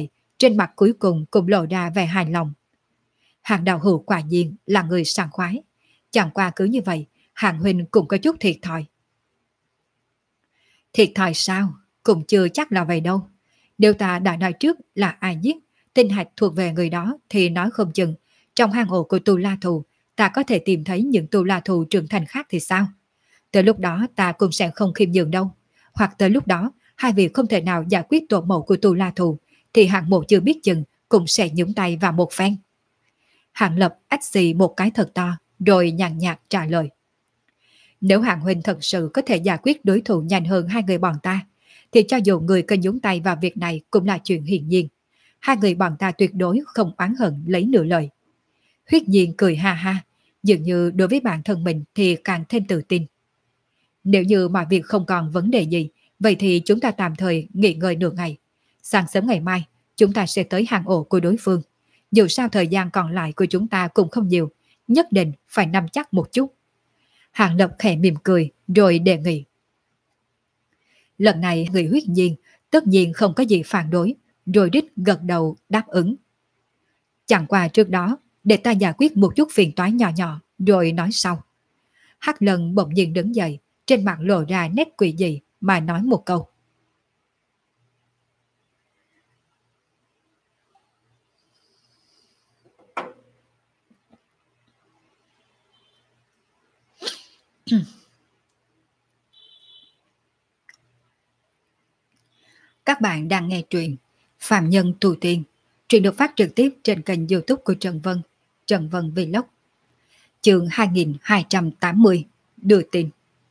trên mặt cuối cùng cũng lộ ra vẻ hài lòng. Hàng đạo hữu quả nhiên là người sảng khoái. Chẳng qua cứ như vậy, Hàng huynh cũng có chút thiệt thòi. Thiệt thòi sao? Cũng chưa chắc là vậy đâu. Nếu ta đã nói trước là ai giết, tinh hạch thuộc về người đó thì nói không chừng. Trong hang ổ của Tu La Thù, ta có thể tìm thấy những Tu La Thù trưởng thành khác thì sao? Tới lúc đó ta cũng sẽ không khiêm nhường đâu. Hoặc tới lúc đó, hai vị không thể nào giải quyết tổ mẫu của Tu La Thù, thì hạng mộ chưa biết chừng cũng sẽ nhúng tay vào một phen. Hạng Lập ách xì một cái thật to, rồi nhàn nhạt trả lời. Nếu Hạng huynh thật sự có thể giải quyết đối thủ nhanh hơn hai người bọn ta, thì cho dù người cần nhúng tay vào việc này cũng là chuyện hiển nhiên. Hai người bọn ta tuyệt đối không oán hận lấy nửa lời. Huyết Nhiên cười ha ha, dường như đối với bản thân mình thì càng thêm tự tin. Nếu như mọi việc không còn vấn đề gì, vậy thì chúng ta tạm thời nghỉ ngơi nửa ngày. Sáng sớm ngày mai, chúng ta sẽ tới hang ổ của đối phương. Dù sao thời gian còn lại của chúng ta cũng không nhiều, nhất định phải nắm chắc một chút. Hàng Lập khẽ mỉm cười rồi đề nghị. Lần này người Huyết Nhiên tất nhiên không có gì phản đối, rồi đích gật đầu đáp ứng. Chẳng qua trước đó, để ta giải quyết một chút phiền toái nhỏ nhỏ, rồi nói sau. Hắc Lần bỗng nhiên đứng dậy, trên mặt lộ ra nét quỷ dị mà nói một câu. Các bạn đang nghe truyện Phạm Nhân Tu Tiên. Truyện được phát trực tiếp trên kênh YouTube của Trần Vân, Trần Vân Vlog. Chương 2280, đưa tin.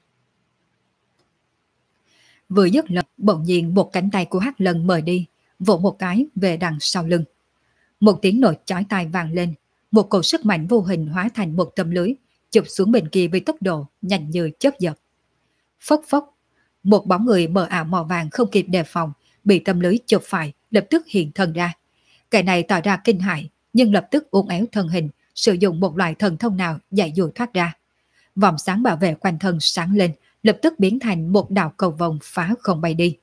Vừa dứt lời, bỗng nhiên một cánh tay của Hắc Lần mời đi, vỗ một cái về đằng sau lưng. Một tiếng nổ chói tai vang lên, một cỗ sức mạnh vô hình hóa thành một tấm lưới, chụp xuống bên kia với tốc độ nhanh như chớp giật. Phốc phốc, một bóng người mờ ảo màu vàng không kịp đề phòng, bị tấm lưới chụp phải, lập tức hiện thân ra. Kẻ này tỏ ra kinh hãi, nhưng lập tức uốn éo thân hình, sử dụng một loại thần thông nào dạy dụ thoát ra. Vòng sáng bảo vệ quanh thân sáng lên, lập tức biến thành một đạo cầu vồng phá không bay đi.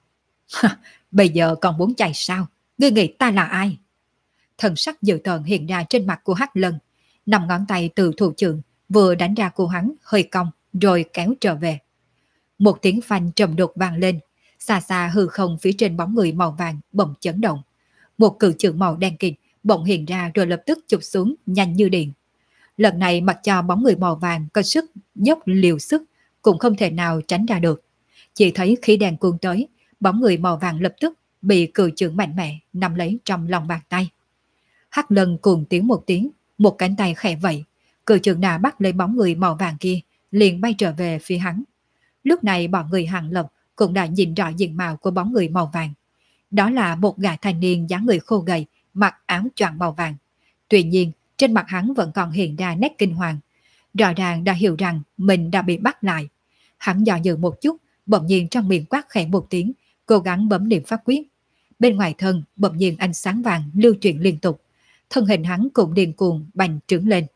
Bây giờ còn muốn chạy sao? Ngươi nghĩ ta là ai? Thần sắc dữ tợn hiện ra trên mặt của Hắc Lân, nằm ngón tay từ thủ trưởng vừa đánh ra của hắn hơi cong rồi kéo trở về. Một tiếng phanh trầm đục vang lên, xa xa hư không phía trên bóng người màu vàng bỗng chấn động. Một cự chưởng màu đen kịt bỗng hiện ra rồi lập tức chụp xuống nhanh như điện. Lần này mặc cho bóng người màu vàng có sức dốc liều sức cũng không thể nào tránh ra được. Chỉ thấy khí đèn cuốn tới, bóng người màu vàng lập tức bị cự chưởng mạnh mẽ nắm lấy trong lòng bàn tay. Hắc Lân cùng tiếng một tiếng, một cánh tay khẽ vậy, cự chưởng đã bắt lấy bóng người màu vàng kia, liền bay trở về phía hắn. Lúc này bọn người Hàng Lập cũng đã nhìn rõ diện mạo của bóng người màu vàng. Đó là một gã thanh niên dáng người khô gầy, mặc áo choàng màu vàng. Tuy nhiên, trên mặt hắn vẫn còn hiện ra nét kinh hoàng. Rõ ràng đã hiểu rằng mình đã bị bắt lại. Hắn dò dự một chút, bỗng nhiên trong miệng quát khẽ một tiếng, cố gắng bấm niệm pháp quyết. Bên ngoài thân bỗng nhiên ánh sáng vàng lưu chuyển liên tục. Thân hình hắn cũng điên cuồng bành trướng lên.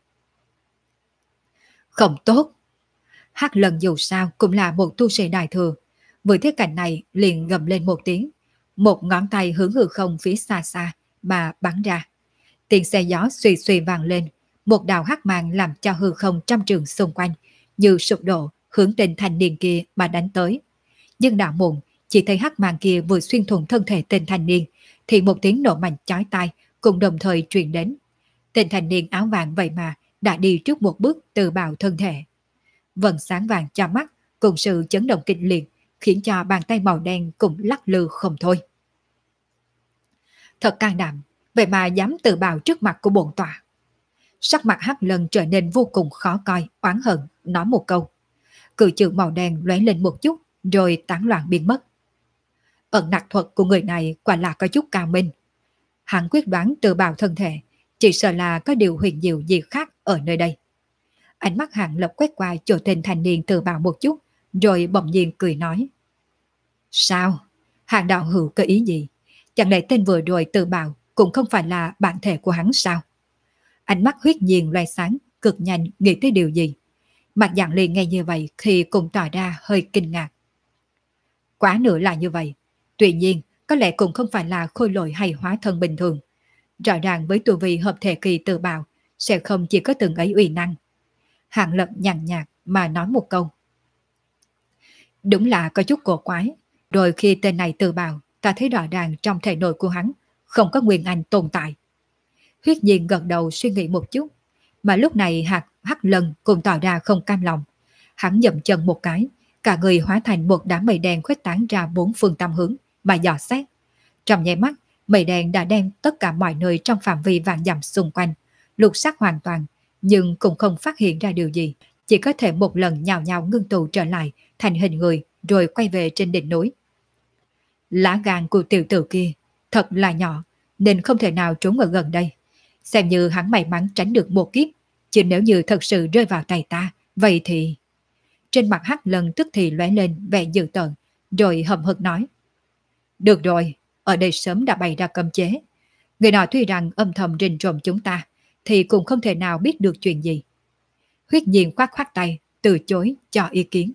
Không tốt! Hắc Lần dù sao cũng là một tu sĩ đại thừa. Vừa thấy cảnh này liền gầm lên một tiếng. Một ngón tay hướng hư không phía xa xa mà bắn ra. Tiếng xe gió suy suy vang lên. Một đạo hắc mang làm cho hư không trăm trường xung quanh như sụp đổ hướng tên thanh niên kia mà đánh tới. Nhưng đạo muộn, chỉ thấy hắc mang kia vừa xuyên thủng thân thể tên thanh niên thì một tiếng nổ mạnh chói tai cùng đồng thời truyền đến. Tên thanh niên áo vàng vậy mà đã đi trước một bước từ bào thân thể. Vầng sáng vàng cho mắt cùng sự chấn động kịch liệt khiến cho bàn tay màu đen cũng lắc lư không thôi. Thật can đảm, vậy mà dám tự bào trước mặt của bổn tọa. Sắc mặt Hắc Lân trở nên vô cùng khó coi, oán hận, nói một câu. Cự chưởng màu đen lóe lên một chút rồi tán loạn biến mất. Ẩn nặc thuật của người này quả là có chút cao minh. Hắn quyết đoán tự bào thân thể, chỉ sợ là có điều huyền diệu gì khác ở nơi đây. Ánh mắt Hàng Lập quét qua chỗ tên thanh niên tự bào một chút, rồi bỗng nhiên cười nói. Sao? Hàng đạo hữu có ý gì? Chẳng lẽ tên vừa rồi tự bào cũng không phải là bản thể của hắn sao? Ánh mắt Huyết Nhiên loe sáng, cực nhanh nghĩ tới điều gì. Mặt dạng liền nghe như vậy thì cũng tỏ ra hơi kinh ngạc. Quá nữa là như vậy. Tuy nhiên, có lẽ cũng không phải là khôi lỗi hay hóa thân bình thường. Rõ ràng với tu vi hợp thể kỳ tự bào, sẽ không chỉ có từng ấy uy năng. Hàng Lập nhàn nhạt mà nói một câu. Đúng là có chút cổ quái. Rồi khi tên này tự bào, ta thấy rõ ràng trong thể nội của hắn không có nguyên anh tồn tại. Huyết Nhiên gật đầu suy nghĩ một chút, mà lúc này Hắc Lân cũng tỏ ra không cam lòng. Hắn dậm chân một cái, cả người hóa thành một đám mây đen khuếch tán ra bốn phương tám hướng mà dò xét. Trong nháy mắt, mây đen đã đem tất cả mọi nơi trong phạm vi vạn dặm xung quanh, lục sắc hoàn toàn, nhưng cũng không phát hiện ra điều gì, chỉ có thể một lần nhào nhào ngưng tụ trở lại thành hình người rồi quay về trên đỉnh núi. Lá gan của tiểu tử kia thật là nhỏ, nên không thể nào trốn ở gần đây. Xem như hắn may mắn tránh được một kiếp, chứ nếu như thật sự rơi vào tay ta, vậy thì... Trên mặt Hắc Lân tức thì lóe lên vẻ dữ tợn, rồi hậm hực nói. Được rồi, ở đây sớm đã bày ra cấm chế. Người nào tuy rằng âm thầm rình ròm chúng ta, thì cũng không thể nào biết được chuyện gì. Huyết Nhiên khoát khoát tay, từ chối cho ý kiến.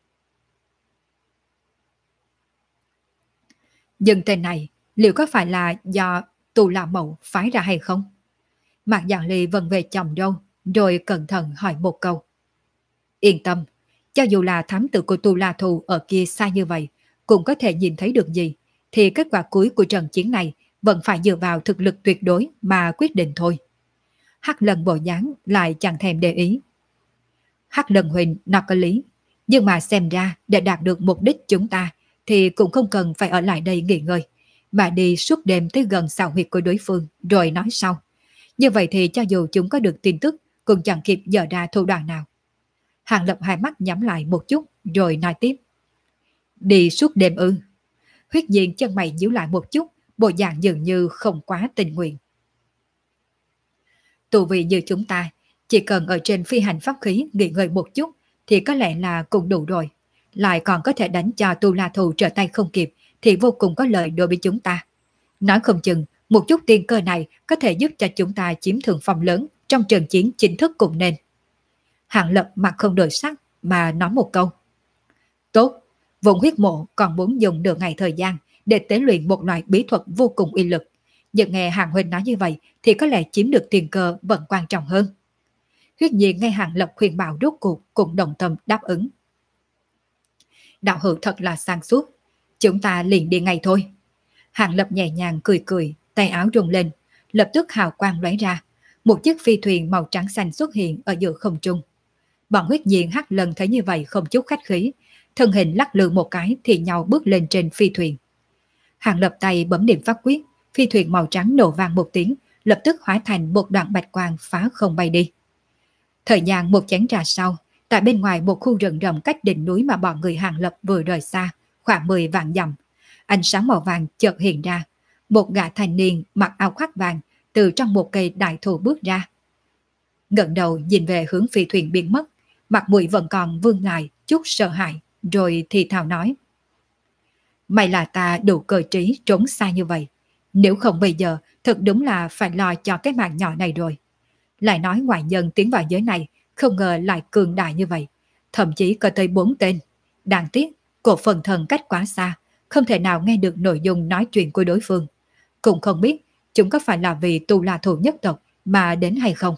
Nhưng tên này, liệu có phải là do Tù La Mậu phái ra hay không? Mạc Giang Ly vần về chồng râu, rồi cẩn thận hỏi một câu. Yên tâm, cho dù là thám tử của Tù La Thù ở kia xa như vậy, cũng có thể nhìn thấy được gì, thì kết quả cuối của trận chiến này vẫn phải dựa vào thực lực tuyệt đối mà quyết định thôi. Hắc Lân bộ dáng lại chẳng thèm để ý. Hắc Lân huynh nó có lý, nhưng mà xem ra để đạt được mục đích chúng ta thì cũng không cần phải ở lại đây nghỉ ngơi, mà đi suốt đêm tới gần xào huyệt của đối phương rồi nói sau. Như vậy thì cho dù chúng có được tin tức cũng chẳng kịp dở ra thủ đoạn nào. Hàng Lập hai mắt nhắm lại một chút rồi nói tiếp. Đi suốt đêm ư? Huyết Nhiên chân mày nhíu lại một chút, bộ dạng dường như không quá tình nguyện. Tù vị như chúng ta, chỉ cần ở trên phi hành pháp khí nghỉ ngơi một chút thì có lẽ là cũng đủ rồi. Lại còn có thể đánh cho Tu La Thù trở tay không kịp thì vô cùng có lợi đối với chúng ta. Nói không chừng, một chút tiền cơ này có thể giúp cho chúng ta chiếm thượng phong lớn trong trận chiến chính thức cũng nên. Hạng Lập mặt không đổi sắc mà nói một câu. Tốt, vùng huyết mộ còn muốn dùng nửa ngày thời gian để tế luyện một loại bí thuật vô cùng uy lực. Nhưng nghe Hàng huynh nói như vậy thì có lẽ chiếm được tiền cơ vẫn quan trọng hơn. Huyết Nhiên nghe Hàng Lập khuyên bảo rốt cuộc cũng đồng tâm đáp ứng. Đạo hữu thật là sáng suốt, chúng ta liền đi ngay thôi. Hàng Lập nhẹ nhàng cười cười, tay áo rung lên, lập tức hào quang lóe ra, một chiếc phi thuyền màu trắng xanh xuất hiện ở giữa không trung. Bọn Huyết Nhiên Hắc Lân thấy như vậy không chút khách khí, thân hình lắc lư một cái thì nhau bước lên trên phi thuyền. Hàng Lập tay bấm niệm pháp quyết, phi thuyền màu trắng nổ vang một tiếng, lập tức hóa thành một đoạn bạch quang phá không bay đi. Thời gian một chén trà sau, tại bên ngoài một khu rừng rậm cách đỉnh núi mà bọn người Hàng Lập vừa rời xa, khoảng 10 vạn dặm, ánh sáng màu vàng chợt hiện ra, một gã thanh niên mặc áo khoác vàng từ trong một cây đại thụ bước ra. Ngẩng đầu nhìn về hướng phi thuyền biến mất, mặt mũi vẫn còn vương lại chút sợ hãi, rồi thì thào nói. May là ta đủ cơ trí trốn xa như vậy, nếu không bây giờ thật đúng là phải lo cho cái mạng nhỏ này rồi. Lại nói ngoại nhân tiến vào giới này không ngờ lại cường đại như vậy, thậm chí có tới 4 tên. Đáng tiếc, cổ phần thần cách quá xa, không thể nào nghe được nội dung nói chuyện của đối phương. Cũng không biết chúng có phải là vì Tu La Thù nhất tộc mà đến hay không.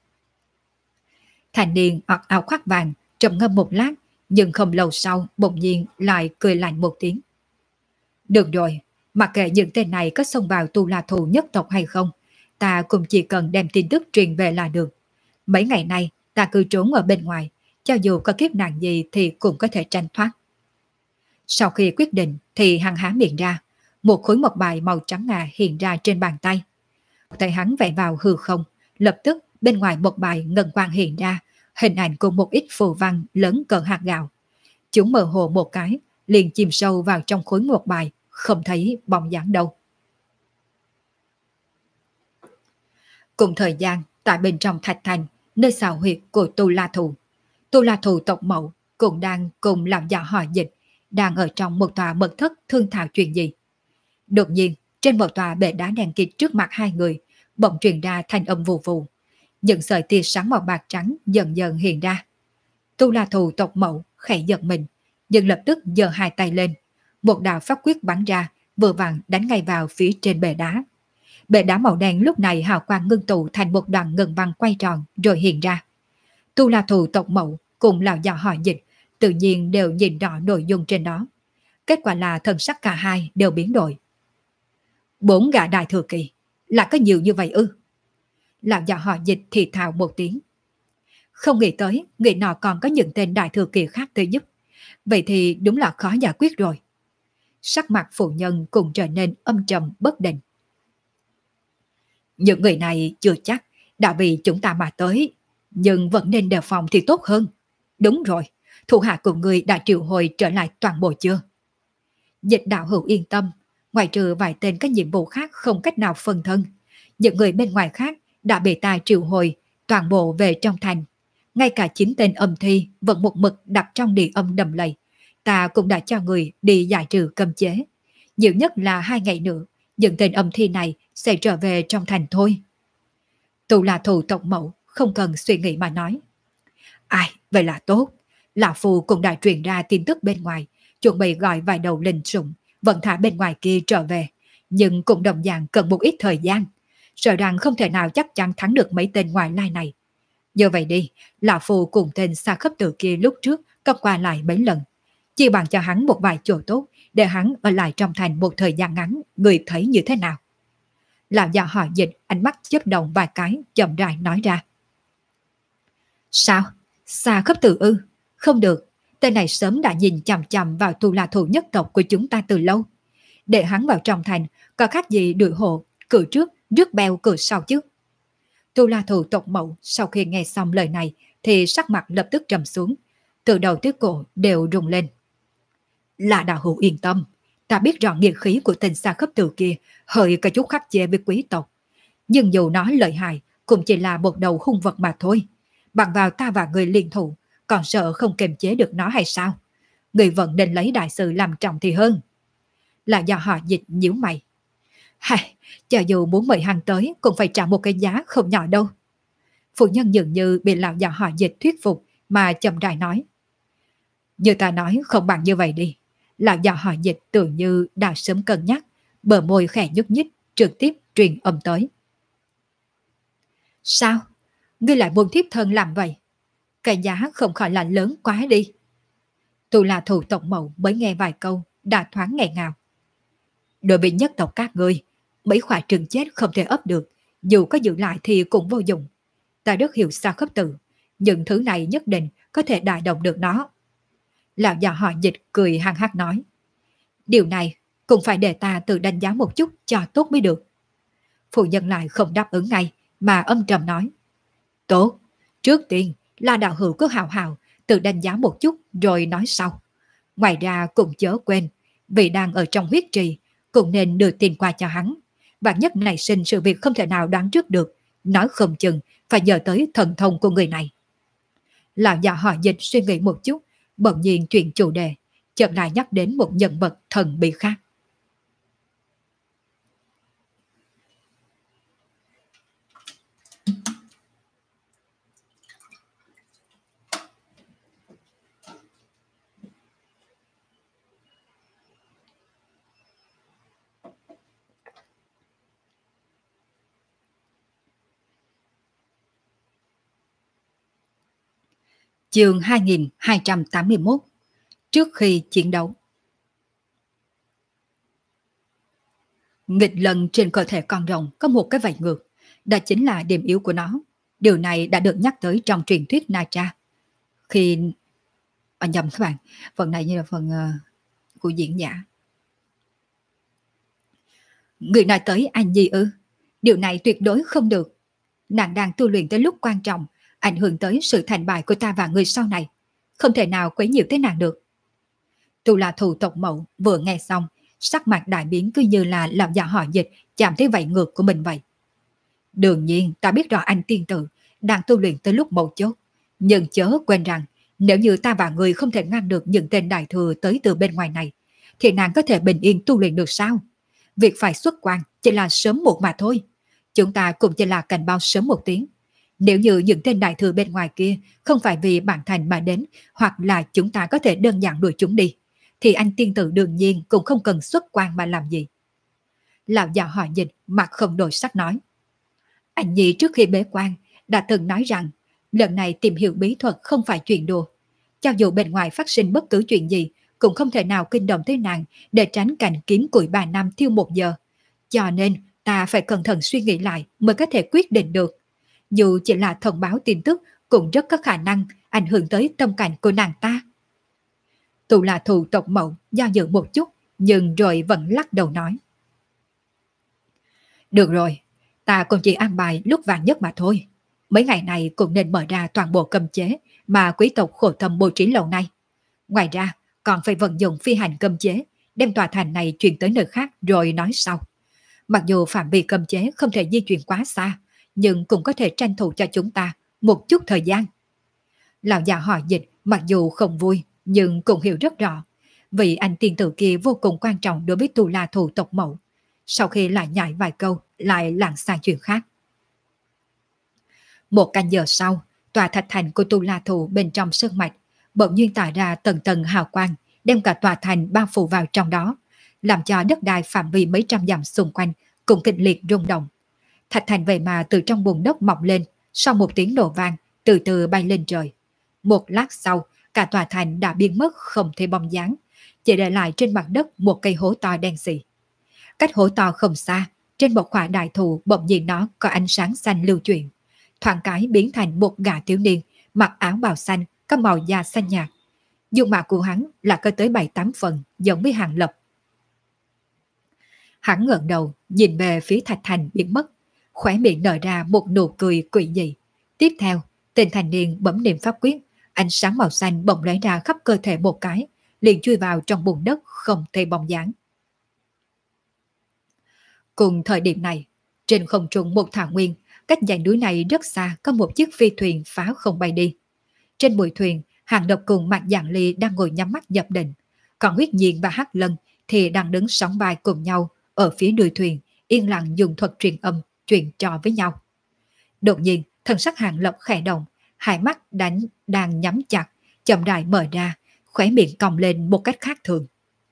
Thanh niên mặc áo khoác vàng trầm ngâm một lát, nhưng không lâu sau bỗng nhiên lại cười lạnh một tiếng. Được rồi, mặc kệ những tên này có xông vào Tu La Thù nhất tộc hay không, ta cũng chỉ cần đem tin tức truyền về là được. Mấy ngày nay ta cứ trốn ở bên ngoài, cho dù có kiếp nạn gì thì cũng có thể tranh thoát. Sau khi quyết định thì hắn há miệng ra, một khối mộc bài màu trắng ngà hiện ra trên bàn tay. Tay hắn vẽ vào hư không, lập tức bên ngoài mộc bài ngân quang hiện ra, hình ảnh của một ít phù văn lớn cỡ hạt gạo. Chúng mơ hồ một cái, liền chìm sâu vào trong khối mộc bài, không thấy bóng dáng đâu. Cùng thời gian, tại bên trong thạch thành, nơi xào huyệt của Tu La Thù tộc mẫu cũng đang cùng làm dò hỏi dịch, đang ở trong một tòa mật thất thương thảo chuyện gì. Đột nhiên, trên một tòa bệ đá đen kịt trước mặt hai người, bỗng truyền ra thanh âm vù vù. Những sợi tia sáng màu bạc trắng dần dần hiện ra. Tu La Thù tộc mẫu khẽ giật mình, nhưng lập tức giơ hai tay lên. Một đạo pháp quyết bắn ra, vừa vặn đánh ngay vào phía trên bệ đá. Bệ đá màu đen lúc này hào quang ngưng tụ thành một đoàn ngân văn quay tròn rồi hiện ra. Tu La Thù tộc Mậu cùng lão già họ Dịch tự nhiên đều nhìn rõ nội dung trên đó. Kết quả là thần sắc cả hai đều biến đổi. 4 gã đại thừa kỳ, là có nhiều như vậy ư? Lão già họ Dịch thì thào một tiếng. Không nghĩ tới, người nọ còn có những tên đại thừa kỳ khác tới giúp. Vậy thì đúng là khó giải quyết rồi. Sắc mặt phụ nhân cũng trở nên âm trầm bất định. Những người này chưa chắc đã vì chúng ta mà tới, nhưng vẫn nên đề phòng thì tốt hơn. Đúng rồi, thủ hạ của người đã triệu hồi trở lại toàn bộ chưa? Dịch đạo hữu yên tâm, ngoại trừ vài tên các nhiệm vụ khác không cách nào phân thân, những người bên ngoài khác đã bị ta triệu hồi toàn bộ về trong thành. Ngay cả 9 tên âm thi vẫn một mực đặt trong địa âm đầm lầy, ta cũng đã cho người đi giải trừ cấm chế. Nhiều nhất là 2 ngày nữa, những tên âm thi này sẽ trở về trong thành thôi. Tu La Thù tộc Mậu không cần suy nghĩ mà nói. Ai, vậy là tốt. Lão Phu cũng đã truyền ra tin tức bên ngoài, chuẩn bị gọi vài đầu linh sủng, vận thả bên ngoài kia trở về. Nhưng cũng đồng dạng cần một ít thời gian. Sợ rằng không thể nào chắc chắn thắng được mấy tên ngoại lai này. Như vậy đi, Lão Phu cùng tên Sa Khấp Tử kia lúc trước có qua lại mấy lần. Chỉ bằng cho hắn một vài chỗ tốt, để hắn ở lại trong thành một thời gian ngắn, người thấy như thế nào? Lão già họ Dịch ánh mắt chớp động vài cái, chậm rãi nói ra. Sao? Sa Khấp Tử ư? Không được, tên này sớm đã nhìn chằm chằm vào Tu La Thù nhất tộc của chúng ta từ lâu. Để hắn vào trong thành, có khác gì đuổi hộ, cử trước, rước bèo cử sau chứ? Tu La Thù tộc Mậu sau khi nghe xong lời này thì sắc mặt lập tức trầm xuống, từ đầu tới cổ đều rung lên. Là đạo hữu yên tâm, ta biết rõ nghiệt khí của tên Sa Khấp Tử kia hơi có chút khắc chế với quý tộc. Nhưng dù nó lợi hại, cũng chỉ là một đầu hung vật mà thôi. Bằng vào ta và người liên thủ, còn sợ không kiềm chế được nó hay sao? Người vẫn nên lấy đại sự làm trọng thì hơn. Là do họ Dịch nhíu mày. Hay, cho dù muốn mời hắn tới cũng phải trả một cái giá không nhỏ đâu. Phụ nhân dường như bị lão già họ Dịch thuyết phục mà chậm rãi nói. Như ta nói không bằng như vậy đi. Lão già họ Dịch tưởng như đã sớm cân nhắc, bờ môi khẽ nhúc nhích, trực tiếp truyền âm tới. Sao? Ngươi lại buông thiếp thân làm vậy? Cái giá không khỏi là lớn quá đi. Tu La Thù tộc Mậu mới nghe vài câu, đã thoáng nghẹn ngào. Đối với nhất tộc các ngươi, mấy khỏa trứng chết không thể ấp được, dù có giữ lại thì cũng vô dụng. Ta rất hiểu Sa Khấp Tử, những thứ này nhất định có thể đả động được nó. Lão già họ Dịch cười hăng hắc nói. Điều này cũng phải để ta tự đánh giá một chút cho tốt mới được. Phụ nhân lại không đáp ứng ngay, mà âm trầm nói. Tốt, trước tiên là đạo hữu cứ hào hào, tự đánh giá một chút rồi nói sau. Ngoài ra cũng chớ quên, vì đang ở trong huyết trì, cũng nên đưa tiền qua cho hắn. Vạn nhất nảy sinh sự việc không thể nào đoán trước được, nói không chừng phải nhờ tới thần thông của người này. Lão già họ Dịch suy nghĩ một chút, bỗng nhiên chuyển chủ đề, chợt lại nhắc đến một nhân vật thần bí khác. Chương 2281. Trước khi chiến đấu. Nghịch lần trên cơ thể con rồng có một cái vảy ngược, đó chính là điểm yếu của nó. Điều này đã được nhắc tới trong truyền thuyết Na Tra. Khi... nhầm các bạn, phần này như là phần của diễn giả. Người nói tới anh Nhi ư? Điều này tuyệt đối không được. Nàng đang tu luyện tới lúc quan trọng, ảnh hưởng tới sự thành bại của ta và người sau này. Không thể nào quấy nhiễu tới nàng được. Tu La Thù tộc Mậu vừa nghe xong, sắc mặt đại biến cứ như là lão già họ Dịch chạm thấy vảy ngược của mình vậy. Đương nhiên ta biết rõ anh tiên tử đang tu luyện tới lúc mấu chốt, nhưng chớ quên rằng nếu như ta và người không thể ngăn được những tên đại thừa tới từ bên ngoài này, thì nàng có thể bình yên tu luyện được sao? Việc phải xuất quan chỉ là sớm một mà thôi. Chúng ta cũng chỉ là cảnh báo sớm một tiếng. Nếu như những tên đại thừa bên ngoài kia không phải vì bản thành mà đến, hoặc là chúng ta có thể đơn giản đuổi chúng đi, thì anh tiên tử đương nhiên cũng không cần xuất quan mà làm gì. Lão già họ Dịch mặt không đổi sắc nói. Anh Nhi trước khi bế quan đã từng nói rằng lần này tìm hiểu bí thuật không phải chuyện đùa. Cho dù bên ngoài phát sinh bất cứ chuyện gì cũng không thể nào kinh động tới nàng để tránh cảnh kiếm củi 3 năm thiêu 1 giờ. Cho nên ta phải cẩn thận suy nghĩ lại mới có thể quyết định được. Dù chỉ là thông báo tin tức cũng rất có khả năng ảnh hưởng tới tâm cảnh của nàng ta. Tu La Thù tộc Mậu do dự một chút nhưng rồi vẫn lắc đầu nói. Được rồi, ta cũng chỉ an bài lúc vàng nhất mà thôi. Mấy ngày này cũng nên mở ra toàn bộ cấm chế mà quý tộc khổ tâm bố trí lâu nay. Ngoài ra còn phải vận dụng phi hành cấm chế đem tòa thành này chuyển tới nơi khác rồi nói sau. Mặc dù phạm vi cấm chế không thể di chuyển quá xa, nhưng cũng có thể tranh thủ cho chúng ta một chút thời gian. Lão già họ Dịch mặc dù không vui nhưng cũng hiểu rất rõ, vì anh tiên tử kia vô cùng quan trọng đối với Tu La Thù tộc Mậu. Sau khi lại nhại vài câu lại lảng sang chuyện khác. 1 canh giờ sau, tòa thạch thành của Tu La Thù bên trong sơn mạch bỗng nhiên tỏa ra tầng tầng hào quang, đem cả tòa thành bao phủ vào trong đó, làm cho đất đai phạm vi mấy trăm dặm xung quanh cũng kịch liệt rung động. Thạch thành vậy mà từ trong bùn đất mọc lên, sau một tiếng nổ vang, từ từ bay lên trời. Một lát sau, cả tòa thành đã biến mất không thấy bóng dáng, chỉ để lại trên mặt đất một cây hố to đen xì. Cách hố to không xa, trên một khỏa đại thụ bỗng nhiên nó có ánh sáng xanh lưu chuyển, thoáng cái biến thành một gã thiếu niên mặc áo bào xanh có màu da xanh nhạt. Dung mạo của hắn là có tới 7-8 phần giống với Hàng Lập. Hắn ngẩng đầu nhìn về phía thạch thành biến mất, khóe miệng nở ra một nụ cười quỷ dị. Tiếp theo, tên thanh niên bấm niệm pháp quyết, ánh sáng màu xanh bỗng lóe ra khắp cơ thể một cái, liền chui vào trong bùn đất không thấy bóng dáng. Cùng thời điểm này, trên không trung một thảo nguyên, cách dãy núi này rất xa có một chiếc phi thuyền phá không bay đi. Trên mũi thuyền, Hàng Lập cùng Mạc Dạng Ly đang ngồi nhắm mắt nhập định, còn Huyết Nhiên và Hắc Lân thì đang đứng sóng vai cùng nhau ở phía đuôi thuyền, yên lặng dùng thuật truyền âm, truyền trò với nhau. Đột nhiên, thân sắc Hàng Lập khẽ động, hai mắt đang nhắm chặt, chậm rãi mở ra, khóe miệng cong lên một cách khác thường.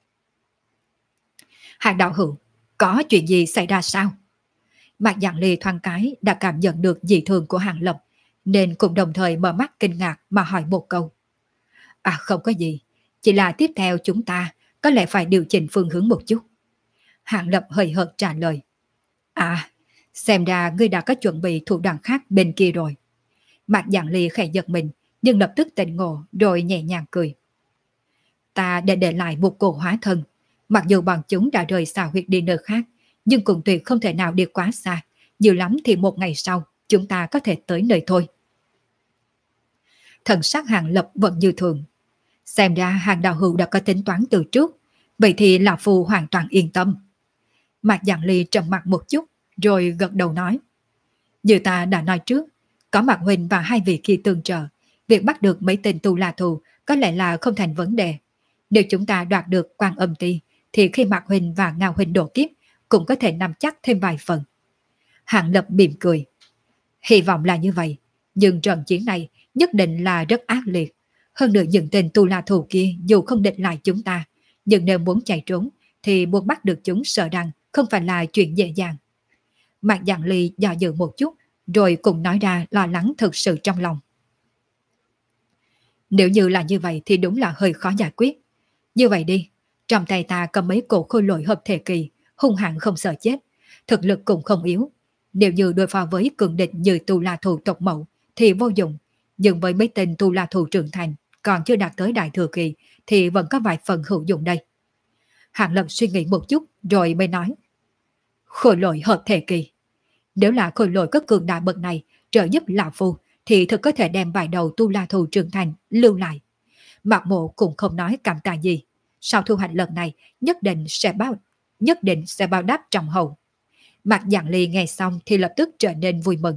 Hàng đạo hữu, có chuyện gì xảy ra sao? Mạc Dạng Ly thoáng cái đã cảm nhận được dị thường của Hàng Lập, nên cũng đồng thời mở mắt kinh ngạc mà hỏi một câu. À không có gì, chỉ là tiếp theo chúng ta có lẽ phải điều chỉnh phương hướng một chút. Hàng Lập hơi hợt trả lời. À, xem ra ngươi đã có chuẩn bị thủ đoạn khác bên kia rồi. Mạc Dạng Ly khẽ giật mình, nhưng lập tức tỉnh ngộ rồi nhẹ nhàng cười. Ta đã để lại một cổ hóa thân, mặc dù bọn chúng đã rời xa huyệt đi nơi khác, nhưng cũng tuyệt không thể nào đi quá xa, nhiều lắm thì 1 ngày sau chúng ta có thể tới nơi thôi. Thần sắc Hàng Lập vẫn như thường. Xem ra Hàng đạo hữu đã có tính toán từ trước, vậy thì lão phu hoàn toàn yên tâm. Mạc Dạng Ly trầm mặt một chút, rồi gật đầu nói. Như ta đã nói trước, có Mạc Huynh và 2 vị kia tương trợ, việc bắt được mấy tên Tu La Thù có lẽ là không thành vấn đề. Nếu chúng ta đoạt được Quan Âm Ti, thì khi Mạc Huynh và Ngao Huynh độ kiếp, cũng có thể nắm chắc thêm vài phần. Hàng Lập mỉm cười. Hy vọng là như vậy, nhưng trận chiến này nhất định là rất ác liệt. Hơn nữa những tên Tu La Thù kia dù không địch lại chúng ta, nhưng nếu muốn chạy trốn thì muốn bắt được chúng sợ rằng không phải là chuyện dễ dàng. Mạc Dạng Ly do dự một chút, rồi cũng nói ra lo lắng thực sự trong lòng. Nếu như là như vậy thì đúng là hơi khó giải quyết. Như vậy đi, trong tay ta có mấy cổ khôi lỗi hợp thể kỳ, hung hãn không sợ chết, thực lực cũng không yếu. Nếu như đối phó với cường địch như Tu La Thù tộc Mậu thì vô dụng, nhưng với mấy tên Tu La Thù trưởng thành còn chưa đạt tới đại thừa kỳ thì vẫn có vài phần hữu dụng đây. Hàng Lập suy nghĩ một chút rồi mới nói. Khôi lỗi hợp thể kỳ. Nếu là khôi lỗi có cường đại bậc này trợ giúp lão phu thì thực có thể đem vài đầu Tu La Thù trưởng thành lưu lại. Mạc Mộ cũng không nói cảm tạ gì. Sau thu hoạch lần này nhất định sẽ báo đáp trọng hậu. Mạc Dạng Ly nghe xong thì lập tức trở nên vui mừng.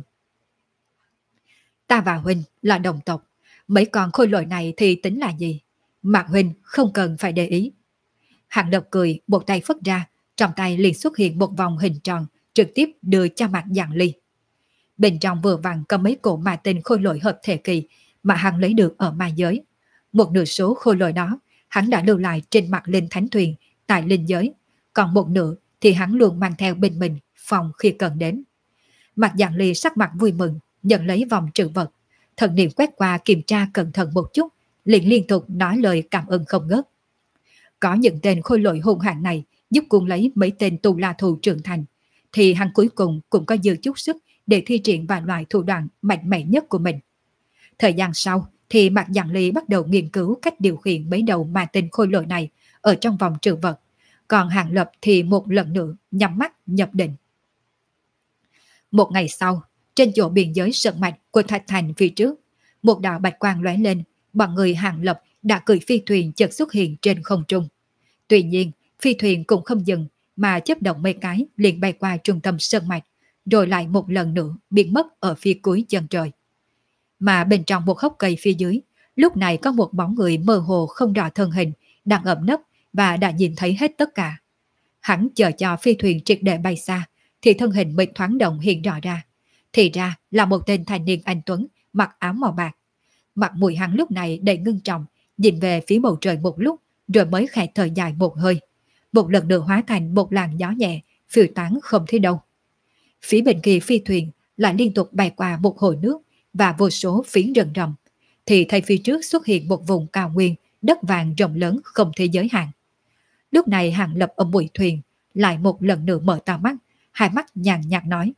Ta và Huynh là đồng tộc, mấy con khôi lỗi này thì tính là gì? Mạc Huynh không cần phải để ý. Hàng Lập cười, một tay phất ra, trong tay liền xuất hiện một vòng hình tròn, trực tiếp đưa cho Mạc Dạng Ly. Bên trong vừa vặn có mấy cổ ma tinh khôi lỗi hợp thể kỳ mà hắn lấy được ở ma giới. Một nửa số khôi lỗi đó hắn đã lưu lại trên mặt linh thánh thuyền tại linh giới, còn một nửa thì hắn luôn mang theo bên mình phòng khi cần đến. Mạc Giản Ly sắc mặt vui mừng, nhận lấy vòng trữ vật, thần niệm quét qua kiểm tra cẩn thận một chút, liền liên tục nói lời cảm ơn không ngớt. Có những tên khôi lỗi hung hãn này giúp cuốn lấy mấy tên tu la thù trưởng thành, thì hắn cuối cùng cũng có dư chút sức để thi triển vài loại thủ đoạn mạnh mẽ nhất của mình. Thời gian sau thì Mạc Giản Ly bắt đầu nghiên cứu cách điều khiển mấy đầu ma tinh khôi lỗi này ở trong vòng trữ vật, còn Hàng Lập thì một lần nữa nhắm mắt nhập định. Một ngày sau, trên chỗ biên giới sơn mạch của Thạch Thành phía trước, một đạo bạch quang lóe lên, bọn người Hàng Lập đã cưỡi phi thuyền chợt xuất hiện trên không trung. Tuy nhiên, phi thuyền cũng không dừng mà chớp động mấy cái liền bay qua trung tâm sơn mạch, rồi lại một lần nữa biến mất ở phía cuối chân trời. Mà bên trong một hốc cây phía dưới, lúc này có một bóng người mơ hồ không rõ thân hình đang ẩn nấp và đã nhìn thấy hết tất cả. Hắn chờ cho phi thuyền triệt để bay xa, thì thân hình mình thoáng động hiện rõ ra. Thì ra là một tên thanh niên anh tuấn mặc áo màu bạc. Mặt mũi hắn lúc này đầy ngưng trọng, nhìn về phía bầu trời một lúc, rồi mới khẽ thở dài một hơi. Một lần nữa hóa thành một làn gió nhẹ, phiêu tán không thấy đâu. Phía bên kia phi thuyền lại liên tục bay qua một hồ nước và vô số phiến rừng rậm, thì thấy phía trước xuất hiện một vùng cao nguyên, đất vàng rộng lớn không thể giới hạn. Lúc này Hàng Lập ở mũi thuyền lại một lần nữa mở to mắt, hai mắt nhàn nhạt nói: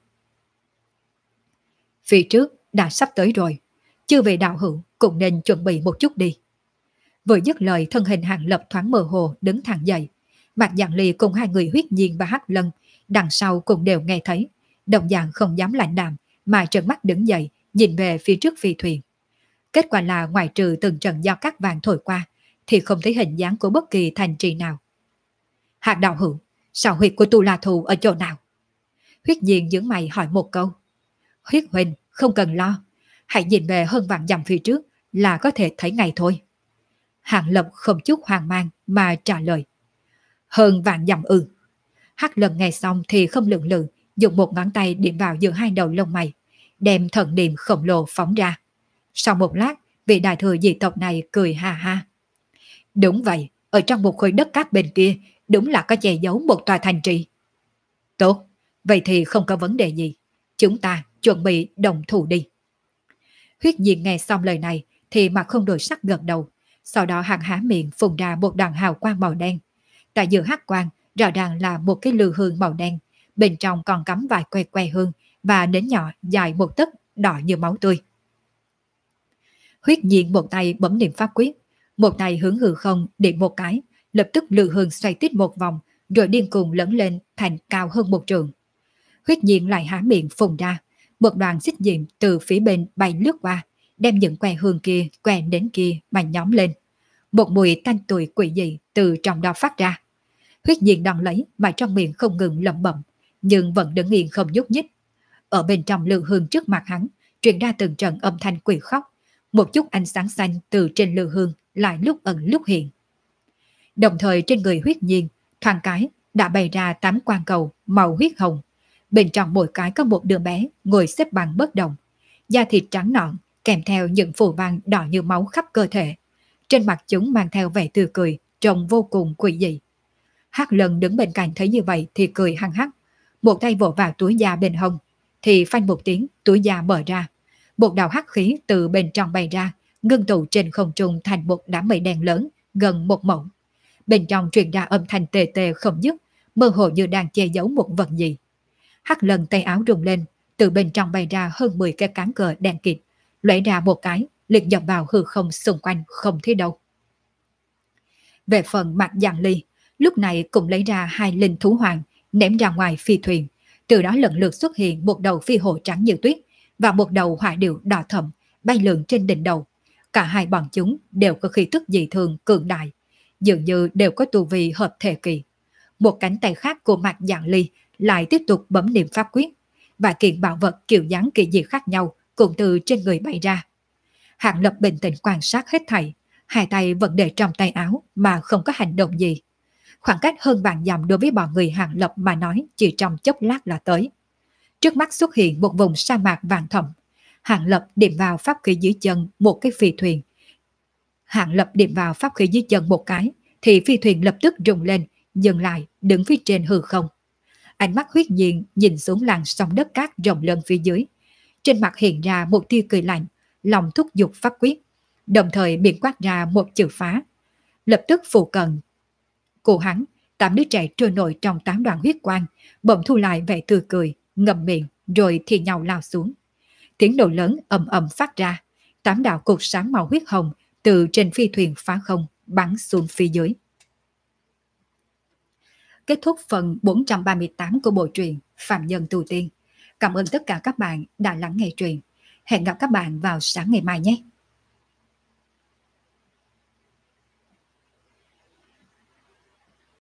phía trước đã sắp tới rồi, chư vị đạo hữu cũng nên chuẩn bị một chút đi. Vừa dứt lời, thân hình Hàng Lập thoáng mơ hồ đứng thẳng dậy. Mạc Giản Ly cùng hai người Huyết Nhiên và Hắc Lân đằng sau cũng đều nghe thấy, đồng dạng không dám lạnh đạm mà trợn mắt đứng dậy nhìn về phía trước phi thuyền. Kết quả là ngoài trừ từng trận gió cát vàng thổi qua thì không thấy hình dáng của bất kỳ thành trì nào. Hạc đạo hữu, sao huyệt của Tu La Thù ở chỗ nào? Huyết Nhiên nhướng mày hỏi một câu. Huyết huynh không cần lo, hãy nhìn về hơn vạn dặm phía trước là có thể thấy ngay thôi. Hàng Lập không chút hoang mang mà trả lời. Hơn vạn dặm ư? Hắc Lân nghe xong thì không lưỡng lự, dùng một ngón tay điểm vào giữa hai đầu lông mày, đem thần niệm khổng lồ phóng ra. Sau một lát, vị đại thừa dị tộc này cười ha ha. Đúng vậy, ở trong một khối đất cát bên kia đúng là có che giấu một tòa thành trì. Tốt, vậy thì không có vấn đề gì, chúng ta chuẩn bị đồng thủ đi. Huyết Nhiên nghe xong lời này thì mặt không đổi sắc gật đầu, sau đó hắn há miệng phun ra một đoàn hào quang màu đen. Tại giữa hắc quang rõ ràng là một cái lư hương màu đen, bên trong còn cắm vài que que hương và nến nhỏ dài một tấc đỏ như máu tươi. Huyết Nhiên một tay bấm niệm pháp quyết, một tay hướng hư không điểm một cái, lập tức lư hương xoay tít một vòng, rồi điên cuồng lớn lên thành cao hơn một trượng. Huyết Nhiên lại há miệng phun ra, một đoàn xích diệm từ phía bên bay lướt qua, đem những que hương kia, que nến kia mà nhóm lên. Một mùi tanh tùy quỷ dị từ trong đó phát ra. Huyết Nhiên đón lấy mà trong miệng không ngừng lẩm bẩm, nhưng vẫn đứng yên không nhúc nhích. Ở bên trong lư hương trước mặt hắn truyền ra từng trận âm thanh quỷ khóc, một chút ánh sáng xanh từ trên lư hương lại lúc ẩn lúc hiện. Đồng thời trên người Huyết Nhiên thoáng cái đã bày ra 8 quang cầu màu huyết hồng, bên trong mỗi cái có một đứa bé ngồi xếp bằng bất động, da thịt trắng nõn kèm theo những phù văn đỏ như máu khắp cơ thể. Trên mặt chúng mang theo vẻ tươi cười, trông vô cùng quỷ dị. Hắc Lân đứng bên cạnh thấy như vậy thì cười hăng hắc, một tay vỗ vào túi da bên hông, thì phanh một tiếng túi da mở ra, một đạo hắc khí từ bên trong bay ra, ngưng tụ trên không trung thành một đám mây đen lớn gần một mẫu. Bên trong truyền ra âm thanh tê tê không dứt, mơ hồ như đang che giấu một vật gì. Hắc Lân tay áo rung lên, từ bên trong bay ra hơn 10 cái cán cờ đen kịt, lóe ra một cái, liền dập vào hư không xung quanh không thấy đâu. Về phần Mạc Giản Ly, lúc này cũng lấy ra 2 linh thú hoàng ném ra ngoài phi thuyền, từ đó lần lượt xuất hiện một đầu phi hổ trắng như tuyết và một đầu hỏa điểu đỏ thẫm bay lượn trên đỉnh đầu. Cả hai bọn chúng đều có khí tức dị thường cường đại, dường như đều có tu vi hợp thể kỳ. Một cánh tay khác của Mạc Giản Ly lại tiếp tục bấm niệm pháp quyết, và kiện bảo vật kiểu dáng kỳ dị khác nhau cũng từ trên người bay ra. Hàng Lập bình tĩnh quan sát hết thảy, hai tay vẫn để trong tay áo mà không có hành động gì. Khoảng cách hơn vạn dặm đối với bọn người Hàng Lập mà nói chỉ trong chốc lát là tới. Trước mắt xuất hiện một vùng sa mạc vàng thẫm. Hàng Lập điểm vào pháp khí dưới chân một cái phi thuyền. Hạng Lập điểm vào pháp khí dưới chân một cái, thì phi thuyền lập tức rung lên, dừng lại, đứng phía trên hư không. Ánh mắt huyết nhiên nhìn xuống làn sóng đất cát rộng lớn phía dưới. Trên mặt hiện ra một tia cười lạnh, lòng thúc giục pháp quyết, đồng thời miệng quát ra một chữ phá. Lập tức phụ cận của hắn, 8 đứa trẻ trôi nổi trong 8 đoàn huyết quang, bỗng thu lại vẻ tươi cười, ngậm miệng rồi thì nhau lao xuống. Tiếng nổ lớn ầm ầm phát ra, 8 đạo cột sáng màu huyết hồng từ trên phi thuyền phá không bắn xuống phía dưới. Kết thúc phần 438 của bộ truyện Phạm Nhân Tu Tiên. Cảm ơn tất cả các bạn đã lắng nghe truyện. Hẹn gặp các bạn vào sáng ngày mai nhé.